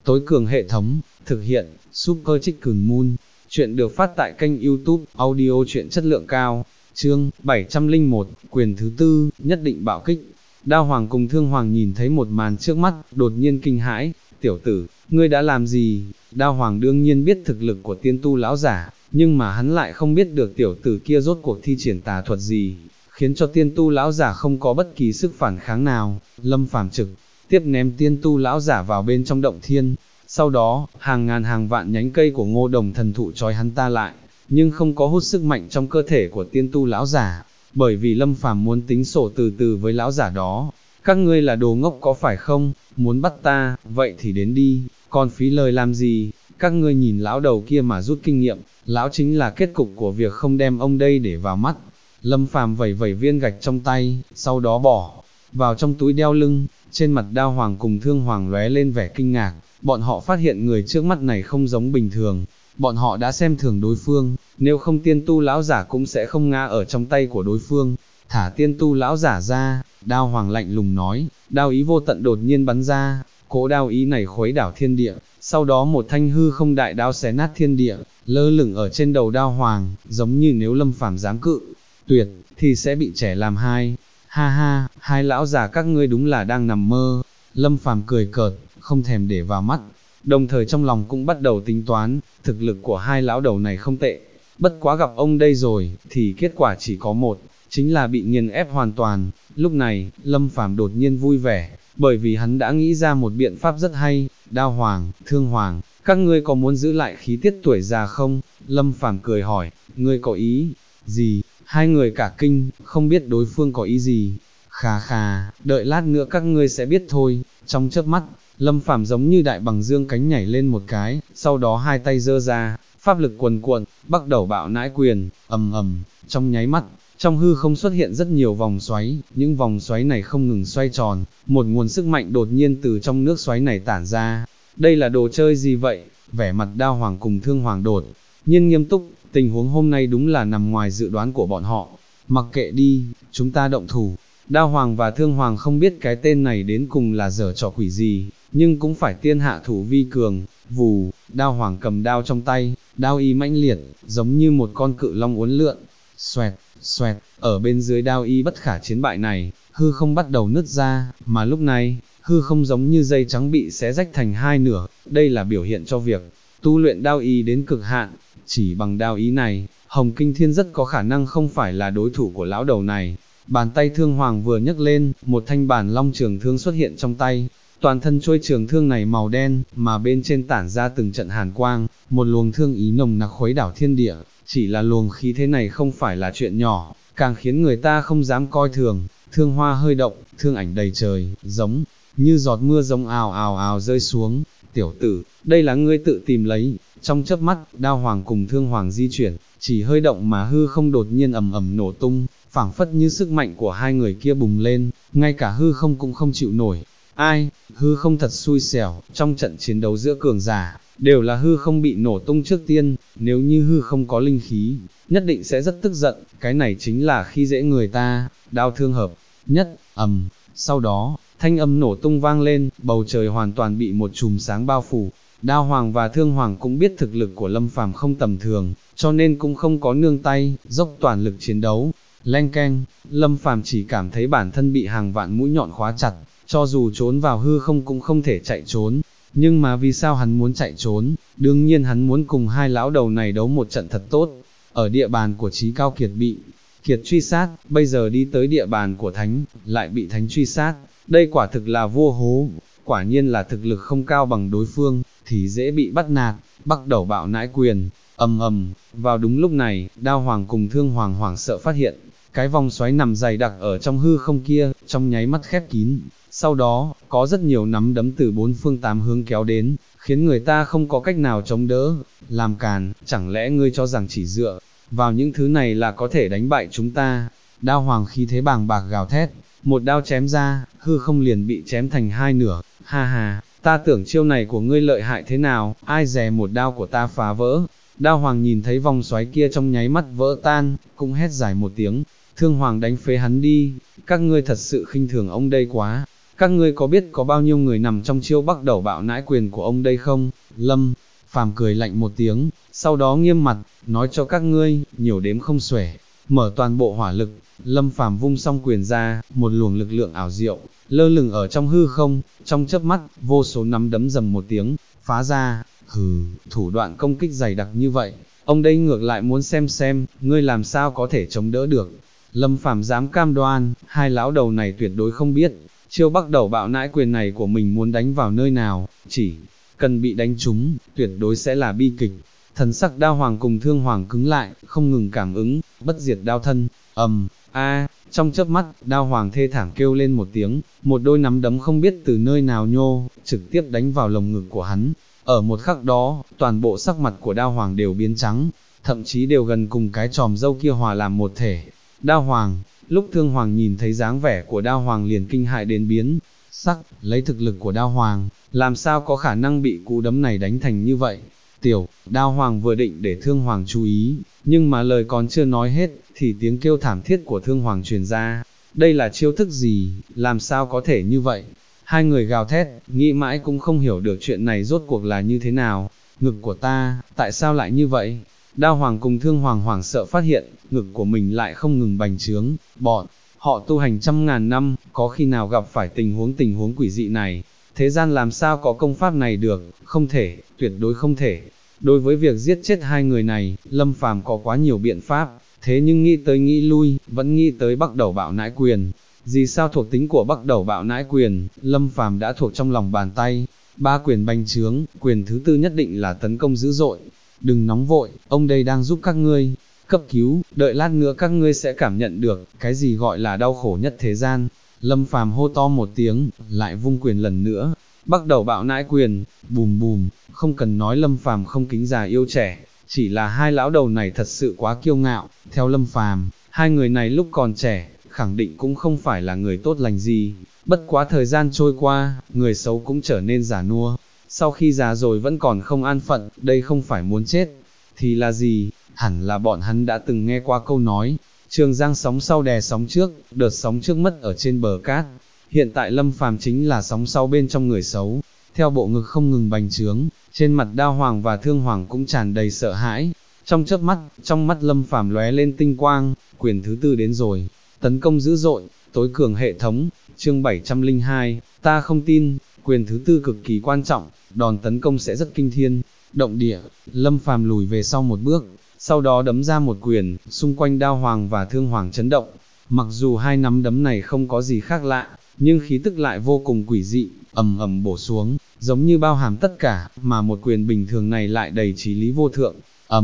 tối cường hệ thống, thực hiện, Super Chicken Moon. Chuyện được phát tại kênh YouTube, audio truyện chất lượng cao. Chương 701, quyền thứ tư, nhất định bạo kích. Đao Hoàng cùng Thương Hoàng nhìn thấy một màn trước mắt, đột nhiên kinh hãi. Tiểu tử, ngươi đã làm gì? Đao Hoàng đương nhiên biết thực lực của tiên tu lão giả, nhưng mà hắn lại không biết được tiểu tử kia rốt cuộc thi triển tà thuật gì, khiến cho tiên tu lão giả không có bất kỳ sức phản kháng nào. Lâm Phàm trực tiếp ném tiên tu lão giả vào bên trong động thiên, sau đó, hàng ngàn hàng vạn nhánh cây của Ngô Đồng thần thụ trói hắn ta lại, nhưng không có hút sức mạnh trong cơ thể của tiên tu lão giả, bởi vì Lâm Phàm muốn tính sổ từ từ với lão giả đó. Các ngươi là đồ ngốc có phải không? Muốn bắt ta, vậy thì đến đi, còn phí lời làm gì? Các ngươi nhìn lão đầu kia mà rút kinh nghiệm, lão chính là kết cục của việc không đem ông đây để vào mắt. Lâm Phàm vẩy vẩy viên gạch trong tay, sau đó bỏ vào trong túi đeo lưng. Trên mặt Đao Hoàng cùng Thương Hoàng lóe lên vẻ kinh ngạc, bọn họ phát hiện người trước mắt này không giống bình thường. Bọn họ đã xem thường đối phương, nếu không tiên tu lão giả cũng sẽ không ngã ở trong tay của đối phương. Thả tiên tu lão giả ra, Đao Hoàng lạnh lùng nói, đao ý vô tận đột nhiên bắn ra, cỗ đao ý này khuấy đảo thiên địa, sau đó một thanh hư không đại đao xé nát thiên địa, lơ lửng ở trên đầu Đao Hoàng, giống như nếu Lâm Phàm dám cự tuyệt, thì sẽ bị chẻ làm hai. Ha ha, hai lão già các ngươi đúng là đang nằm mơ. Lâm Phàm cười cợt, không thèm để vào mắt, đồng thời trong lòng cũng bắt đầu tính toán, thực lực của hai lão đầu này không tệ, bất quá gặp ông đây rồi, thì kết quả chỉ có một, chính là bị nghiền ép hoàn toàn. Lúc này, Lâm Phàm đột nhiên vui vẻ, bởi vì hắn đã nghĩ ra một biện pháp rất hay. Đao Hoàng, Thương Hoàng, các ngươi có muốn giữ lại khí tiết tuổi già không? Lâm Phàm cười hỏi, ngươi có ý gì? Hai người cả kinh, không biết đối phương có ý gì. Khà khà, đợi lát nữa các ngươi sẽ biết thôi. Trong chớp mắt, Lâm Phàm giống như đại bằng dương cánh nhảy lên một cái, sau đó hai tay giơ ra, pháp lực cuồn cuộn, bắt đầu bạo nãi quyền, ầm ầm. Trong nháy mắt, trong hư không xuất hiện rất nhiều vòng xoáy, những vòng xoáy này không ngừng xoay tròn, một nguồn sức mạnh đột nhiên từ trong nước xoáy này tản ra. Đây là đồ chơi gì vậy? Vẻ mặt Đao Hoàng cùng Thương Hoàng đột nhiên nghiêm túc, tình huống hôm nay đúng là nằm ngoài dự đoán của bọn họ. Mặc kệ đi, chúng ta động thủ. Đao Hoàng và Thương Hoàng không biết cái tên này đến cùng là giở trò quỷ gì, nhưng cũng phải tiên hạ thủ vi cường. Vù, Đao Hoàng cầm đao trong tay, đao y mãnh liệt, giống như một con cự long uốn lượn. Xoẹt, xoẹt, ở bên dưới đao y bất khả chiến bại này, hư không bắt đầu nứt ra, mà lúc này, hư không giống như dây trắng bị xé rách thành hai nửa. Đây là biểu hiện cho việc tu luyện đao y đến cực hạn. Chỉ bằng đao ý này, Hồng Kinh Thiên rất có khả năng không phải là đối thủ của lão đầu này. Bàn tay Thương Hoàng vừa nhấc lên, một thanh bản long trường thương xuất hiện trong tay. Toàn thân chuôi trường thương này màu đen, mà bên trên tản ra từng trận hàn quang, một luồng thương ý nồng nặc khuấy đảo thiên địa. Chỉ là luồng khí thế này không phải là chuyện nhỏ, càng khiến người ta không dám coi thường. Thương hoa hơi động, thương ảnh đầy trời, giống như giọt mưa giống ào ào ào rơi xuống. Tiểu tử, đây là ngươi tự tìm lấy. Trong chớp mắt, Đao Hoàng cùng Thương Hoàng di chuyển, chỉ hơi động mà hư không đột nhiên ầm ầm nổ tung, phảng phất như sức mạnh của hai người kia bùng lên, ngay cả hư không cũng không chịu nổi. Ai, hư không thật xui xẻo, trong trận chiến đấu giữa cường giả, đều là hư không bị nổ tung trước tiên, nếu như hư không có linh khí, nhất định sẽ rất tức giận, cái này chính là khi dễ người ta. Đao thương hợp nhất, sau đó, thanh âm nổ tung vang lên, bầu trời hoàn toàn bị một chùm sáng bao phủ. Đao Hoàng và Thương Hoàng cũng biết thực lực của Lâm Phàm không tầm thường, cho nên cũng không có nương tay, dốc toàn lực chiến đấu. Leng keng, Lâm Phàm chỉ cảm thấy bản thân bị hàng vạn mũi nhọn khóa chặt, cho dù trốn vào hư không cũng không thể chạy trốn. Nhưng mà vì sao hắn muốn chạy trốn? Đương nhiên hắn muốn cùng hai lão đầu này đấu một trận thật tốt. Ở địa bàn của Chí Cao Kiệt bị Kiệt truy sát, bây giờ đi tới địa bàn của Thánh, lại bị Thánh truy sát. Đây quả thực là vô hố, quả nhiên là thực lực không cao bằng đối phương, thì dễ bị bắt nạt. Bắt đầu bạo nãi quyền, vào đúng lúc này, Đao Hoàng cùng Thương Hoàng hoảng sợ phát hiện, cái vòng xoáy nằm dày đặc ở trong hư không kia, trong nháy mắt khép kín, sau đó, có rất nhiều nắm đấm từ bốn phương tám hướng kéo đến, khiến người ta không có cách nào chống đỡ. Làm càn, chẳng lẽ ngươi cho rằng chỉ dựa vào những thứ này là có thể đánh bại chúng ta? Đao Hoàng khí thế bàng bạc gào thét, một đao chém ra, hư không liền bị chém thành hai nửa. Ha ha, ta tưởng chiêu này của ngươi lợi hại thế nào, ai dè một đao của ta phá vỡ. Đao Hoàng nhìn thấy vòng xoáy kia trong nháy mắt vỡ tan, cũng hét dài một tiếng. Thương Hoàng đánh phế hắn đi, các ngươi thật sự khinh thường ông đây quá. các ngươi có biết có bao nhiêu người nằm trong chiêu Bắc Đầu Bạo Nãi Quyền của ông đây không? Lâm Phàm cười lạnh một tiếng, sau đó nghiêm mặt, nói cho các ngươi, nhiều đếm không xuể, mở toàn bộ hỏa lực. Lâm Phàm vung xong quyền ra, một luồng lực lượng ảo diệu, lơ lửng ở trong hư không, trong chớp mắt, vô số nắm đấm rầm một tiếng, phá ra, thủ đoạn công kích dày đặc như vậy, ông đây ngược lại muốn xem, ngươi làm sao có thể chống đỡ được. Lâm Phàm dám cam đoan, hai lão đầu này tuyệt đối không biết, chiêu Bắc Đầu Bạo Nãi Quyền này của mình muốn đánh vào nơi nào, chỉ cần bị đánh trúng, tuyệt đối sẽ là bi kịch. Thần sắc Đao Hoàng cùng Thương Hoàng cứng lại, không ngừng cảm ứng, bất diệt đao thân, trong chớp mắt, Đao Hoàng thê thảm kêu lên một tiếng, một đôi nắm đấm không biết từ nơi nào nhô, trực tiếp đánh vào lồng ngực của hắn. Ở một khắc đó, toàn bộ sắc mặt của Đao Hoàng đều biến trắng, thậm chí đều gần cùng cái chòm râu kia hòa làm một thể. Đao Hoàng, lúc Thương Hoàng nhìn thấy dáng vẻ của Đao Hoàng liền kinh hại đến biến sắc, lấy thực lực của Đao Hoàng, làm sao có khả năng bị cú đấm này đánh thành như vậy. Đao Hoàng vừa định để Thương Hoàng chú ý, nhưng mà lời còn chưa nói hết, thì tiếng kêu thảm thiết của Thương Hoàng truyền ra. Đây là chiêu thức gì, làm sao có thể như vậy? Hai người gào thét, nghĩ mãi cũng không hiểu được chuyện này rốt cuộc là như thế nào. Ngực của ta, tại sao lại như vậy? Đao Hoàng cùng Thương Hoàng hoảng sợ phát hiện, ngực của mình lại không ngừng bành trướng. Bọn họ tu hành trăm ngàn năm, có khi nào gặp phải tình huống quỷ dị này? Thế gian làm sao có công pháp này được? Không thể, tuyệt đối không thể. Đối với việc giết chết hai người này, Lâm Phàm có quá nhiều biện pháp, thế nhưng nghĩ tới nghĩ lui, vẫn nghĩ tới Bắc Đầu Bạo Nãi Quyền. Vì sao thuộc tính của Bắc Đầu Bạo Nãi Quyền, Lâm Phàm đã thuộc trong lòng bàn tay. Ba quyền bành trướng, quyền thứ tư nhất định là tấn công dữ dội. Đừng nóng vội, ông đây đang giúp các ngươi cấp cứu, đợi lát nữa các ngươi sẽ cảm nhận được cái gì gọi là đau khổ nhất thế gian. Lâm Phàm hô to một tiếng, lại vung quyền lần nữa. Bắc Đầu Bạo Nãi Quyền, bùm bùm, không cần nói Lâm Phàm không kính già yêu trẻ, chỉ là hai lão đầu này thật sự quá kiêu ngạo. Theo Lâm Phàm, hai người này lúc còn trẻ, khẳng định cũng không phải là người tốt lành gì, bất quá thời gian trôi qua, người xấu cũng trở nên già nua, sau khi già rồi vẫn còn không an phận, đây không phải muốn chết, thì là gì, hẳn là bọn hắn đã từng nghe qua câu nói, Trường Giang sóng sau đè sóng trước, đợt sóng trước mất ở trên bờ cát, hiện tại Lâm Phàm chính là sóng sau bên trong người xấu, theo bộ ngực không ngừng bành trướng, trên mặt Đao Hoàng và Thương Hoàng cũng tràn đầy sợ hãi, trong chớp mắt, trong mắt Lâm Phàm lóe lên tinh quang, quyền thứ tư đến rồi, tấn công dữ dội, tối cường hệ thống, chương 702, ta không tin, quyền thứ tư cực kỳ quan trọng, đòn tấn công sẽ rất kinh thiên, động địa, Lâm Phàm lùi về sau một bước, sau đó đấm ra một quyền, xung quanh Đao Hoàng và Thương Hoàng chấn động, mặc dù hai nắm đấm này không có gì khác lạ, nhưng khí tức lại vô cùng quỷ dị, ầm ầm bổ xuống, giống như bao hàm tất cả, mà một quyền bình thường này lại đầy trí lý vô thượng,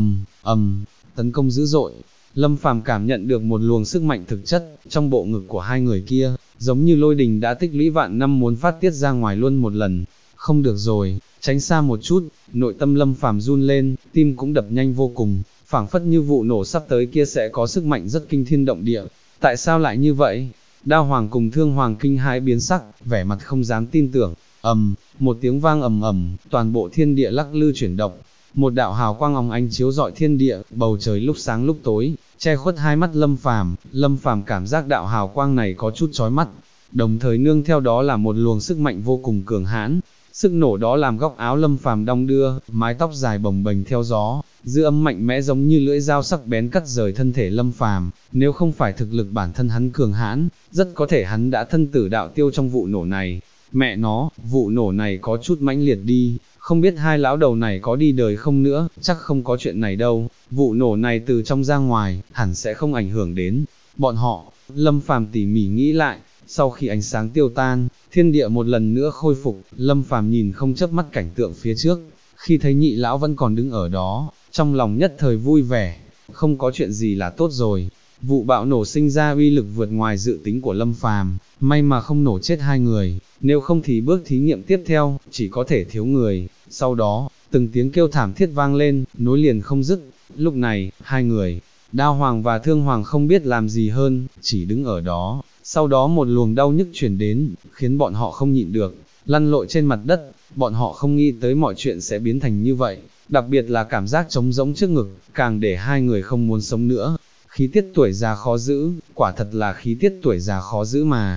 tấn công dữ dội. Lâm Phàm cảm nhận được một luồng sức mạnh thực chất, trong bộ ngực của hai người kia, giống như lôi đình đã tích lũy vạn năm muốn phát tiết ra ngoài luôn một lần. Không được rồi, tránh xa một chút, nội tâm Lâm Phàm run lên, tim cũng đập nhanh vô cùng, phảng phất như vụ nổ sắp tới kia sẽ có sức mạnh rất kinh thiên động địa. Tại sao lại như vậy? Đao Hoàng cùng Thương Hoàng kinh hãi biến sắc, vẻ mặt không dám tin tưởng. Một tiếng vang ầm, toàn bộ thiên địa lắc lư chuyển động. Một đạo hào quang óng ánh chiếu rọi thiên địa, bầu trời lúc sáng lúc tối, che khuất hai mắt Lâm Phàm cảm giác đạo hào quang này có chút chói mắt, đồng thời nương theo đó là một luồng sức mạnh vô cùng cường hãn, sức nổ đó làm góc áo Lâm Phàm đong đưa, mái tóc dài bồng bềnh theo gió, dư âm mạnh mẽ giống như lưỡi dao sắc bén cắt rời thân thể Lâm Phàm, nếu không phải thực lực bản thân hắn cường hãn, rất có thể hắn đã thân tử đạo tiêu trong vụ nổ này. Mẹ nó, vụ nổ này có chút mãnh liệt đi, không biết hai lão đầu này có đi đời không nữa, chắc không có chuyện này đâu, vụ nổ này từ trong ra ngoài, hẳn sẽ không ảnh hưởng đến bọn họ. Lâm Phàm tỉ mỉ nghĩ lại, sau khi ánh sáng tiêu tan, thiên địa một lần nữa khôi phục, Lâm Phàm nhìn không chớp mắt cảnh tượng phía trước, khi thấy nhị lão vẫn còn đứng ở đó, trong lòng nhất thời vui vẻ, không có chuyện gì là tốt rồi. Vụ bạo nổ sinh ra uy lực vượt ngoài dự tính của Lâm Phàm, may mà không nổ chết hai người, nếu không thì bước thí nghiệm tiếp theo, chỉ có thể thiếu người. Sau đó, từng tiếng kêu thảm thiết vang lên, nối liền không dứt. Lúc này, hai người, Đao Hoàng và Thương Hoàng không biết làm gì hơn, chỉ đứng ở đó. Sau đó một luồng đau nhức chuyển đến, khiến bọn họ không nhịn được, lăn lội trên mặt đất. Bọn họ không nghĩ tới mọi chuyện sẽ biến thành như vậy, đặc biệt là cảm giác trống rỗng trước ngực, càng để hai người không muốn sống nữa. Khí tiết tuổi già khó giữ, quả thật là khí tiết tuổi già khó giữ mà.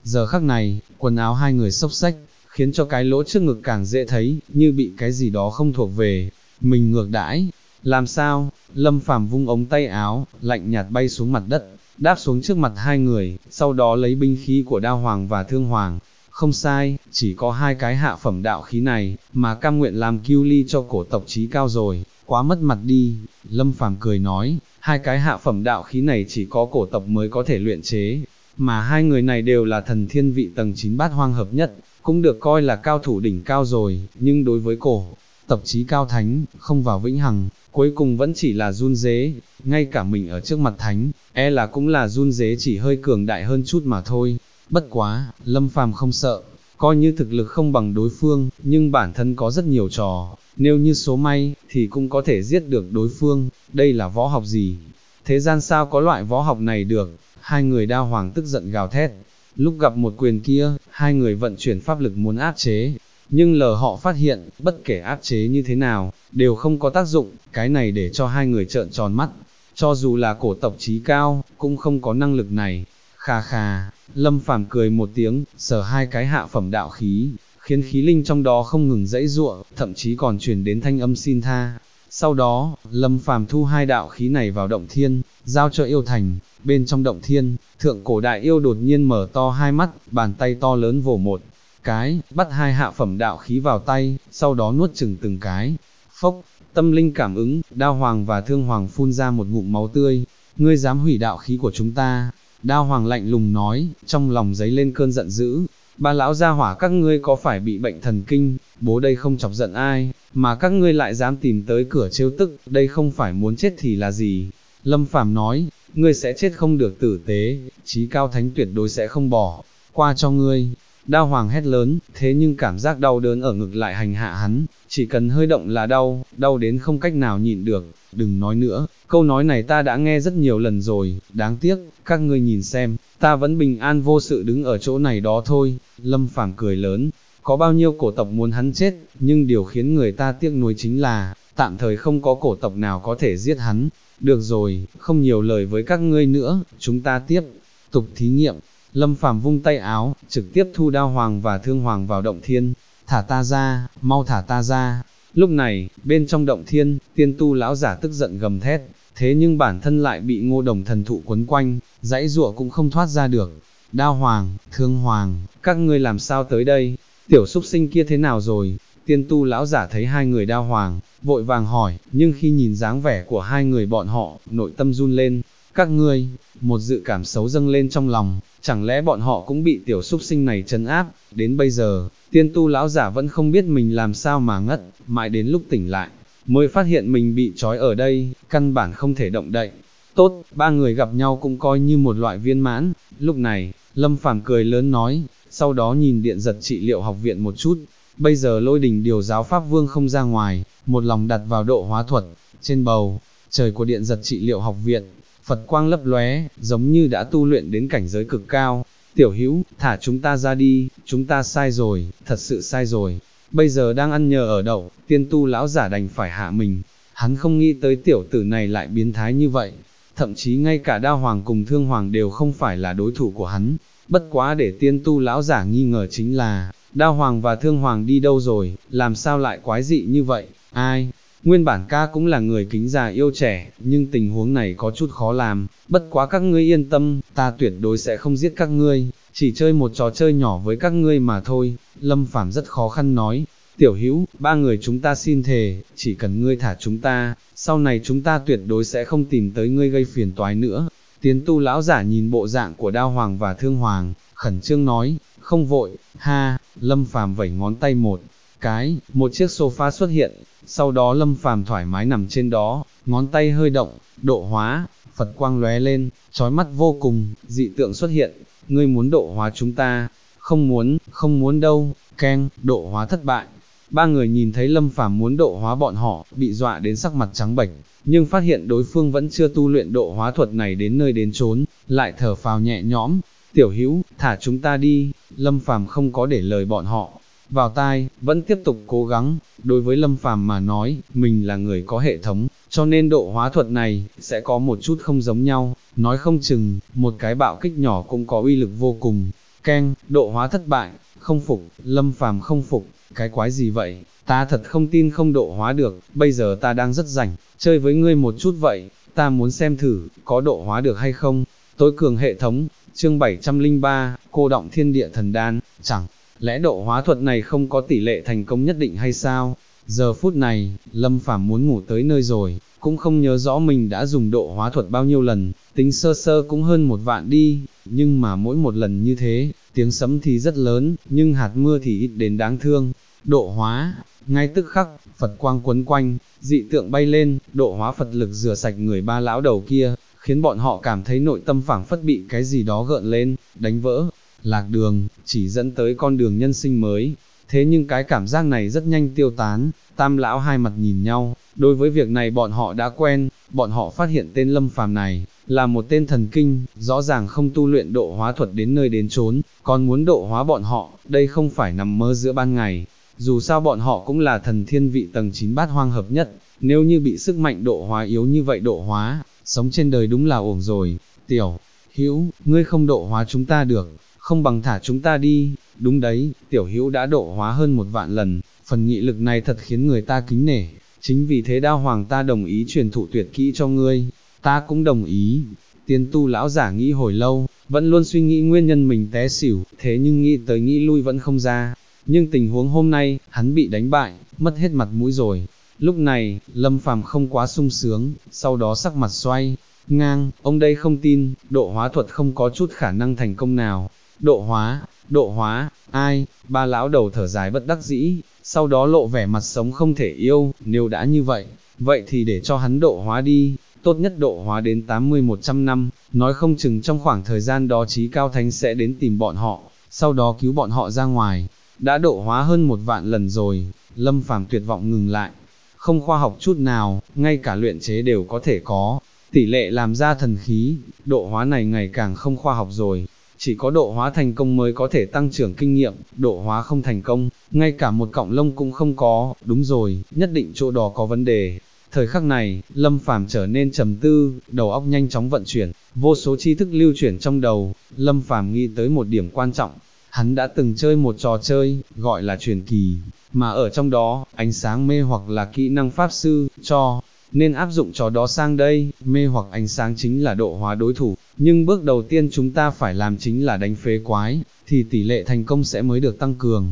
Giờ khắc này, quần áo hai người xốc xách, khiến cho cái lỗ trước ngực càng dễ thấy, như bị cái gì đó không thuộc về, mình ngược đãi. Làm sao? Lâm Phàm vung ống tay áo, lạnh nhạt bay xuống mặt đất, đáp xuống trước mặt hai người, sau đó lấy binh khí của Đao Hoàng và Thương Hoàng. Không sai, chỉ có hai cái hạ phẩm đạo khí này, mà cam nguyện làm kiêu ly cho cổ tộc Chí Cao rồi, quá mất mặt đi. Lâm Phàm cười nói, hai cái hạ phẩm đạo khí này chỉ có cổ tộc mới có thể luyện chế, mà hai người này đều là thần thiên vị tầng 9 bát hoang hợp nhất, cũng được coi là cao thủ đỉnh cao rồi, nhưng đối với cổ tộc Chí Cao Thánh, không vào vĩnh hằng, cuối cùng vẫn chỉ là run rế, ngay cả mình ở trước mặt Thánh, là cũng là run rế, chỉ hơi cường đại hơn chút mà thôi. Bất quá, Lâm Phàm không sợ, coi như thực lực không bằng đối phương, nhưng bản thân có rất nhiều trò, nếu như số may, thì cũng có thể giết được đối phương. Đây là võ học gì? Thế gian sao có loại võ học này được? Hai người Đao Hoàng tức giận gào thét. Lúc gặp một quyền kia, hai người vận chuyển pháp lực muốn áp chế, nhưng lờ họ phát hiện, bất kể áp chế như thế nào, đều không có tác dụng, cái này để cho hai người trợn tròn mắt. Cho dù là cổ tộc Chí Cao, cũng không có năng lực này. Khà khà, Lâm Phàm cười một tiếng, sờ hai cái hạ phẩm đạo khí, khiến khí linh trong đó không ngừng dãy giụa, thậm chí còn truyền đến thanh âm xin tha. Sau đó, Lâm Phàm thu hai đạo khí này vào động thiên, giao cho yêu thành. Bên trong động thiên, thượng cổ đại yêu đột nhiên mở to hai mắt, bàn tay to lớn vồ một cái, bắt hai hạ phẩm đạo khí vào tay, sau đó nuốt chừng từng cái. Phốc, tâm linh cảm ứng, Đao Hoàng và Thương Hoàng phun ra một ngụm máu tươi. Ngươi dám hủy đạo khí của chúng ta? Đao Hoàng lạnh lùng nói, trong lòng dấy lên cơn giận dữ. Ba lão gia hỏa các ngươi có phải bị bệnh thần kinh? Bố đây không chọc giận ai, mà các ngươi lại dám tìm tới cửa trêu tức, đây không phải muốn chết thì là gì? Lâm Phàm nói, ngươi sẽ chết không được tử tế, Chí Cao Thánh tuyệt đối sẽ không bỏ qua cho ngươi. Đao Hoàng hét lớn, thế nhưng cảm giác đau đớn ở ngực lại hành hạ hắn, chỉ cần hơi động là đau, đau đến không cách nào nhịn được. Đừng nói nữa, câu nói này ta đã nghe rất nhiều lần rồi, đáng tiếc, các ngươi nhìn xem, ta vẫn bình an vô sự đứng ở chỗ này đó thôi. Lâm Phàm cười lớn, có bao nhiêu cổ tộc muốn hắn chết, nhưng điều khiến người ta tiếc nuối chính là, tạm thời không có cổ tộc nào có thể giết hắn. Được rồi, không nhiều lời với các ngươi nữa, chúng ta tiếp tục thí nghiệm. Lâm Phàm vung tay áo, trực tiếp thu Đao Hoàng và Thương Hoàng vào động thiên. Thả ta ra, mau thả ta ra. Lúc này, bên trong động thiên, tiên tu lão giả tức giận gầm thét, thế nhưng bản thân lại bị Ngô Đồng thần thụ quấn quanh, dãy giụa cũng không thoát ra được. Đao Hoàng, Thương Hoàng, các ngươi làm sao tới đây? Tiểu súc sinh kia thế nào rồi? Tiên tu lão giả thấy hai người Đao Hoàng, vội vàng hỏi, nhưng khi nhìn dáng vẻ của hai người bọn họ, nội tâm run lên. Các ngươi, một dự cảm xấu dâng lên trong lòng, chẳng lẽ bọn họ cũng bị tiểu súc sinh này trấn áp? Đến bây giờ, tiên tu lão giả vẫn không biết mình làm sao mà ngất, mãi đến lúc tỉnh lại, mới phát hiện mình bị trói ở đây, căn bản không thể động đậy. Tốt, ba người gặp nhau cũng coi như một loại viên mãn. Lúc này, Lâm Phàm cười lớn nói, sau đó nhìn Điện Giật Trị Liệu học viện một chút. Bây giờ Lôi Đình điều giáo Pháp Vương không ra ngoài, một lòng đặt vào độ hóa thuật. Trên bầu trời của Điện Giật Trị Liệu học viện, Phật quang lấp lóe, giống như đã tu luyện đến cảnh giới cực cao. Tiểu Hữu, thả chúng ta ra đi, chúng ta sai rồi, thật sự sai rồi. Bây giờ đang ăn nhờ ở đậu, tiên tu lão giả đành phải hạ mình. Hắn không nghĩ tới tiểu tử này lại biến thái như vậy. Thậm chí ngay cả Đao Hoàng cùng Thương Hoàng đều không phải là đối thủ của hắn. Bất quá để tiên tu lão giả nghi ngờ chính là, Đao Hoàng và Thương Hoàng đi đâu rồi, làm sao lại quái dị như vậy? Ai? Nguyên bản ca cũng là người kính già yêu trẻ, nhưng tình huống này có chút khó làm. Bất quá các ngươi yên tâm, ta tuyệt đối sẽ không giết các ngươi, chỉ chơi một trò chơi nhỏ với các ngươi mà thôi. Lâm Phàm rất khó khăn nói, Tiểu Hữu, ba người chúng ta xin thề, chỉ cần ngươi thả chúng ta, sau này chúng ta tuyệt đối sẽ không tìm tới ngươi gây phiền toái nữa. Tiến tu lão giả nhìn bộ dạng của Đao Hoàng và Thương Hoàng, khẩn trương nói, không vội, ha. Lâm Phàm vẩy ngón tay một cái, một chiếc sofa xuất hiện, sau đó Lâm Phàm thoải mái nằm trên đó, ngón tay hơi động, độ hóa, Phật quang lóe lên, chói mắt vô cùng, dị tượng xuất hiện, ngươi muốn độ hóa chúng ta? Không muốn đâu. Keng, độ hóa thất bại. Ba người nhìn thấy Lâm Phàm muốn độ hóa bọn họ, bị dọa đến sắc mặt trắng bệch, nhưng phát hiện đối phương vẫn chưa tu luyện độ hóa thuật này đến nơi đến chốn, lại thở phào nhẹ nhõm. Tiểu Hữu, thả chúng ta đi. Lâm Phàm không có để lời bọn họ vào tai, vẫn tiếp tục cố gắng. Đối với Lâm Phàm mà nói, mình là người có hệ thống, cho nên độ hóa thuật này sẽ có một chút không giống nhau, nói không chừng một cái bạo kích nhỏ cũng có uy lực vô cùng. Keng, độ hóa thất bại, không phục, Lâm Phàm không phục, cái quái gì vậy, ta thật không tin không độ hóa được, bây giờ ta đang rất rảnh, chơi với ngươi một chút vậy, ta muốn xem thử, có độ hóa được hay không. Tối cường hệ thống, chương 703, cô động thiên địa thần đan, chẳng lẽ độ hóa thuật này không có tỷ lệ thành công nhất định hay sao? Giờ phút này, Lâm Phàm muốn ngủ tới nơi rồi, cũng không nhớ rõ mình đã dùng độ hóa thuật bao nhiêu lần, tính sơ sơ cũng hơn 1 vạn đi, nhưng mà mỗi một lần như thế, tiếng sấm thì rất lớn, nhưng hạt mưa thì ít đến đáng thương. Độ hóa, ngay tức khắc, Phật quang quấn quanh, dị tượng bay lên, độ hóa Phật lực rửa sạch người ba lão đầu kia, khiến bọn họ cảm thấy nội tâm phảng phất bị cái gì đó gợn lên, đánh vỡ, lạc đường, chỉ dẫn tới con đường nhân sinh mới. Thế nhưng cái cảm giác này rất nhanh tiêu tán, tam lão hai mặt nhìn nhau, đối với việc này bọn họ đã quen, bọn họ phát hiện tên Lâm Phàm này, là một tên thần kinh, rõ ràng không tu luyện độ hóa thuật đến nơi đến chốn, còn muốn độ hóa bọn họ, đây không phải nằm mơ giữa ban ngày. Dù sao bọn họ cũng là thần thiên vị tầng 9 bát hoang hợp nhất, nếu như bị sức mạnh độ hóa yếu như vậy độ hóa, sống trên đời đúng là ổn rồi. Tiểu Hữu, ngươi không độ hóa chúng ta được, không bằng thả chúng ta đi. Đúng đấy, Tiểu Hữu đã độ hóa hơn 1 vạn lần, phần nghị lực này thật khiến người ta kính nể, chính vì thế Đao Hoàng ta đồng ý truyền thụ tuyệt kỹ cho ngươi. Ta cũng đồng ý. Tiên tu lão giả nghĩ hồi lâu, vẫn luôn suy nghĩ nguyên nhân mình té xỉu, thế nhưng nghĩ tới nghĩ lui vẫn không ra. Nhưng tình huống hôm nay, hắn bị đánh bại, mất hết mặt mũi rồi. Lúc này, Lâm Phàm không quá sung sướng, sau đó sắc mặt xoay ngang, ông đây không tin, độ hóa thuật không có chút khả năng thành công nào. Độ hóa, ai? Ba lão đầu thở dài bất đắc dĩ, sau đó lộ vẻ mặt sống không thể yêu, nếu đã như vậy, vậy thì để cho hắn độ hóa đi, tốt nhất độ hóa đến 80-100 năm, nói không chừng trong khoảng thời gian đó Chí Cao Thánh sẽ đến tìm bọn họ, sau đó cứu bọn họ ra ngoài. Đã độ hóa hơn 1 vạn lần rồi, Lâm Phàm tuyệt vọng ngừng lại, không khoa học chút nào, ngay cả luyện chế đều có thể có tỷ lệ làm ra thần khí, độ hóa này ngày càng không khoa học rồi. Chỉ có độ hóa thành công mới có thể tăng trưởng kinh nghiệm, độ hóa không thành công, ngay cả một cọng lông cũng không có, đúng rồi, nhất định chỗ đó có vấn đề. Thời khắc này, Lâm Phàm trở nên trầm tư, đầu óc nhanh chóng vận chuyển, vô số tri thức lưu chuyển trong đầu, Lâm Phàm nghĩ tới một điểm quan trọng, hắn đã từng chơi một trò chơi, gọi là truyền kỳ, mà ở trong đó, ánh sáng mê hoặc là kỹ năng pháp sư, cho nên áp dụng trò đó sang đây, mê hoặc ánh sáng chính là độ hóa đối thủ, nhưng bước đầu tiên chúng ta phải làm chính là đánh phế quái, thì tỷ lệ thành công sẽ mới được tăng cường.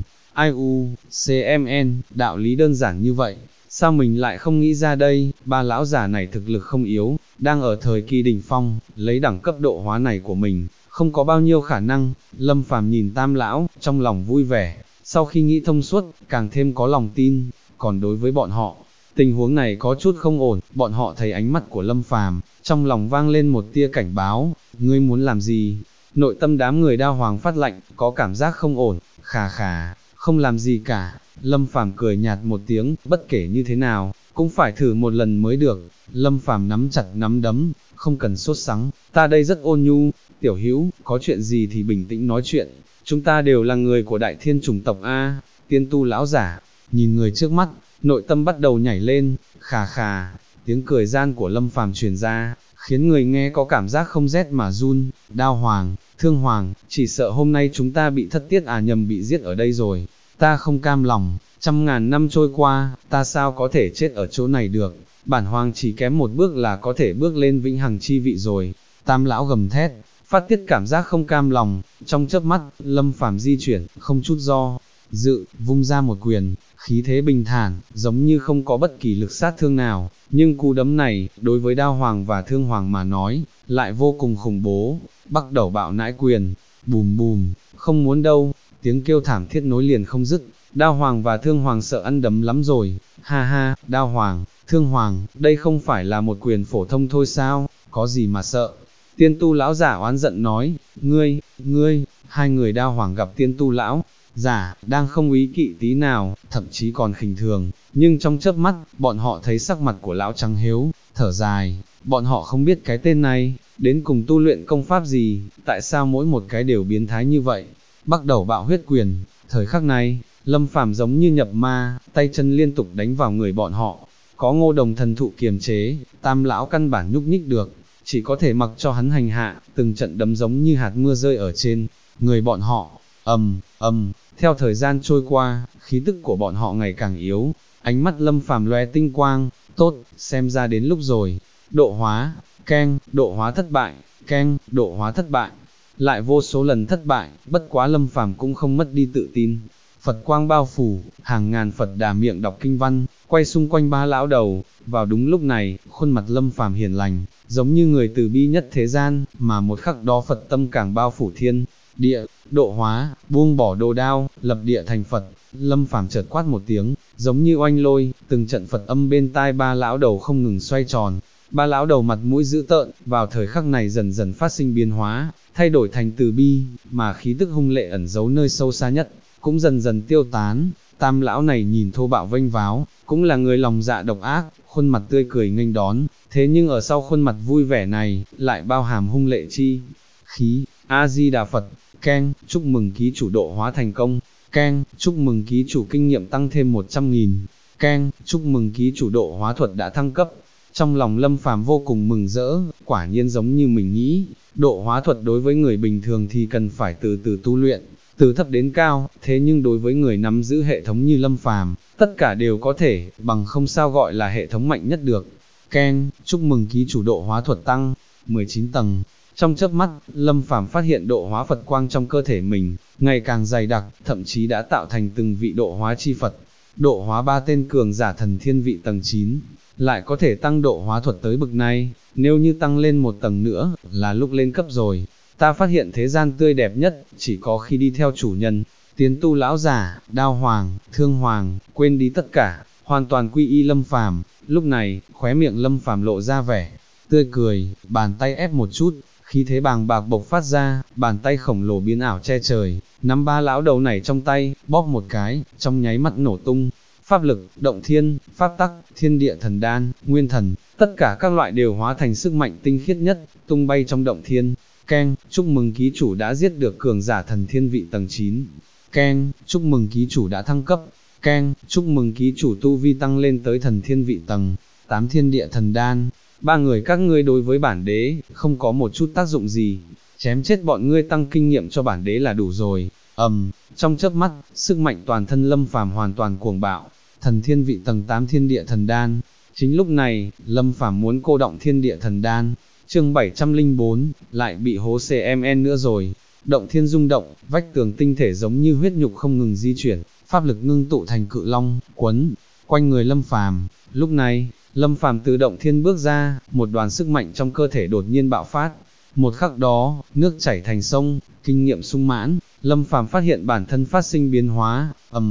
IUCMN, đạo lý đơn giản như vậy, sao mình lại không nghĩ ra đây? Ba lão già này thực lực không yếu, đang ở thời kỳ đỉnh phong, lấy đẳng cấp độ hóa này của mình, không có bao nhiêu khả năng. Lâm Phàm nhìn tam lão, trong lòng vui vẻ, sau khi nghĩ thông suốt, càng thêm có lòng tin. Còn đối với bọn họ, tình huống này có chút không ổn, bọn họ thấy ánh mắt của Lâm Phàm, trong lòng vang lên một tia cảnh báo, ngươi muốn làm gì? Nội tâm đám người Đao Hoàng phát lạnh, có cảm giác không ổn, khà khà, không làm gì cả. Lâm Phàm cười nhạt một tiếng, bất kể như thế nào, cũng phải thử một lần mới được. Lâm Phàm nắm chặt nắm đấm, không cần sốt sắng, ta đây rất ôn nhu. Tiểu Hữu, có chuyện gì thì bình tĩnh nói chuyện, chúng ta đều là người của Đại Thiên chủng tộc a. Tiên tu lão giả, nhìn người trước mắt, nội tâm bắt đầu nhảy lên, khà khà, tiếng cười gian của Lâm Phàm truyền ra, khiến người nghe có cảm giác không rét mà run. Đao Hoàng, Thương Hoàng, chỉ sợ hôm nay chúng ta bị thất tiết nhầm bị giết ở đây rồi, ta không cam lòng, 100.000 năm trôi qua, ta sao có thể chết ở chỗ này được, bản hoàng chỉ kém một bước là có thể bước lên vĩnh hằng chi vị rồi. Tam lão gầm thét, phát tiết cảm giác không cam lòng, trong chớp mắt, Lâm Phàm di chuyển, không chút do dự, vung ra một quyền, khí thế bình thản, giống như không có bất kỳ lực sát thương nào, nhưng cú đấm này, đối với Đao Hoàng và Thương Hoàng mà nói, lại vô cùng khủng bố. Bắc Đầu bạo nãi quyền, bùm bùm, không muốn đâu, tiếng kêu thảm thiết nối liền không dứt. Đao Hoàng và Thương Hoàng sợ ăn đấm lắm rồi, ha ha. Đao Hoàng, Thương Hoàng, đây không phải là một quyền phổ thông thôi sao, có gì mà sợ? Tiên tu lão giả oán giận nói, ngươi, hai người Đao Hoàng gặp tiên tu lão giả, đang không ý kỵ tí nào, thậm chí còn khinh thường, nhưng trong chớp mắt, bọn họ thấy sắc mặt của lão trắng hiếu, thở dài, bọn họ không biết cái tên này, đến cùng tu luyện công pháp gì, tại sao mỗi một cái đều biến thái như vậy. Bắc Đầu bạo huyết quyền, thời khắc này, Lâm Phàm giống như nhập ma, tay chân liên tục đánh vào người bọn họ, có Ngô Đồng thần thụ kiềm chế, tam lão căn bản nhúc nhích được, chỉ có thể mặc cho hắn hành hạ, từng trận đấm giống như hạt mưa rơi ở trên người bọn họ, theo thời gian trôi qua, khí tức của bọn họ ngày càng yếu, ánh mắt Lâm Phàm lóe tinh quang, tốt, xem ra đến lúc rồi, độ hóa, độ hóa thất bại, độ hóa thất bại, lại vô số lần thất bại, bất quá Lâm Phàm cũng không mất đi tự tin. Phật quang bao phủ, hàng ngàn Phật Đà miệng đọc kinh văn, quay xung quanh ba lão đầu, vào đúng lúc này, khuôn mặt Lâm Phàm hiền lành, giống như người từ bi nhất thế gian, mà một khắc đó Phật tâm càng bao phủ thiên địa, độ hóa, buông bỏ đồ đao, lập địa thành Phật. Lâm Phàm chợt quát một tiếng, giống như oanh lôi, từng trận Phật âm bên tai ba lão đầu không ngừng xoay tròn. Ba lão đầu mặt mũi dữ tợn, vào thời khắc này dần dần phát sinh biến hóa, thay đổi thành từ bi, mà khí tức hung lệ ẩn giấu nơi sâu xa nhất, cũng dần dần tiêu tán. Tam lão này nhìn thô bạo vênh váo, cũng là người lòng dạ độc ác, khuôn mặt tươi cười nghênh đón, thế nhưng ở sau khuôn mặt vui vẻ này, lại bao hàm hung lệ chi khí. A-di-đà Phật, chúc mừng ký chủ độ hóa thành công, chúc mừng ký chủ kinh nghiệm tăng thêm 100.000, chúc mừng ký chủ độ hóa thuật đã thăng cấp. Trong lòng Lâm Phàm vô cùng mừng rỡ, quả nhiên giống như mình nghĩ, độ hóa thuật đối với người bình thường thì cần phải từ từ tu luyện, từ thấp đến cao, thế nhưng đối với người nắm giữ hệ thống như Lâm Phàm, tất cả đều có thể, bằng không sao gọi là hệ thống mạnh nhất được. Chúc mừng ký chủ độ hóa thuật tăng 19 tầng. Trong chớp mắt, Lâm Phàm phát hiện độ hóa Phật quang trong cơ thể mình, ngày càng dày đặc, thậm chí đã tạo thành từng vị độ hóa chi Phật. Độ hóa 3 tên cường giả thần thiên vị tầng 9, lại có thể tăng độ hóa thuật tới bực này, nếu như tăng lên một tầng nữa, là lúc lên cấp rồi. Ta phát hiện thế gian tươi đẹp nhất, chỉ có khi đi theo chủ nhân, tiến tu lão giả, đao hoàng, thương hoàng, quên đi tất cả, hoàn toàn quy y Lâm Phàm. Lúc này, khóe miệng Lâm Phàm lộ ra vẻ tươi cười, bàn tay ép một chút, khí thế bàng bạc bộc phát ra, bàn tay khổng lồ biến ảo che trời, nắm ba lão đầu này trong tay, bóp một cái, trong nháy mắt nổ tung. Pháp lực, động thiên, pháp tắc, thiên địa thần đan, nguyên thần, tất cả các loại đều hóa thành sức mạnh tinh khiết nhất, tung bay trong động thiên. Chúc mừng ký chủ đã giết được cường giả thần thiên vị tầng 9. Chúc mừng ký chủ đã thăng cấp. Chúc mừng ký chủ tu vi tăng lên tới thần thiên vị tầng 8 thiên địa thần đan. Ba người các ngươi đối với bản đế, không có một chút tác dụng gì, chém chết bọn ngươi tăng kinh nghiệm cho bản đế là đủ rồi. Trong chớp mắt, sức mạnh toàn thân Lâm Phàm hoàn toàn cuồng bạo, thần thiên vị tầng 8 thiên địa thần đan. Chính lúc này, Lâm Phàm muốn cô động thiên địa thần đan, chương 704, lại bị hố CMN nữa rồi. Động thiên rung động, vách tường tinh thể giống như huyết nhục không ngừng di chuyển, pháp lực ngưng tụ thành cự long, quấn quanh người Lâm Phàm. Lúc này, Lâm Phàm từ động thiên bước ra, một đoàn sức mạnh trong cơ thể đột nhiên bạo phát. Một khắc đó, nước chảy thành sông, kinh nghiệm sung mãn, Lâm Phàm phát hiện bản thân phát sinh biến hóa,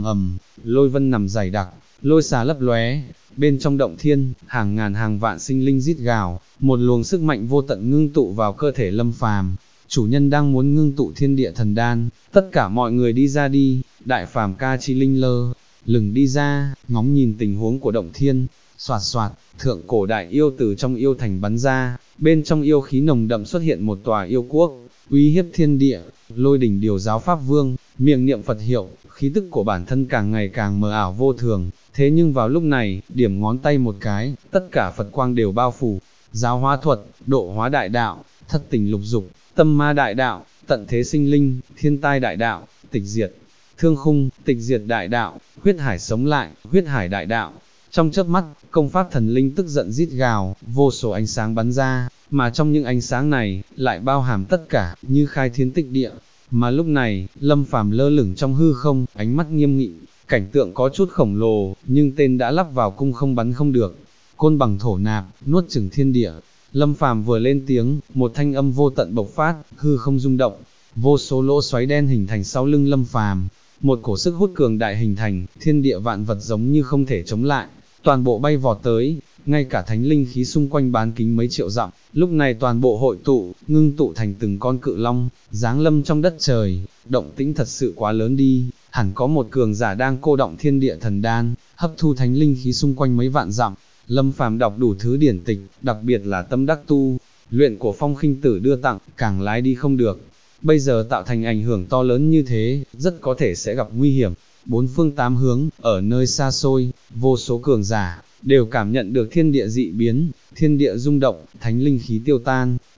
lôi vân nằm dày đặc, lôi xà lấp lóe. Bên trong động thiên, hàng ngàn hàng vạn sinh linh rít gào, một luồng sức mạnh vô tận ngưng tụ vào cơ thể Lâm Phàm. Chủ nhân đang muốn ngưng tụ thiên địa thần đan, tất cả mọi người đi ra đi. Đại phàm ca chi linh lơ lửng đi ra, ngóng nhìn tình huống của động thiên. Soạt soạt, thượng cổ đại yêu từ trong yêu thành bắn ra, bên trong yêu khí nồng đậm xuất hiện một tòa yêu quốc, uy hiếp thiên địa. Lôi đỉnh điều giáo pháp vương, miệng niệm Phật hiệu, khí tức của bản thân càng ngày càng mờ ảo vô thường. Thế nhưng vào lúc này, điểm ngón tay một cái, tất cả Phật quang đều bao phủ. Giáo hóa thuật, độ hóa đại đạo, thất tình lục dục, tâm ma đại đạo, tận thế sinh linh, thiên tai đại đạo, tịch diệt thương khung, tịch diệt đại đạo, huyết hải sống lại, huyết hải đại đạo. Trong chớp mắt, công pháp thần linh tức giận rít gào, vô số ánh sáng bắn ra, mà trong những ánh sáng này, lại bao hàm tất cả, như khai thiên tịch địa. Mà lúc này, Lâm Phàm lơ lửng trong hư không, ánh mắt nghiêm nghị, cảnh tượng có chút khổng lồ, nhưng tên đã lắp vào cung không bắn không được. Côn bằng thổ nạp, nuốt chửng thiên địa. Lâm Phàm vừa lên tiếng, một thanh âm vô tận bộc phát, hư không rung động, vô số lỗ xoáy đen hình thành sau lưng Lâm Phàm. Một cổ sức hút cường đại hình thành, thiên địa vạn vật giống như không thể chống lại, toàn bộ bay vọt tới, ngay cả thánh linh khí xung quanh bán kính mấy triệu dặm, lúc này toàn bộ hội tụ, ngưng tụ thành từng con cự long, giáng lâm trong đất trời. Động tĩnh thật sự quá lớn đi, hẳn có một cường giả đang cô động thiên địa thần đan, hấp thu thánh linh khí xung quanh mấy vạn dặm. Lâm Phàm đọc đủ thứ điển tịch, đặc biệt là tâm đắc tu luyện của Phong Khinh Tử đưa tặng, càng lái đi không được. Bây giờ tạo thành ảnh hưởng to lớn như thế, rất có thể sẽ gặp nguy hiểm. Bốn phương tám hướng, ở nơi xa xôi, vô số cường giả, đều cảm nhận được thiên địa dị biến, thiên địa rung động, thánh linh khí tiêu tan,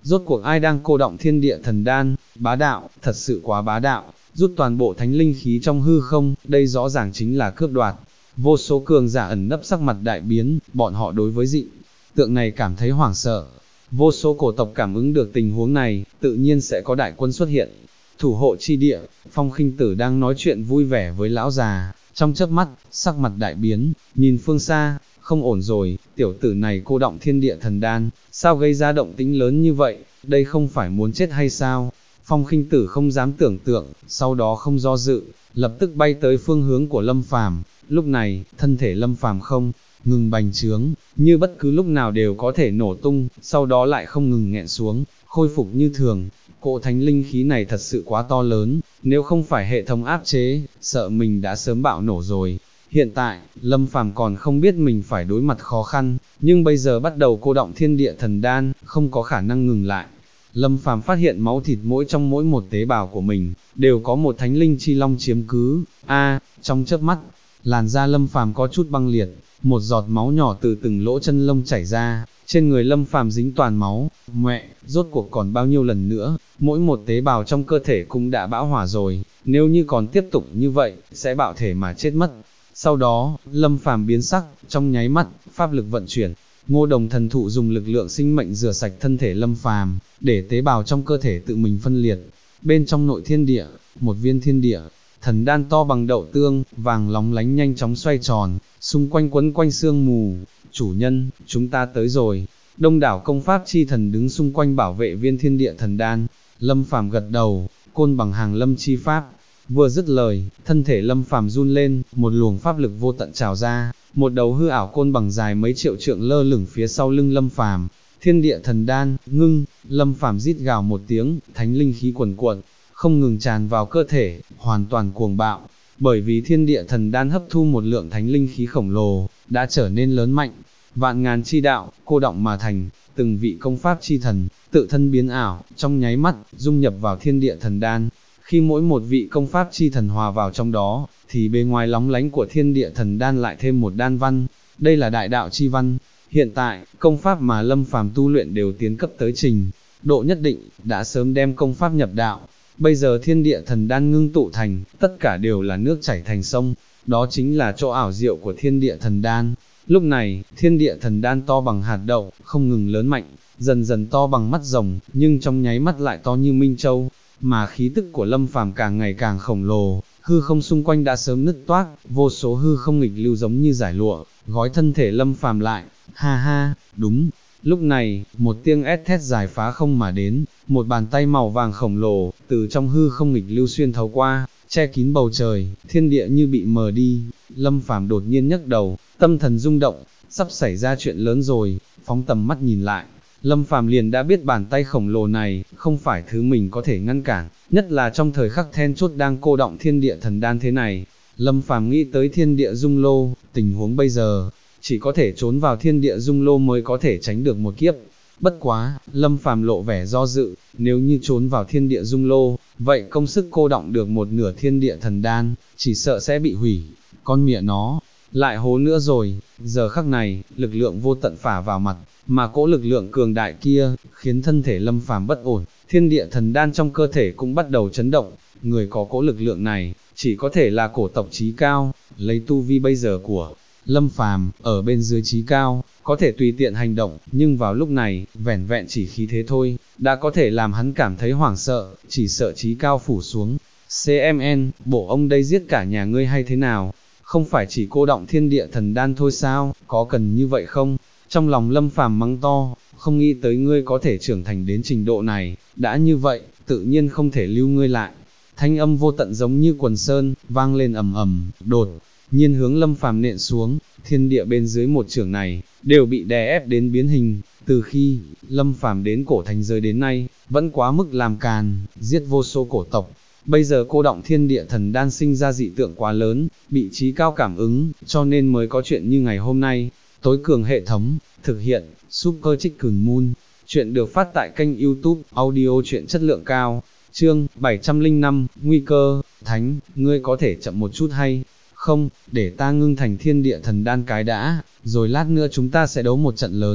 rốt cuộc ai đang cô động thiên địa thần đan, bá đạo, thật sự quá bá đạo, rút toàn bộ thánh linh khí trong hư không, đây rõ ràng chính là cướp đoạt. Vô số cường giả ẩn nấp sắc mặt đại biến, bọn họ đối với dị tượng này cảm thấy hoảng sợ. Vô số cổ tộc cảm ứng được tình huống này, tự nhiên sẽ có đại quân xuất hiện. Thủ hộ chi địa, Phong Khinh Tử đang nói chuyện vui vẻ với lão già, trong chớp mắt, sắc mặt đại biến, nhìn phương xa, không ổn rồi, tiểu tử này cô động thiên địa thần đan, sao gây ra động tĩnh lớn như vậy, đây không phải muốn chết hay sao? Phong Khinh Tử không dám tưởng tượng, sau đó không do dự, lập tức bay tới phương hướng của Lâm Phàm. Lúc này, thân thể Lâm Phàm không ngừng bành trướng, như bất cứ lúc nào đều có thể nổ tung, sau đó lại không ngừng nghẹn xuống, khôi phục như thường. Cỗ thánh linh khí này thật sự quá to lớn, nếu không phải hệ thống áp chế, sợ mình đã sớm bạo nổ rồi. Hiện tại, Lâm Phàm còn không biết mình phải đối mặt khó khăn, nhưng bây giờ bắt đầu cô động thiên địa thần đan, không có khả năng ngừng lại. Lâm Phàm phát hiện máu thịt trong mỗi một tế bào của mình, đều có một thánh linh chi long chiếm cứ. Trong chớp mắt, làn da Lâm Phàm có chút băng liệt, một giọt máu nhỏ từ từng lỗ chân lông chảy ra, trên người Lâm Phàm dính toàn máu. Mẹ, rốt cuộc còn bao nhiêu lần nữa, mỗi một tế bào trong cơ thể cũng đã bão hỏa rồi, nếu như còn tiếp tục như vậy, sẽ bạo thể mà chết mất. Sau đó, Lâm Phàm biến sắc, trong nháy mắt, pháp lực vận chuyển, Ngô Đồng thần thụ dùng lực lượng sinh mệnh rửa sạch thân thể Lâm Phàm, để tế bào trong cơ thể tự mình phân liệt. Bên trong nội thiên địa, một viên thiên địa thần đan to bằng đậu tương, vàng lóng lánh nhanh chóng xoay tròn, xung quanh quấn quanh sương mù. Chủ nhân, chúng ta tới rồi. Đông đảo công pháp chi thần đứng xung quanh bảo vệ viên thiên địa thần đan. Lâm Phàm gật đầu, côn bằng hàng lâm chi pháp. Vừa dứt lời, thân thể Lâm Phàm run lên, một luồng pháp lực vô tận trào ra, một đầu hư ảo côn bằng dài mấy triệu trượng lơ lửng phía sau lưng Lâm Phàm. Thiên địa thần đan, ngưng. Lâm Phàm rít gào một tiếng, thánh linh khí quần cuộn, không ngừng tràn vào cơ thể, hoàn toàn cuồng bạo. Bởi vì thiên địa thần đan hấp thu một lượng thánh linh khí khổng lồ, đã trở nên lớn mạnh. Vạn ngàn chi đạo, cô động mà thành, từng vị công pháp chi thần, tự thân biến ảo, trong nháy mắt, dung nhập vào thiên địa thần đan. Khi mỗi một vị công pháp chi thần hòa vào trong đó, thì bề ngoài lóng lánh của thiên địa thần đan lại thêm một đan văn. Đây là đại đạo chi văn. Hiện tại, công pháp mà Lâm Phàm tu luyện đều tiến cấp tới trình độ nhất định, đã sớm đem công pháp nhập đạo. Bây giờ thiên địa thần đan ngưng tụ thành, tất cả đều là nước chảy thành sông, đó chính là chỗ ảo diệu của thiên địa thần đan. Lúc này, thiên địa thần đan to bằng hạt đậu, không ngừng lớn mạnh, dần dần to bằng mắt rồng, nhưng trong nháy mắt lại to như Minh Châu, mà khí tức của Lâm Phàm càng ngày càng khổng lồ, hư không xung quanh đã sớm nứt toác, vô số hư không nghịch lưu giống như giải lụa, gói thân thể Lâm Phàm lại. Ha ha, đúng. Lúc này, một tiếng thét dài phá không mà đến, một bàn tay màu vàng khổng lồ, từ trong hư không nghịch lưu xuyên thấu qua, che kín bầu trời, thiên địa như bị mờ đi. Lâm Phàm đột nhiên nhấc đầu, tâm thần rung động, sắp xảy ra chuyện lớn rồi. Phóng tầm mắt nhìn lại, Lâm Phàm liền đã biết bàn tay khổng lồ này, không phải thứ mình có thể ngăn cản, nhất là trong thời khắc then chốt đang cô động thiên địa thần đan thế này. Lâm Phàm nghĩ tới thiên địa dung lô, tình huống bây giờ, chỉ có thể trốn vào thiên địa dung lô mới có thể tránh được một kiếp. Bất quá, Lâm Phàm lộ vẻ do dự, nếu như trốn vào thiên địa dung lô, vậy công sức cô động được một nửa thiên địa thần đan, chỉ sợ sẽ bị hủy. Con mẹ nó, lại hố nữa rồi. Giờ khắc này, lực lượng vô tận phả vào mặt, mà cỗ lực lượng cường đại kia, khiến thân thể Lâm Phàm bất ổn, thiên địa thần đan trong cơ thể cũng bắt đầu chấn động. Người có cỗ lực lượng này, chỉ có thể là cổ tộc chí cao. Lấy tu vi bây giờ của Lâm Phàm, ở bên dưới chí cao, có thể tùy tiện hành động, nhưng vào lúc này, vẻn vẹn chỉ khí thế thôi, đã có thể làm hắn cảm thấy hoảng sợ, chỉ sợ chí cao phủ xuống. CMN, bộ ông đây giết cả nhà ngươi hay thế nào? Không phải chỉ cô động thiên địa thần đan thôi sao, có cần như vậy không? Trong lòng Lâm Phàm mắng to, không nghĩ tới ngươi có thể trưởng thành đến trình độ này, đã như vậy, tự nhiên không thể lưu ngươi lại. Thanh âm vô tận giống như quần sơn, vang lên ầm ầm, đột nhiên hướng Lâm Phàm nện xuống. Thiên địa bên dưới một chưởng này, đều bị đè ép đến biến hình. Từ khi Lâm Phàm đến cổ thành giới đến nay, vẫn quá mức làm càn, giết vô số cổ tộc. Bây giờ cô động thiên địa thần đan sinh ra dị tượng quá lớn, bị chí cao cảm ứng, cho nên mới có chuyện như ngày hôm nay. Tối cường hệ thống, thực hiện, Super Chicken Moon. Chuyện được phát tại kênh YouTube, audio chuyện chất lượng cao. Chương 705, Nguy cơ. Thánh, ngươi có thể chậm một chút hay không, để ta ngưng thành thiên địa thần đan cái đã, rồi lát nữa chúng ta sẽ đấu một trận lớn.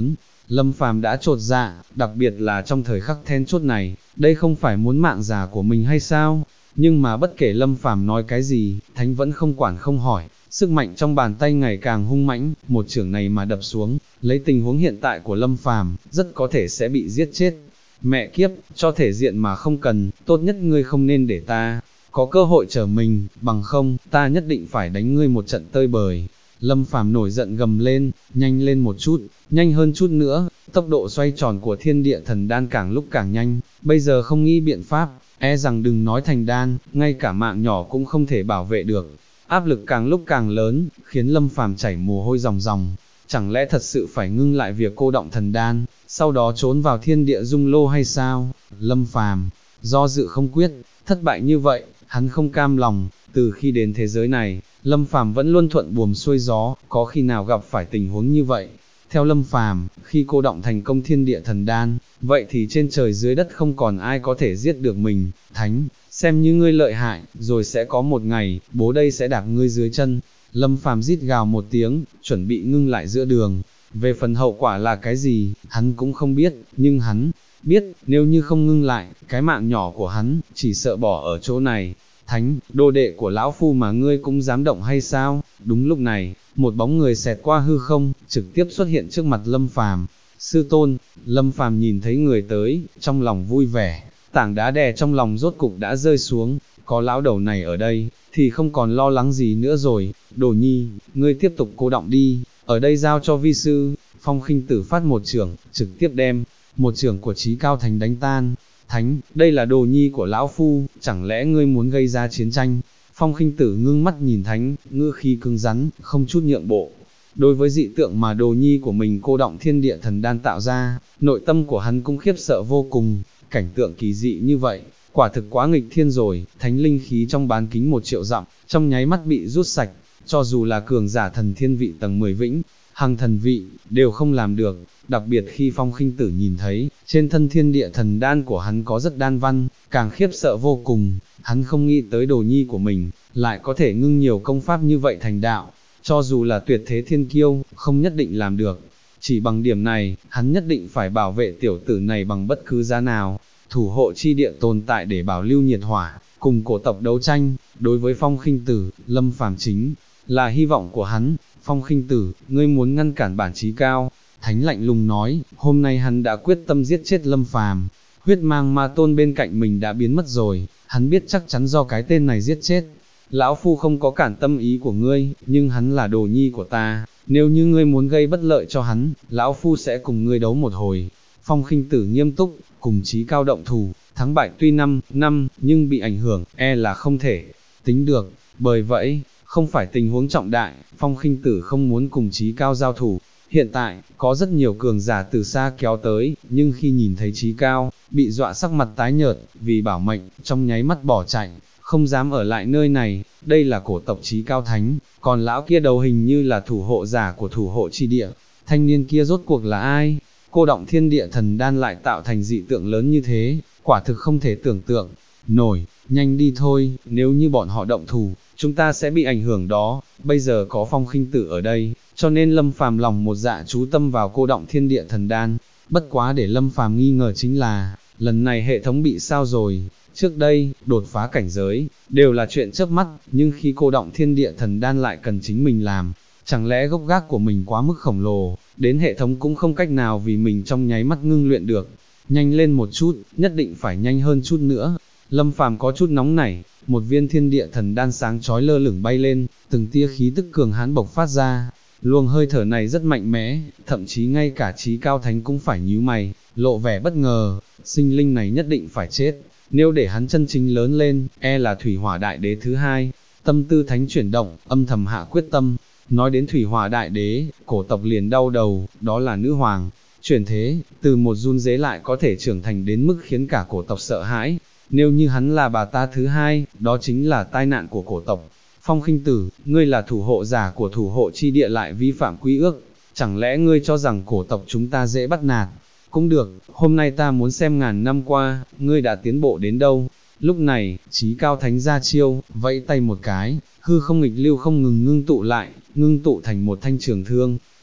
Lâm Phàm đã chột dạ, đặc biệt là trong thời khắc then chốt này, đây không phải muốn mạng già của mình hay sao? Nhưng mà bất kể Lâm Phàm nói cái gì, Thánh vẫn không quản không hỏi, sức mạnh trong bàn tay ngày càng hung mãnh, một chưởng này mà đập xuống, lấy tình huống hiện tại của Lâm Phàm, rất có thể sẽ bị giết chết. Mẹ kiếp, cho thể diện mà không cần, tốt nhất ngươi không nên để ta có cơ hội trở mình, bằng không, ta nhất định phải đánh ngươi một trận tơi bời. Lâm Phàm nổi giận gầm lên, nhanh lên một chút, nhanh hơn chút nữa, tốc độ xoay tròn của thiên địa thần đan càng lúc càng nhanh, bây giờ không nghĩ biện pháp, e rằng đừng nói thành đan, ngay cả mạng nhỏ cũng không thể bảo vệ được. Áp lực càng lúc càng lớn, khiến Lâm Phàm chảy mồ hôi ròng ròng, chẳng lẽ thật sự phải ngưng lại việc cô động thần đan, sau đó trốn vào thiên địa dung lô hay sao? Lâm Phàm do dự không quyết, thất bại như vậy, hắn không cam lòng, từ khi đến thế giới này, Lâm Phàm vẫn luôn thuận buồm xuôi gió, có khi nào gặp phải tình huống như vậy. Theo Lâm Phàm, khi cô động thành công thiên địa thần đan, vậy thì trên trời dưới đất không còn ai có thể giết được mình. Thánh, xem như ngươi lợi hại, rồi sẽ có một ngày, bố đây sẽ đạp ngươi dưới chân. Lâm Phàm rít gào một tiếng, chuẩn bị ngưng lại giữa đường. Về phần hậu quả là cái gì, hắn cũng không biết, nhưng hắn biết, nếu như không ngưng lại, cái mạng nhỏ của hắn, chỉ sợ bỏ ở chỗ này. Thánh, đô đệ của lão phu mà ngươi cũng dám động hay sao? Đúng lúc này, một bóng người xẹt qua hư không, trực tiếp xuất hiện trước mặt Lâm Phàm. Sư tôn, Lâm Phàm nhìn thấy người tới, trong lòng vui vẻ, tảng đá đè trong lòng rốt cục đã rơi xuống, có lão đầu này ở đây, thì không còn lo lắng gì nữa rồi. Đồ nhi, ngươi tiếp tục cô động đi, ở đây giao cho vi sư. Phong Khinh Tử phát một chưởng, trực tiếp đem một chưởng của Chí Cao Thánh đánh tan. Thánh, đây là đồ nhi của lão phu, chẳng lẽ ngươi muốn gây ra chiến tranh? Phong Khinh Tử ngưng mắt nhìn Thánh, ngữ khí cứng rắn, không chút nhượng bộ. Đối với dị tượng mà đồ nhi của mình cô động thiên địa thần đan tạo ra, nội tâm của hắn cũng khiếp sợ vô cùng. Cảnh tượng kỳ dị như vậy, quả thực quá nghịch thiên rồi. Thánh linh khí trong bán kính 1 triệu dặm, trong nháy mắt bị rút sạch, cho dù là cường giả thần thiên vị tầng 10 vĩnh hằng thần vị, đều không làm được. Đặc biệt khi Phong Khinh Tử nhìn thấy, trên thân thiên địa thần đan của hắn có rất đan văn, càng khiếp sợ vô cùng. Hắn không nghĩ tới đồ nhi của mình, lại có thể ngưng nhiều công pháp như vậy thành đạo, cho dù là tuyệt thế thiên kiêu, không nhất định làm được. Chỉ bằng điểm này, hắn nhất định phải bảo vệ tiểu tử này bằng bất cứ giá nào. Thủ hộ chi địa tồn tại để bảo lưu nhiệt hỏa, cùng cổ tộc đấu tranh. Đối với Phong Khinh Tử, Lâm Phàm chính là hy vọng của hắn. Phong Khinh Tử, ngươi muốn ngăn cản bản Chí Cao Thánh lạnh lùng nói, hôm nay hắn đã quyết tâm giết chết Lâm Phàm. Huyết mang ma tôn bên cạnh mình đã biến mất rồi, hắn biết chắc chắn do cái tên này giết chết. Lão phu không có cản tâm ý của ngươi, nhưng hắn là đồ nhi của ta, nếu như ngươi muốn gây bất lợi cho hắn, lão phu sẽ cùng ngươi đấu một hồi. Phong Khinh Tử nghiêm túc, cùng Chí Cao động thủ, thắng bại tuy năm, nhưng bị ảnh hưởng, e là không thể tính được. Bởi vậy, không phải tình huống trọng đại, Phong Khinh Tử không muốn cùng Chí Cao giao thủ. Hiện tại, có rất nhiều cường giả từ xa kéo tới, nhưng khi nhìn thấy Chí Cao, bị dọa sắc mặt tái nhợt, vì bảo mệnh, trong nháy mắt bỏ chạy, không dám ở lại nơi này. Đây là cổ tộc Chí Cao Thánh, còn lão kia đầu hình như là thủ hộ giả của thủ hộ chi địa. Thanh niên kia rốt cuộc là ai? Cô động thiên địa thần đan lại tạo thành dị tượng lớn như thế, quả thực không thể tưởng tượng nổi. Nhanh đi thôi, nếu như bọn họ động thủ, chúng ta sẽ bị ảnh hưởng đó. Bây giờ có Phong Khinh Tử ở đây, cho nên Lâm Phàm lòng một dạ chú tâm vào cô động thiên địa thần đan. Bất quá để Lâm Phàm nghi ngờ chính là, lần này hệ thống bị sao rồi. Trước đây, đột phá cảnh giới, đều là chuyện chớp mắt, nhưng khi cô động thiên địa thần đan lại cần chính mình làm. Chẳng lẽ gốc gác của mình quá mức khổng lồ, đến hệ thống cũng không cách nào vì mình trong nháy mắt ngưng luyện được. Nhanh lên một chút, nhất định phải nhanh hơn chút nữa. Lâm Phàm có chút nóng nảy, một viên thiên địa thần đan sáng chói lơ lửng bay lên, từng tia khí tức cường hãn bộc phát ra. Luồng hơi thở này rất mạnh mẽ, thậm chí ngay cả Chí Cao Thánh cũng phải nhíu mày, lộ vẻ bất ngờ. Sinh linh này nhất định phải chết, nếu để hắn chân chính lớn lên, e là Thủy Hỏa Đại Đế thứ hai. Tâm tư Thánh chuyển động, âm thầm hạ quyết tâm. Nói đến Thủy Hỏa Đại Đế, cổ tộc liền đau đầu, đó là nữ hoàng chuyển thế, từ một run dế lại có thể trưởng thành đến mức khiến cả cổ tộc sợ hãi. Nếu như hắn là bà ta thứ hai, đó chính là tai nạn của cổ tộc. Phong Khinh Tử, ngươi là thủ hộ giả của thủ hộ chi địa lại vi phạm quy ước, chẳng lẽ ngươi cho rằng cổ tộc chúng ta dễ bắt nạt? Cũng được, hôm nay ta muốn xem ngàn năm qua, ngươi đã tiến bộ đến đâu. Lúc này, Chí Cao Thánh ra chiêu, vẫy tay một cái, hư không nghịch lưu không ngừng ngưng tụ lại, ngưng tụ thành một thanh trường thương.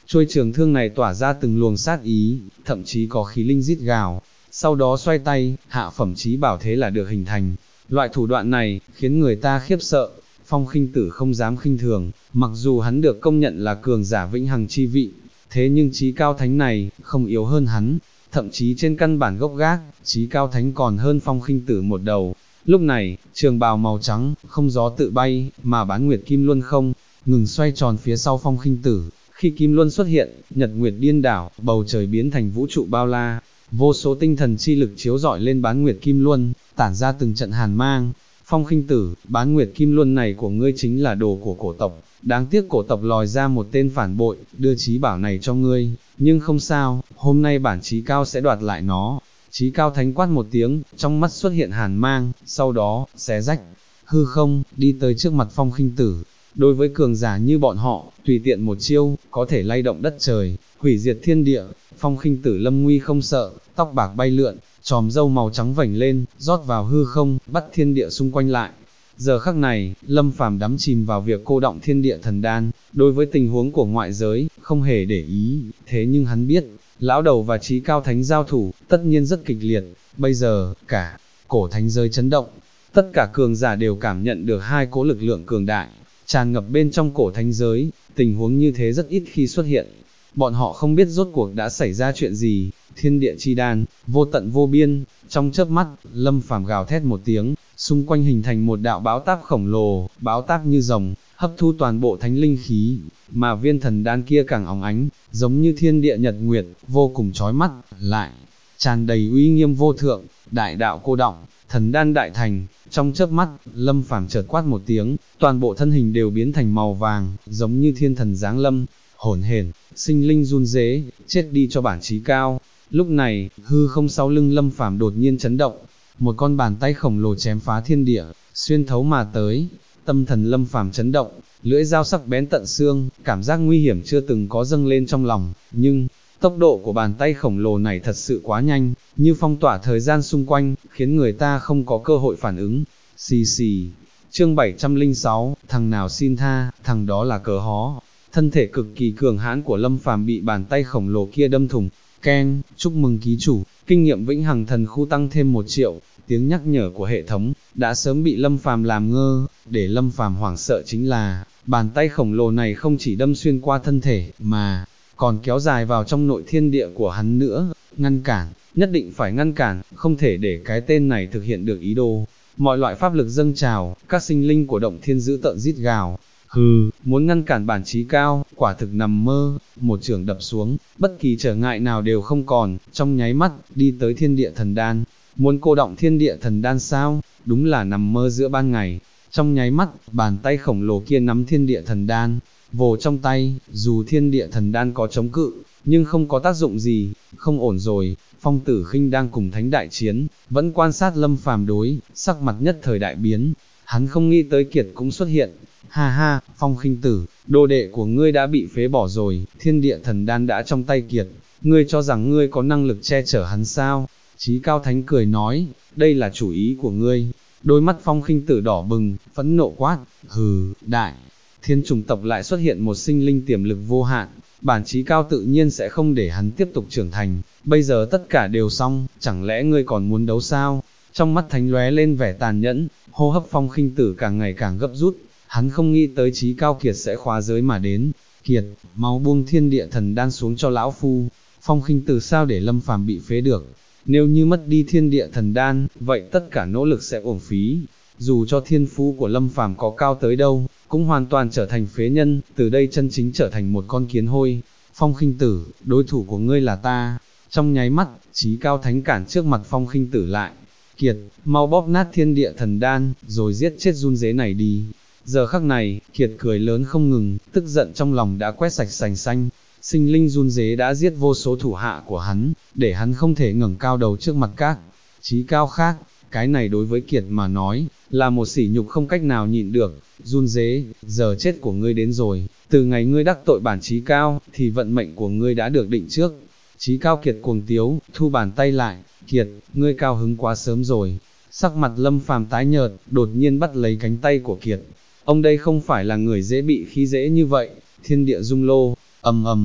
Chuôi trường thương này tỏa ra từng luồng sát ý, thậm chí có khí linh rít gào, sau đó xoay tay, hạ phẩm chí bảo thế là được hình thành. Loại thủ đoạn này, khiến người ta khiếp sợ, Phong Khinh Tử không dám khinh thường, mặc dù hắn được công nhận là cường giả vĩnh hằng chi vị, thế nhưng chí cao thánh này, không yếu hơn hắn, thậm chí trên căn bản gốc gác, chí cao thánh còn hơn Phong Khinh Tử một đầu. Lúc này, trường bào màu trắng, không gió tự bay, mà bán nguyệt kim luân không ngừng xoay tròn phía sau Phong Khinh Tử. Khi kim luân xuất hiện, nhật nguyệt điên đảo, bầu trời biến thành vũ trụ bao la, vô số tinh thần chi lực chiếu rọi lên bán nguyệt kim luân, tản ra từng trận hàn mang. Phong Khinh Tử, bán nguyệt kim luân này của ngươi chính là đồ của cổ tộc, đáng tiếc cổ tộc lòi ra một tên phản bội, đưa chí bảo này cho ngươi, nhưng không sao, hôm nay bản chí cao sẽ đoạt lại nó. Chí cao thánh quát một tiếng, trong mắt xuất hiện hàn mang, sau đó, xé rách hư không, đi tới trước mặt Phong Khinh Tử. Đối với cường giả như bọn họ, tùy tiện một chiêu, có thể lay động đất trời, hủy diệt thiên địa. Phong Khinh Tử lâm nguy không sợ, tóc bạc bay lượn, chòm râu màu trắng vành lên, rót vào hư không, bắt thiên địa xung quanh lại. Giờ khắc này, Lâm Phàm đắm chìm vào việc cô động thiên địa thần đan, đối với tình huống của ngoại giới, không hề để ý, thế nhưng hắn biết, lão đầu và chí cao thánh giao thủ, tất nhiên rất kịch liệt, bây giờ, cả cổ thánh giới chấn động, tất cả cường giả đều cảm nhận được hai cỗ lực lượng cường đại, tràn ngập bên trong cổ thánh giới, tình huống như thế rất ít khi xuất hiện. Bọn họ không biết rốt cuộc đã xảy ra chuyện gì, thiên địa chi đan, vô tận vô biên, trong chớp mắt, Lâm Phàm gào thét một tiếng, xung quanh hình thành một đạo bão táp khổng lồ, bão táp như rồng, hấp thu toàn bộ thánh linh khí, mà viên thần đan kia càng óng ánh, giống như thiên địa nhật nguyệt, vô cùng chói mắt, lại tràn đầy uy nghiêm vô thượng, đại đạo cô đọng, thần đan đại thành. Trong chớp mắt, Lâm Phàm chợt quát một tiếng, toàn bộ thân hình đều biến thành màu vàng, giống như thiên thần giáng lâm, hỗn hển, sinh linh run rế, chết đi cho bản chí cao. Lúc này, hư không sau lưng Lâm Phàm đột nhiên chấn động, một con bàn tay khổng lồ chém phá thiên địa, xuyên thấu mà tới. Tâm thần Lâm Phàm chấn động, lưỡi dao sắc bén tận xương, cảm giác nguy hiểm chưa từng có dâng lên trong lòng, nhưng tốc độ của bàn tay khổng lồ này thật sự quá nhanh, như phong tỏa thời gian xung quanh, khiến người ta không có cơ hội phản ứng. Xì xì, chương 706, thằng nào xin tha, thằng đó là cờ hó. Thân thể cực kỳ cường hãn của Lâm Phàm bị bàn tay khổng lồ kia đâm thủng. Keng, chúc mừng ký chủ, kinh nghiệm vĩnh hằng thần khu tăng thêm 1 triệu. Tiếng nhắc nhở của hệ thống đã sớm bị Lâm Phàm làm ngơ, để Lâm Phàm hoảng sợ chính là, bàn tay khổng lồ này không chỉ đâm xuyên qua thân thể, mà còn kéo dài vào trong nội thiên địa của hắn nữa. Ngăn cản, nhất định phải ngăn cản, không thể để cái tên này thực hiện được ý đồ. Mọi loại pháp lực dâng trào, các sinh linh của động thiên dữ tợn rít gào. Hừ, muốn ngăn cản bản chí cao, quả thực nằm mơ. Một chưởng đập xuống, bất kỳ trở ngại nào đều không còn, trong nháy mắt, đi tới thiên địa thần đan. Muốn cô động thiên địa thần đan sao, đúng là nằm mơ giữa ban ngày. Trong nháy mắt, bàn tay khổng lồ kia nắm thiên địa thần đan, vồ trong tay, dù thiên địa thần đan có chống cự, nhưng không có tác dụng gì. Không ổn rồi. Phong Tử Khinh đang cùng thánh đại chiến, vẫn quan sát Lâm Phàm đối, sắc mặt nhất thời đại biến, hắn không nghĩ tới Kiệt cũng xuất hiện. Ha ha, Phong Khinh tử, đồ đệ của ngươi đã bị phế bỏ rồi, thiên địa thần đan đã trong tay Kiệt, ngươi cho rằng ngươi có năng lực che chở hắn sao? Chí Cao Thánh cười nói, đây là chủ ý của ngươi. Đôi mắt Phong Khinh tử đỏ bừng, phẫn nộ quát, hừ, đại thiên chủng tộc lại xuất hiện một sinh linh tiềm lực vô hạn, bản Chí Cao tự nhiên sẽ không để hắn tiếp tục trưởng thành, bây giờ tất cả đều xong, chẳng lẽ ngươi còn muốn đấu sao? Trong mắt Thánh lóe lên vẻ tàn nhẫn, hô hấp Phong Khinh tử càng ngày càng gấp rút, hắn không nghĩ tới Chí Cao Kiệt sẽ khóa giới mà đến. Kiệt, mau buông thiên địa thần đan xuống cho lão phu. Phong Khinh tử sao để Lâm Phàm bị phế được? Nếu như mất đi thiên địa thần đan, vậy tất cả nỗ lực sẽ uổng phí. Dù cho thiên phú của Lâm Phàm có cao tới đâu, cũng hoàn toàn trở thành phế nhân, từ đây chân chính trở thành một con kiến hôi. Phong Khinh tử, đối thủ của ngươi là ta. Trong nháy mắt, Chí Cao Thánh cản trước mặt Phong Khinh tử lại. Kiệt, mau bóp nát thiên địa thần đan, rồi giết chết run dế này đi. Giờ khắc này, Kiệt cười lớn không ngừng, tức giận trong lòng đã quét sạch sành xanh. Sinh linh run dế đã giết vô số thủ hạ của hắn, để hắn không thể ngẩng cao đầu trước mặt các Chí Cao khác. Cái này đối với Kiệt mà nói, là một sỉ nhục không cách nào nhịn được. Run dế, giờ chết của ngươi đến rồi, từ ngày ngươi đắc tội bản Chí Cao, thì vận mệnh của ngươi đã được định trước. Chí Cao Kiệt cuồng tiếu, thu bàn tay lại, Kiệt, ngươi cao hứng quá sớm rồi. Sắc mặt Lâm Phàm tái nhợt, đột nhiên bắt lấy cánh tay của Kiệt. Ông đây không phải là người dễ bị khi dễ như vậy. Thiên địa rung lô, ầm ầm,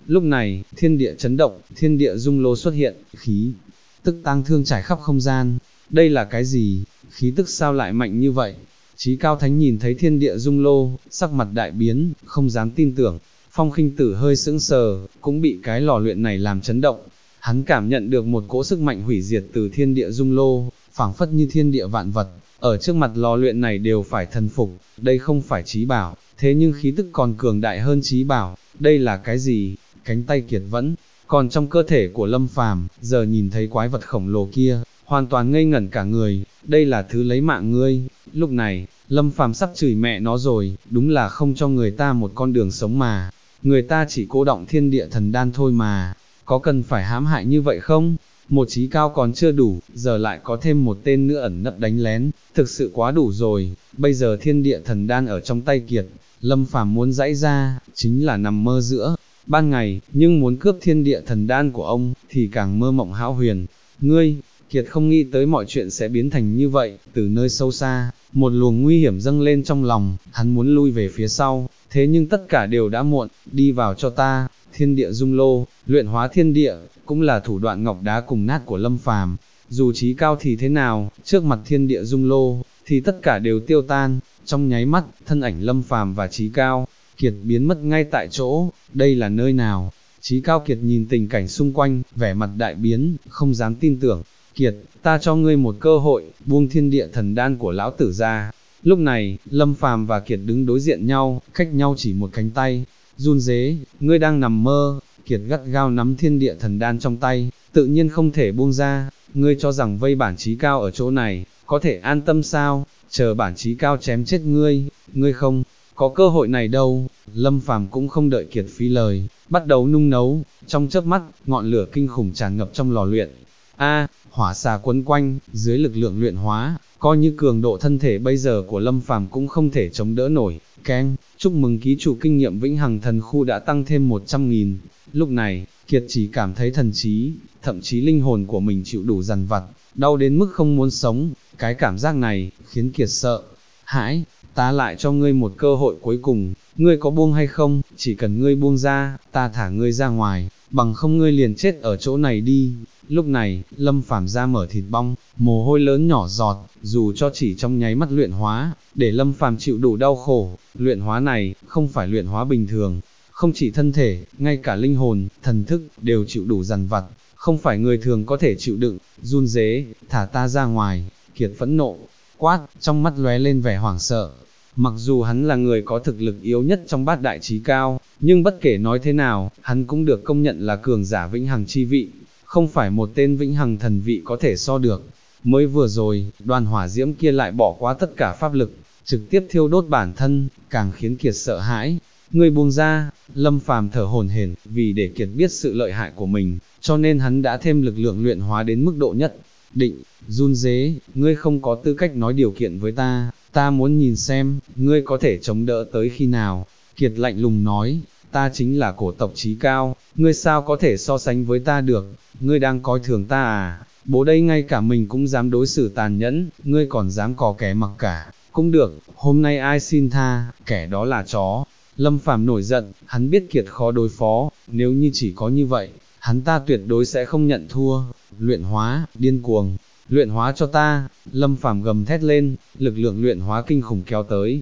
Lúc này, thiên địa chấn động, thiên địa dung lô xuất hiện, khí tức tang thương trải khắp không gian. Đây là cái gì? Khí tức sao lại mạnh như vậy? Chí Cao Thánh nhìn thấy thiên địa dung lô, sắc mặt đại biến, không dám tin tưởng. Phong Khinh Tử hơi sững sờ, cũng bị cái lò luyện này làm chấn động. Hắn cảm nhận được một cỗ sức mạnh hủy diệt từ thiên địa dung lô, phảng phất như thiên địa vạn vật, ở trước mặt lò luyện này đều phải thần phục. Đây không phải trí bảo, thế nhưng khí tức còn cường đại hơn trí bảo. Đây là cái gì? Cánh tay Kiệt vẫn còn trong cơ thể của Lâm Phàm, giờ nhìn thấy quái vật khổng lồ kia, hoàn toàn ngây ngẩn cả người. Đây là thứ lấy mạng ngươi. Lúc này, Lâm Phàm sắp chửi mẹ nó rồi, đúng là không cho người ta một con đường sống mà. Người ta chỉ cô động thiên địa thần đan thôi mà, có cần phải hãm hại như vậy không? Một Chí Cao còn chưa đủ, giờ lại có thêm một tên nữa ẩn nấp đánh lén, thực sự quá đủ rồi. Bây giờ thiên địa thần đan ở trong tay Kiệt, Lâm Phàm muốn giãy ra, chính là nằm mơ giữa ban ngày, nhưng muốn cướp thiên địa thần đan của ông, thì càng mơ mộng hão huyền. Ngươi, Kiệt không nghĩ tới mọi chuyện sẽ biến thành như vậy. Từ nơi sâu xa, một luồng nguy hiểm dâng lên trong lòng, hắn muốn lui về phía sau, thế nhưng tất cả đều đã muộn. Đi vào cho ta. Thiên địa dung lô, luyện hóa thiên địa, cũng là thủ đoạn ngọc đá cùng nát của Lâm Phàm. Dù Chí Cao thì thế nào, trước mặt thiên địa dung lô, thì tất cả đều tiêu tan. Trong nháy mắt, thân ảnh Lâm Phàm và Chí Cao Kiệt biến mất ngay tại chỗ. Đây là nơi nào? Chí Cao Kiệt nhìn tình cảnh xung quanh, vẻ mặt đại biến, không dám tin tưởng. Kiệt, ta cho ngươi một cơ hội, buông thiên địa thần đan của lão tử ra. Lúc này, Lâm Phàm và Kiệt đứng đối diện nhau, cách nhau chỉ một cánh tay. Run rế, ngươi đang nằm mơ. Kiệt gắt gao nắm thiên địa thần đan trong tay, tự nhiên không thể buông ra. Ngươi cho rằng vây bản Chí Cao ở chỗ này, có thể an tâm sao? Chờ bản Chí Cao chém chết ngươi, ngươi không có cơ hội này đâu. Lâm Phàm cũng không đợi Kiệt phí lời, bắt đầu nung nấu. Trong chớp mắt, ngọn lửa kinh khủng tràn ngập trong lò luyện. Hỏa xà quấn quanh, dưới lực lượng luyện hóa, coi như cường độ thân thể bây giờ của Lâm Phàm cũng không thể chống đỡ nổi. Keng, chúc mừng ký chủ kinh nghiệm vĩnh hằng thần khu đã tăng thêm 100.000. Lúc này, Kiệt chỉ cảm thấy thần trí, thậm chí linh hồn của mình chịu đủ dằn vặt, đau đến mức không muốn sống. Cái cảm giác này, khiến Kiệt sợ hãi. Ta lại cho ngươi một cơ hội cuối cùng, ngươi có buông hay không? Chỉ cần ngươi buông ra, ta thả ngươi ra ngoài, bằng không ngươi liền chết ở chỗ này đi. Lúc này, Lâm Phàm da mở thịt bong, mồ hôi lớn nhỏ giọt, dù cho chỉ trong nháy mắt luyện hóa, để Lâm Phàm chịu đủ đau khổ. Luyện hóa này, không phải luyện hóa bình thường, không chỉ thân thể, ngay cả linh hồn, thần thức, đều chịu đủ dằn vặt, không phải người thường có thể chịu đựng. Run rế, thả ta ra ngoài. Kiệt phẫn nộ quát, trong mắt lóe lên vẻ hoảng sợ. Mặc dù hắn là người có thực lực yếu nhất trong bát đại Chí Cao, nhưng bất kể nói thế nào, hắn cũng được công nhận là cường giả vĩnh hằng chi vị, không phải một tên vĩnh hằng thần vị có thể so được. Mới vừa rồi, đoàn hỏa diễm kia lại bỏ qua tất cả pháp lực, trực tiếp thiêu đốt bản thân, càng khiến Kiệt sợ hãi. Ngươi buông ra. Lâm Phàm thở hổn hển, vì để Kiệt biết sự lợi hại của mình, cho nên hắn đã thêm lực lượng luyện hóa đến mức độ nhất định. Run rế, ngươi không có tư cách nói điều kiện với ta, ta muốn nhìn xem, ngươi có thể chống đỡ tới khi nào. Kiệt lạnh lùng nói, ta chính là cổ tộc Chí Cao, ngươi sao có thể so sánh với ta được? Ngươi đang coi thường ta à? Bố đây ngay cả mình cũng dám đối xử tàn nhẫn, ngươi còn dám cò kẻ mặc cả. Cũng được, hôm nay ai xin tha, kẻ đó là chó. Lâm Phàm nổi giận, hắn biết Kiệt khó đối phó, nếu như chỉ có như vậy, hắn ta tuyệt đối sẽ không nhận thua. Luyện hóa, điên cuồng, luyện hóa cho ta. Lâm Phàm gầm thét lên, lực lượng luyện hóa kinh khủng kéo tới.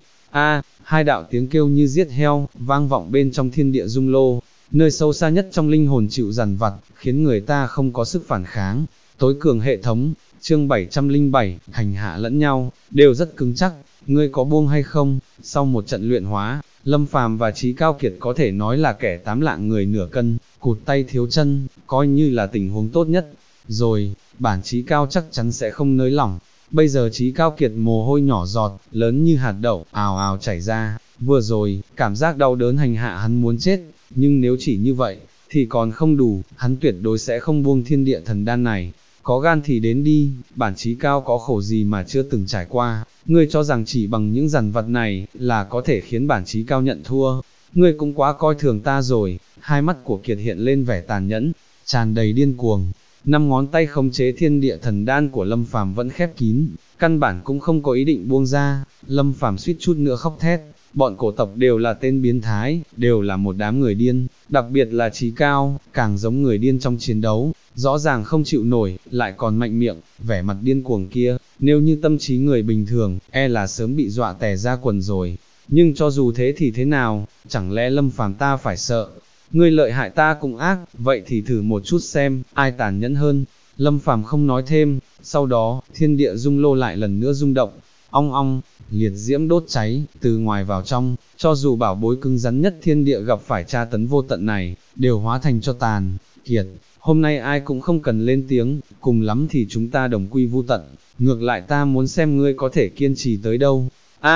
Hai đạo tiếng kêu như giết heo, vang vọng bên trong thiên địa dung lô, nơi sâu xa nhất trong linh hồn chịu dằn vặt, khiến người ta không có sức phản kháng. Tối cường hệ thống, chương 707, hành hạ lẫn nhau, đều rất cứng chắc. Ngươi có buông hay không? Sau một trận luyện hóa, Lâm Phàm và Chí Cao Kiệt có thể nói là kẻ tám lạng người nửa cân, cụt tay thiếu chân, coi như là tình huống tốt nhất. Rồi, bản Chí Cao chắc chắn sẽ không nới lỏng. Bây giờ Chí Cao Kiệt mồ hôi nhỏ giọt, lớn như hạt đậu, ào ào chảy ra. Vừa rồi, cảm giác đau đớn hành hạ hắn muốn chết, nhưng nếu chỉ như vậy, thì còn không đủ, hắn tuyệt đối sẽ không buông thiên địa thần đan này. Có gan thì đến đi, bản Chí Cao có khổ gì mà chưa từng trải qua, ngươi cho rằng chỉ bằng những dằn vặt này, là có thể khiến bản Chí Cao nhận thua. Ngươi cũng quá coi thường ta rồi. Hai mắt của Kiệt hiện lên vẻ tàn nhẫn, tràn đầy điên cuồng. Năm ngón tay khống chế thiên địa thần đan của Lâm Phàm vẫn khép kín, căn bản cũng không có ý định buông ra. Lâm Phàm suýt chút nữa khóc thét, bọn cổ tộc đều là tên biến thái, đều là một đám người điên, đặc biệt là Trí Cao, càng giống người điên trong chiến đấu, rõ ràng không chịu nổi, lại còn mạnh miệng, vẻ mặt điên cuồng kia, nếu như tâm trí người bình thường, là sớm bị dọa tè ra quần rồi. Nhưng cho dù thế thì thế nào, chẳng lẽ Lâm Phàm ta phải sợ? Ngươi lợi hại ta cũng ác, vậy thì thử một chút xem, ai tàn nhẫn hơn. Lâm Phàm không nói thêm, sau đó, thiên địa dung lô lại lần nữa rung động, ong ong, liệt diễm đốt cháy, từ ngoài vào trong, cho dù bảo bối cứng rắn nhất thiên địa gặp phải tra tấn vô tận này, đều hóa thành cho tàn. Kiệt, hôm nay ai cũng không cần lên tiếng, cùng lắm thì chúng ta đồng quy vu tận, ngược lại ta muốn xem ngươi có thể kiên trì tới đâu.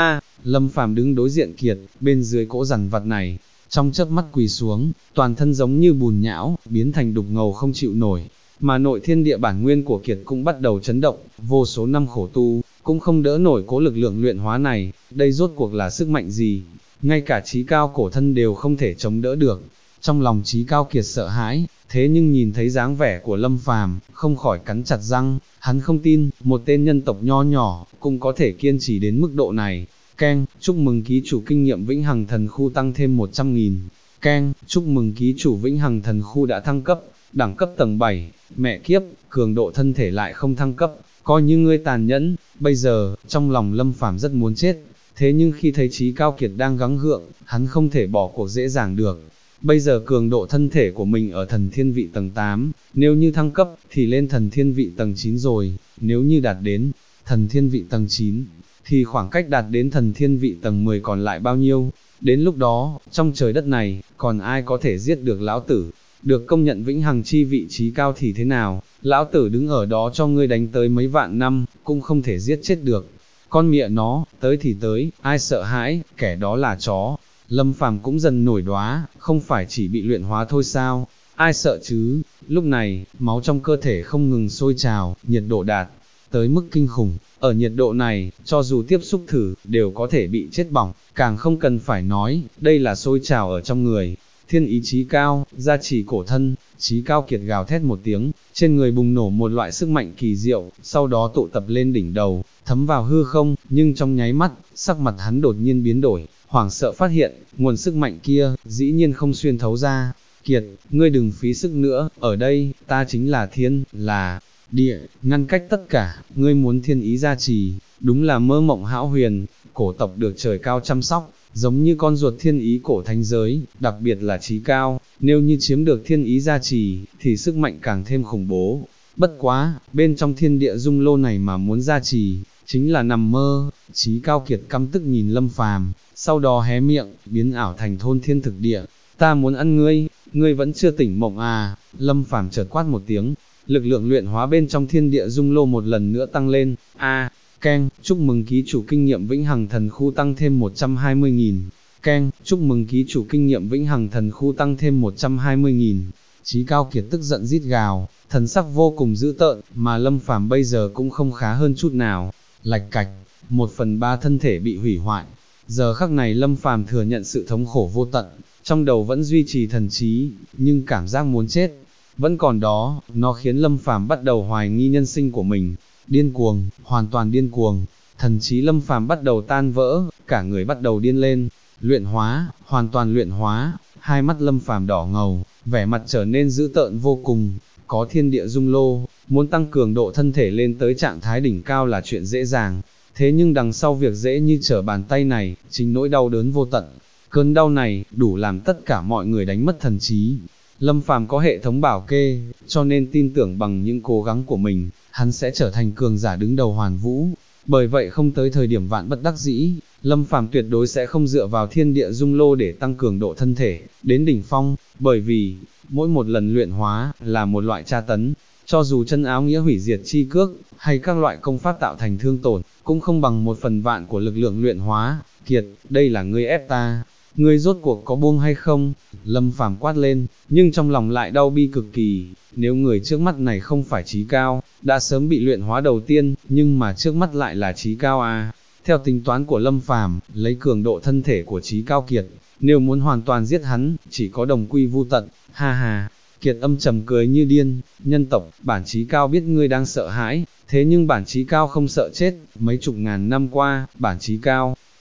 Lâm Phàm đứng đối diện Kiệt, bên dưới cỗ rằn vặt này, trong chớp mắt quỳ xuống, toàn thân giống như bùn nhão, biến thành đục ngầu không chịu nổi, mà nội thiên địa bản nguyên của Kiệt cũng bắt đầu chấn động, vô số năm khổ tu, cũng không đỡ nổi cố lực lượng luyện hóa này, đây rốt cuộc là sức mạnh gì, ngay cả Trí Cao cổ thân đều không thể chống đỡ được. Trong lòng Trí Cao Kiệt sợ hãi, thế nhưng nhìn thấy dáng vẻ của Lâm Phàm, không khỏi cắn chặt răng, hắn không tin, một tên nhân tộc nho nhỏ, cũng có thể kiên trì đến mức độ này. Keng, chúc mừng ký chủ kinh nghiệm vĩnh hằng thần khu tăng thêm 100.000. Keng, chúc mừng ký chủ vĩnh hằng thần khu đã thăng cấp, đẳng cấp tầng 7, mẹ kiếp, cường độ thân thể lại không thăng cấp, coi như ngươi tàn nhẫn. Bây giờ, trong lòng Lâm Phàm rất muốn chết, thế nhưng khi thấy Trí Cao Kiệt đang gắng gượng, hắn không thể bỏ cuộc dễ dàng được. Bây giờ cường độ thân thể của mình ở thần thiên vị tầng 8, nếu như thăng cấp, thì lên thần thiên vị tầng 9 rồi, nếu như đạt đến thần thiên vị tầng 9, thì khoảng cách đạt đến thần thiên vị tầng 10 còn lại bao nhiêu? Đến lúc đó, trong trời đất này, còn ai có thể giết được lão tử? Được công nhận vĩnh hằng chi vị trí cao thì thế nào? Lão tử đứng ở đó cho ngươi đánh tới mấy vạn năm, cũng không thể giết chết được. Con mẹ nó, tới thì tới, ai sợ hãi, kẻ đó là chó. Lâm Phàm cũng dần nổi đoá, không phải chỉ bị luyện hóa thôi sao? Ai sợ chứ? Lúc này, máu trong cơ thể không ngừng sôi trào, nhiệt độ đạt tới mức kinh khủng. Ở nhiệt độ này, cho dù tiếp xúc thử, đều có thể bị chết bỏng, càng không cần phải nói, đây là sôi trào ở trong người. Thiên ý chí cao, gia trì cổ thân, Trí Cao Kiệt gào thét một tiếng, trên người bùng nổ một loại sức mạnh kỳ diệu, sau đó tụ tập lên đỉnh đầu, thấm vào hư không, nhưng trong nháy mắt, sắc mặt hắn đột nhiên biến đổi, hoảng sợ phát hiện, nguồn sức mạnh kia, dĩ nhiên không xuyên thấu ra. Kiệt, ngươi đừng phí sức nữa, ở đây, ta chính là thiên, là địa, ngăn cách tất cả, ngươi muốn thiên ý gia trì, đúng là mơ mộng hão huyền. Cổ tộc được trời cao chăm sóc, giống như con ruột thiên ý cổ thánh giới, đặc biệt là Trí Cao, nếu như chiếm được thiên ý gia trì, thì sức mạnh càng thêm khủng bố. Bất quá, bên trong thiên địa dung lô này mà muốn gia trì, chính là nằm mơ. Trí Cao Kiệt căm tức nhìn Lâm Phàm, sau đó hé miệng, biến ảo thành thôn thiên thực địa. Ta muốn ăn ngươi, ngươi vẫn chưa tỉnh mộng à? Lâm Phàm chợt quát một tiếng, lực lượng luyện hóa bên trong thiên địa dung lô một lần nữa tăng lên. Keng, chúc mừng ký chủ kinh nghiệm vĩnh hằng thần khu tăng thêm 120.000. Keng, chúc mừng ký chủ kinh nghiệm vĩnh hằng thần khu tăng thêm 120.000. Trí Cao Kiệt tức giận rít gào, thần sắc vô cùng dữ tợn, mà Lâm Phàm bây giờ cũng không khá hơn chút nào. Lạch cạch, 1/3 thân thể bị hủy hoại. Giờ khắc này Lâm Phàm thừa nhận sự thống khổ vô tận, trong đầu vẫn duy trì thần trí, nhưng cảm giác muốn chết vẫn còn đó, nó khiến Lâm Phàm bắt đầu hoài nghi nhân sinh của mình. Điên cuồng, hoàn toàn điên cuồng, thần trí Lâm Phàm bắt đầu tan vỡ, cả người bắt đầu điên lên. Luyện hóa, hoàn toàn luyện hóa, hai mắt Lâm Phàm đỏ ngầu, vẻ mặt trở nên dữ tợn vô cùng. Có thiên địa dung lô, muốn tăng cường độ thân thể lên tới trạng thái đỉnh cao là chuyện dễ dàng, thế nhưng đằng sau việc dễ như trở bàn tay này, chính nỗi đau đớn vô tận. Cơn đau này, đủ làm tất cả mọi người đánh mất thần trí. Lâm Phàm có hệ thống bảo kê, cho nên tin tưởng bằng những cố gắng của mình, hắn sẽ trở thành cường giả đứng đầu hoàn vũ. Bởi vậy không tới thời điểm vạn bất đắc dĩ, Lâm Phàm tuyệt đối sẽ không dựa vào thiên địa dung lô để tăng cường độ thân thể, đến đỉnh phong, bởi vì, mỗi một lần luyện hóa, là một loại tra tấn, cho dù chân áo nghĩa hủy diệt chi cước, hay các loại công pháp tạo thành thương tổn, cũng không bằng 1/1000 của lực lượng luyện hóa. Kiệt, đây là ngươi ép ta, ngươi rốt cuộc có buông hay không? Lâm Phàm quát lên, nhưng trong lòng lại đau bi cực kỳ, nếu người trước mắt này không phải Trí Cao, đã sớm bị luyện hóa đầu tiên, nhưng mà trước mắt lại là Trí Cao à. Theo tính toán của Lâm Phàm, lấy cường độ thân thể của Trí Cao Kiệt, nếu muốn hoàn toàn giết hắn, chỉ có đồng quy vu tận. Ha ha, Kiệt âm trầm cười như điên, nhân tộc, bản Trí Cao biết ngươi đang sợ hãi, thế nhưng bản Trí Cao không sợ chết, mấy chục ngàn năm qua, bản Trí Cao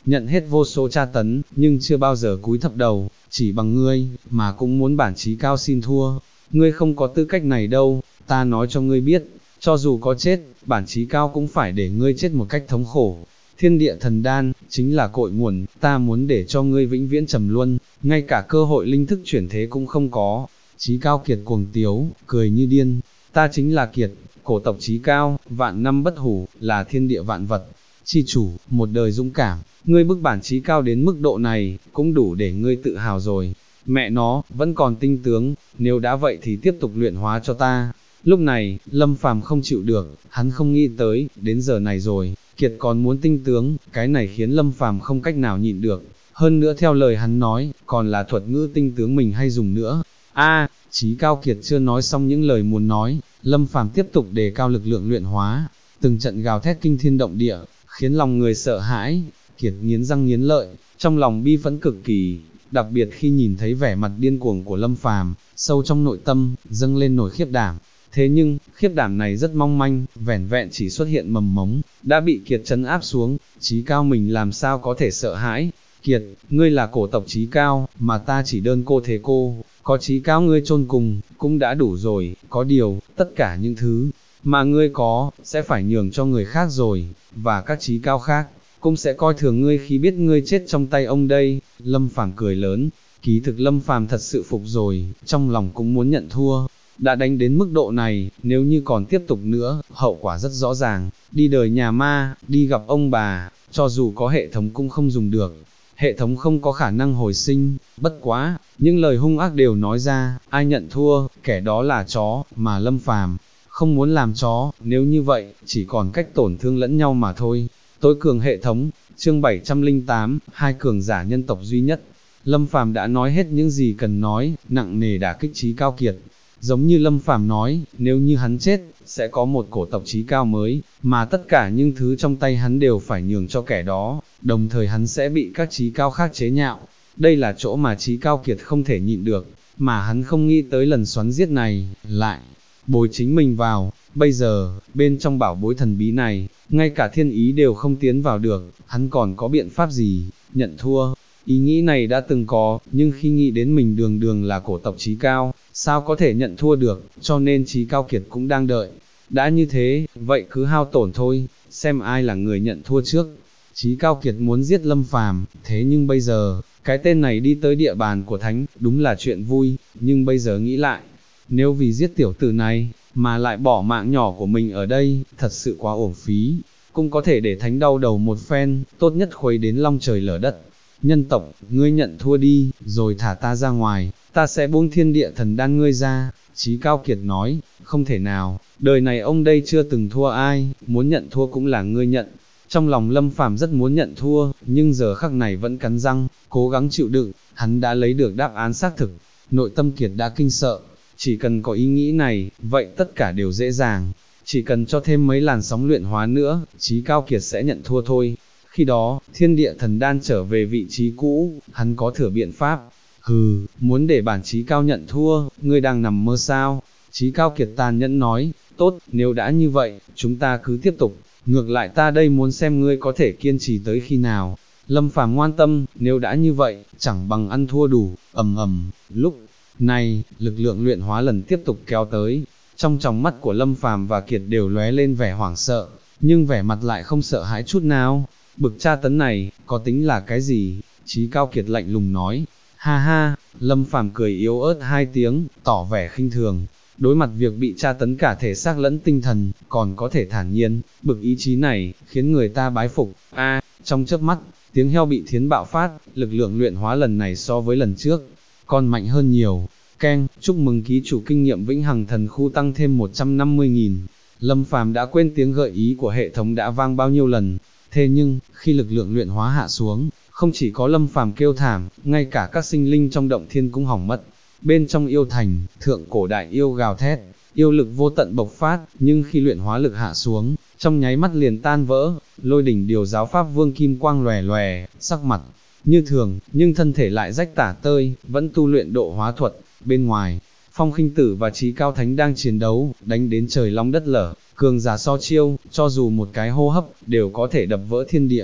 nhận hết vô số tra tấn, nhưng chưa bao giờ cúi thấp đầu, chỉ bằng ngươi, mà cũng muốn bản chí cao xin thua. Ngươi không có tư cách này đâu, ta nói cho ngươi biết, cho dù có chết, bản chí cao cũng phải để ngươi chết một cách thống khổ. Thiên địa thần đan, chính là cội nguồn, ta muốn để cho ngươi vĩnh viễn trầm luân, ngay cả cơ hội linh thức chuyển thế cũng không có. Chí cao kiệt cuồng tiếu, cười như điên, ta chính là kiệt, cổ tộc chí cao, vạn năm bất hủ, là thiên địa vạn vật, chi chủ, một đời dũng cảm, ngươi bức bản chí cao đến mức độ này, cũng đủ để ngươi tự hào rồi. Mẹ nó, vẫn còn tinh tướng, nếu đã vậy thì tiếp tục luyện hóa cho ta. Lúc này, Lâm Phàm không chịu được, hắn không nghĩ tới, đến giờ này rồi, Kiệt còn muốn tinh tướng, cái này khiến Lâm Phàm không cách nào nhịn được. Hơn nữa theo lời hắn nói, còn là thuật ngữ tinh tướng mình hay dùng nữa. Chí cao Kiệt chưa nói xong những lời muốn nói, Lâm Phàm tiếp tục đề cao lực lượng luyện hóa, từng trận gào thét kinh thiên động địa, khiến lòng người sợ hãi. Kiệt nghiến răng nghiến lợi, trong lòng bi phẫn cực kỳ, đặc biệt khi nhìn thấy vẻ mặt điên cuồng của Lâm Phàm, sâu trong nội tâm, dâng lên nỗi khiếp đảm. Thế nhưng, khiếp đảm này rất mong manh, vẻn vẹn chỉ xuất hiện mầm mống, đã bị Kiệt trấn áp xuống, chí cao mình làm sao có thể sợ hãi. Kiệt, ngươi là cổ tộc chí cao, mà ta chỉ đơn cô thế cô, có chí cao ngươi chôn cùng, cũng đã đủ rồi, có điều, tất cả những thứ mà ngươi có, sẽ phải nhường cho người khác rồi, và các chí cao khác, cũng sẽ coi thường ngươi khi biết ngươi chết trong tay ông đây. Lâm Phàm cười lớn, kỳ thực Lâm Phàm thật sự phục rồi, trong lòng cũng muốn nhận thua. Đã đánh đến mức độ này, nếu như còn tiếp tục nữa, hậu quả rất rõ ràng, đi đời nhà ma, đi gặp ông bà, cho dù có hệ thống cũng không dùng được, hệ thống không có khả năng hồi sinh. Bất quá, những lời hung ác đều nói ra, ai nhận thua, kẻ đó là chó, mà Lâm Phàm không muốn làm chó, nếu như vậy, chỉ còn cách tổn thương lẫn nhau mà thôi. Tối cường hệ thống, chương 708, hai cường giả nhân tộc duy nhất. Lâm Phàm đã nói hết những gì cần nói, nặng nề đả kích chí cao Kiệt. Giống như Lâm Phàm nói, nếu như hắn chết, sẽ có một cổ tộc chí cao mới, mà tất cả những thứ trong tay hắn đều phải nhường cho kẻ đó, đồng thời hắn sẽ bị các chí cao khác chế nhạo. Đây là chỗ mà chí cao Kiệt không thể nhịn được, mà hắn không nghĩ tới lần xoắn giết này, lại bồi chính mình vào. Bây giờ, bên trong bảo bối thần bí này, ngay cả thiên ý đều không tiến vào được, hắn còn có biện pháp gì, nhận thua. Ý nghĩ này đã từng có, nhưng khi nghĩ đến mình đường đường là cổ tộc chí cao, sao có thể nhận thua được, cho nên chí cao Kiệt cũng đang đợi. Đã như thế, vậy cứ hao tổn thôi, xem ai là người nhận thua trước. Chí cao Kiệt muốn giết Lâm Phàm, thế nhưng bây giờ, cái tên này đi tới địa bàn của Thánh, đúng là chuyện vui, nhưng bây giờ nghĩ lại, nếu vì giết tiểu tử này, mà lại bỏ mạng nhỏ của mình ở đây, thật sự quá uổng phí, cũng có thể để Thánh đau đầu một phen, tốt nhất khuấy đến long trời lở đất. Nhân tộc, ngươi nhận thua đi, rồi thả ta ra ngoài, ta sẽ buông thiên địa thần đan ngươi ra. Chí cao Kiệt nói, không thể nào, đời này ông đây chưa từng thua ai, muốn nhận thua cũng là ngươi nhận. Trong lòng Lâm Phàm rất muốn nhận thua, nhưng giờ khắc này vẫn cắn răng, cố gắng chịu đựng, hắn đã lấy được đáp án xác thực, nội tâm Kiệt đã kinh sợ, chỉ cần có ý nghĩ này, vậy tất cả đều dễ dàng, chỉ cần cho thêm mấy làn sóng luyện hóa nữa, chí cao Kiệt sẽ nhận thua thôi. Khi đó, thiên địa thần đan trở về vị trí cũ, hắn có thừa biện pháp. Hừ, muốn để bản chí cao nhận thua, ngươi đang nằm mơ sao? Chí cao Kiệt tàn nhẫn nói, tốt, nếu đã như vậy, chúng ta cứ tiếp tục, ngược lại ta đây muốn xem ngươi có thể kiên trì tới khi nào. Lâm Phàm ngoan tâm, nếu đã như vậy, chẳng bằng ăn thua đủ. Lúc này, lực lượng luyện hóa lần tiếp tục kéo tới, trong tròng mắt của Lâm Phàm và Kiệt đều lóe lên vẻ hoảng sợ, nhưng vẻ mặt lại không sợ hãi chút nào. Bực tra tấn này, có tính là cái gì? Chí cao Kiệt lạnh lùng nói. Ha ha, Lâm Phàm cười yếu ớt hai tiếng, tỏ vẻ khinh thường. Đối mặt việc bị tra tấn cả thể xác lẫn tinh thần, còn có thể thản nhiên, bực ý chí này, khiến người ta bái phục. Trong chớp mắt, tiếng heo bị thiến bạo phát, lực lượng luyện hóa lần này so với lần trước, còn mạnh hơn nhiều. Keng, chúc mừng ký chủ kinh nghiệm vĩnh hằng thần khu tăng thêm 150.000. Lâm Phàm đã quên tiếng gợi ý của hệ thống đã vang bao nhiêu lần. Thế nhưng, khi lực lượng luyện hóa hạ xuống, không chỉ có Lâm Phàm kêu thảm, ngay cả các sinh linh trong động thiên cũng hỏng mất. Bên trong yêu thành, thượng cổ đại yêu gào thét, yêu lực vô tận bộc phát, nhưng khi luyện hóa lực hạ xuống, trong nháy mắt liền tan vỡ. Lôi đỉnh điều giáo pháp vương kim quang lòe lòe, sắc mặt như thường, nhưng thân thể lại rách tả tơi, vẫn tu luyện độ hóa thuật. Bên ngoài, Phong Khinh Tử và Chí Cao Thánh đang chiến đấu, đánh đến trời long đất lở, cường giả so chiêu, cho dù một cái hô hấp, đều có thể đập vỡ thiên địa.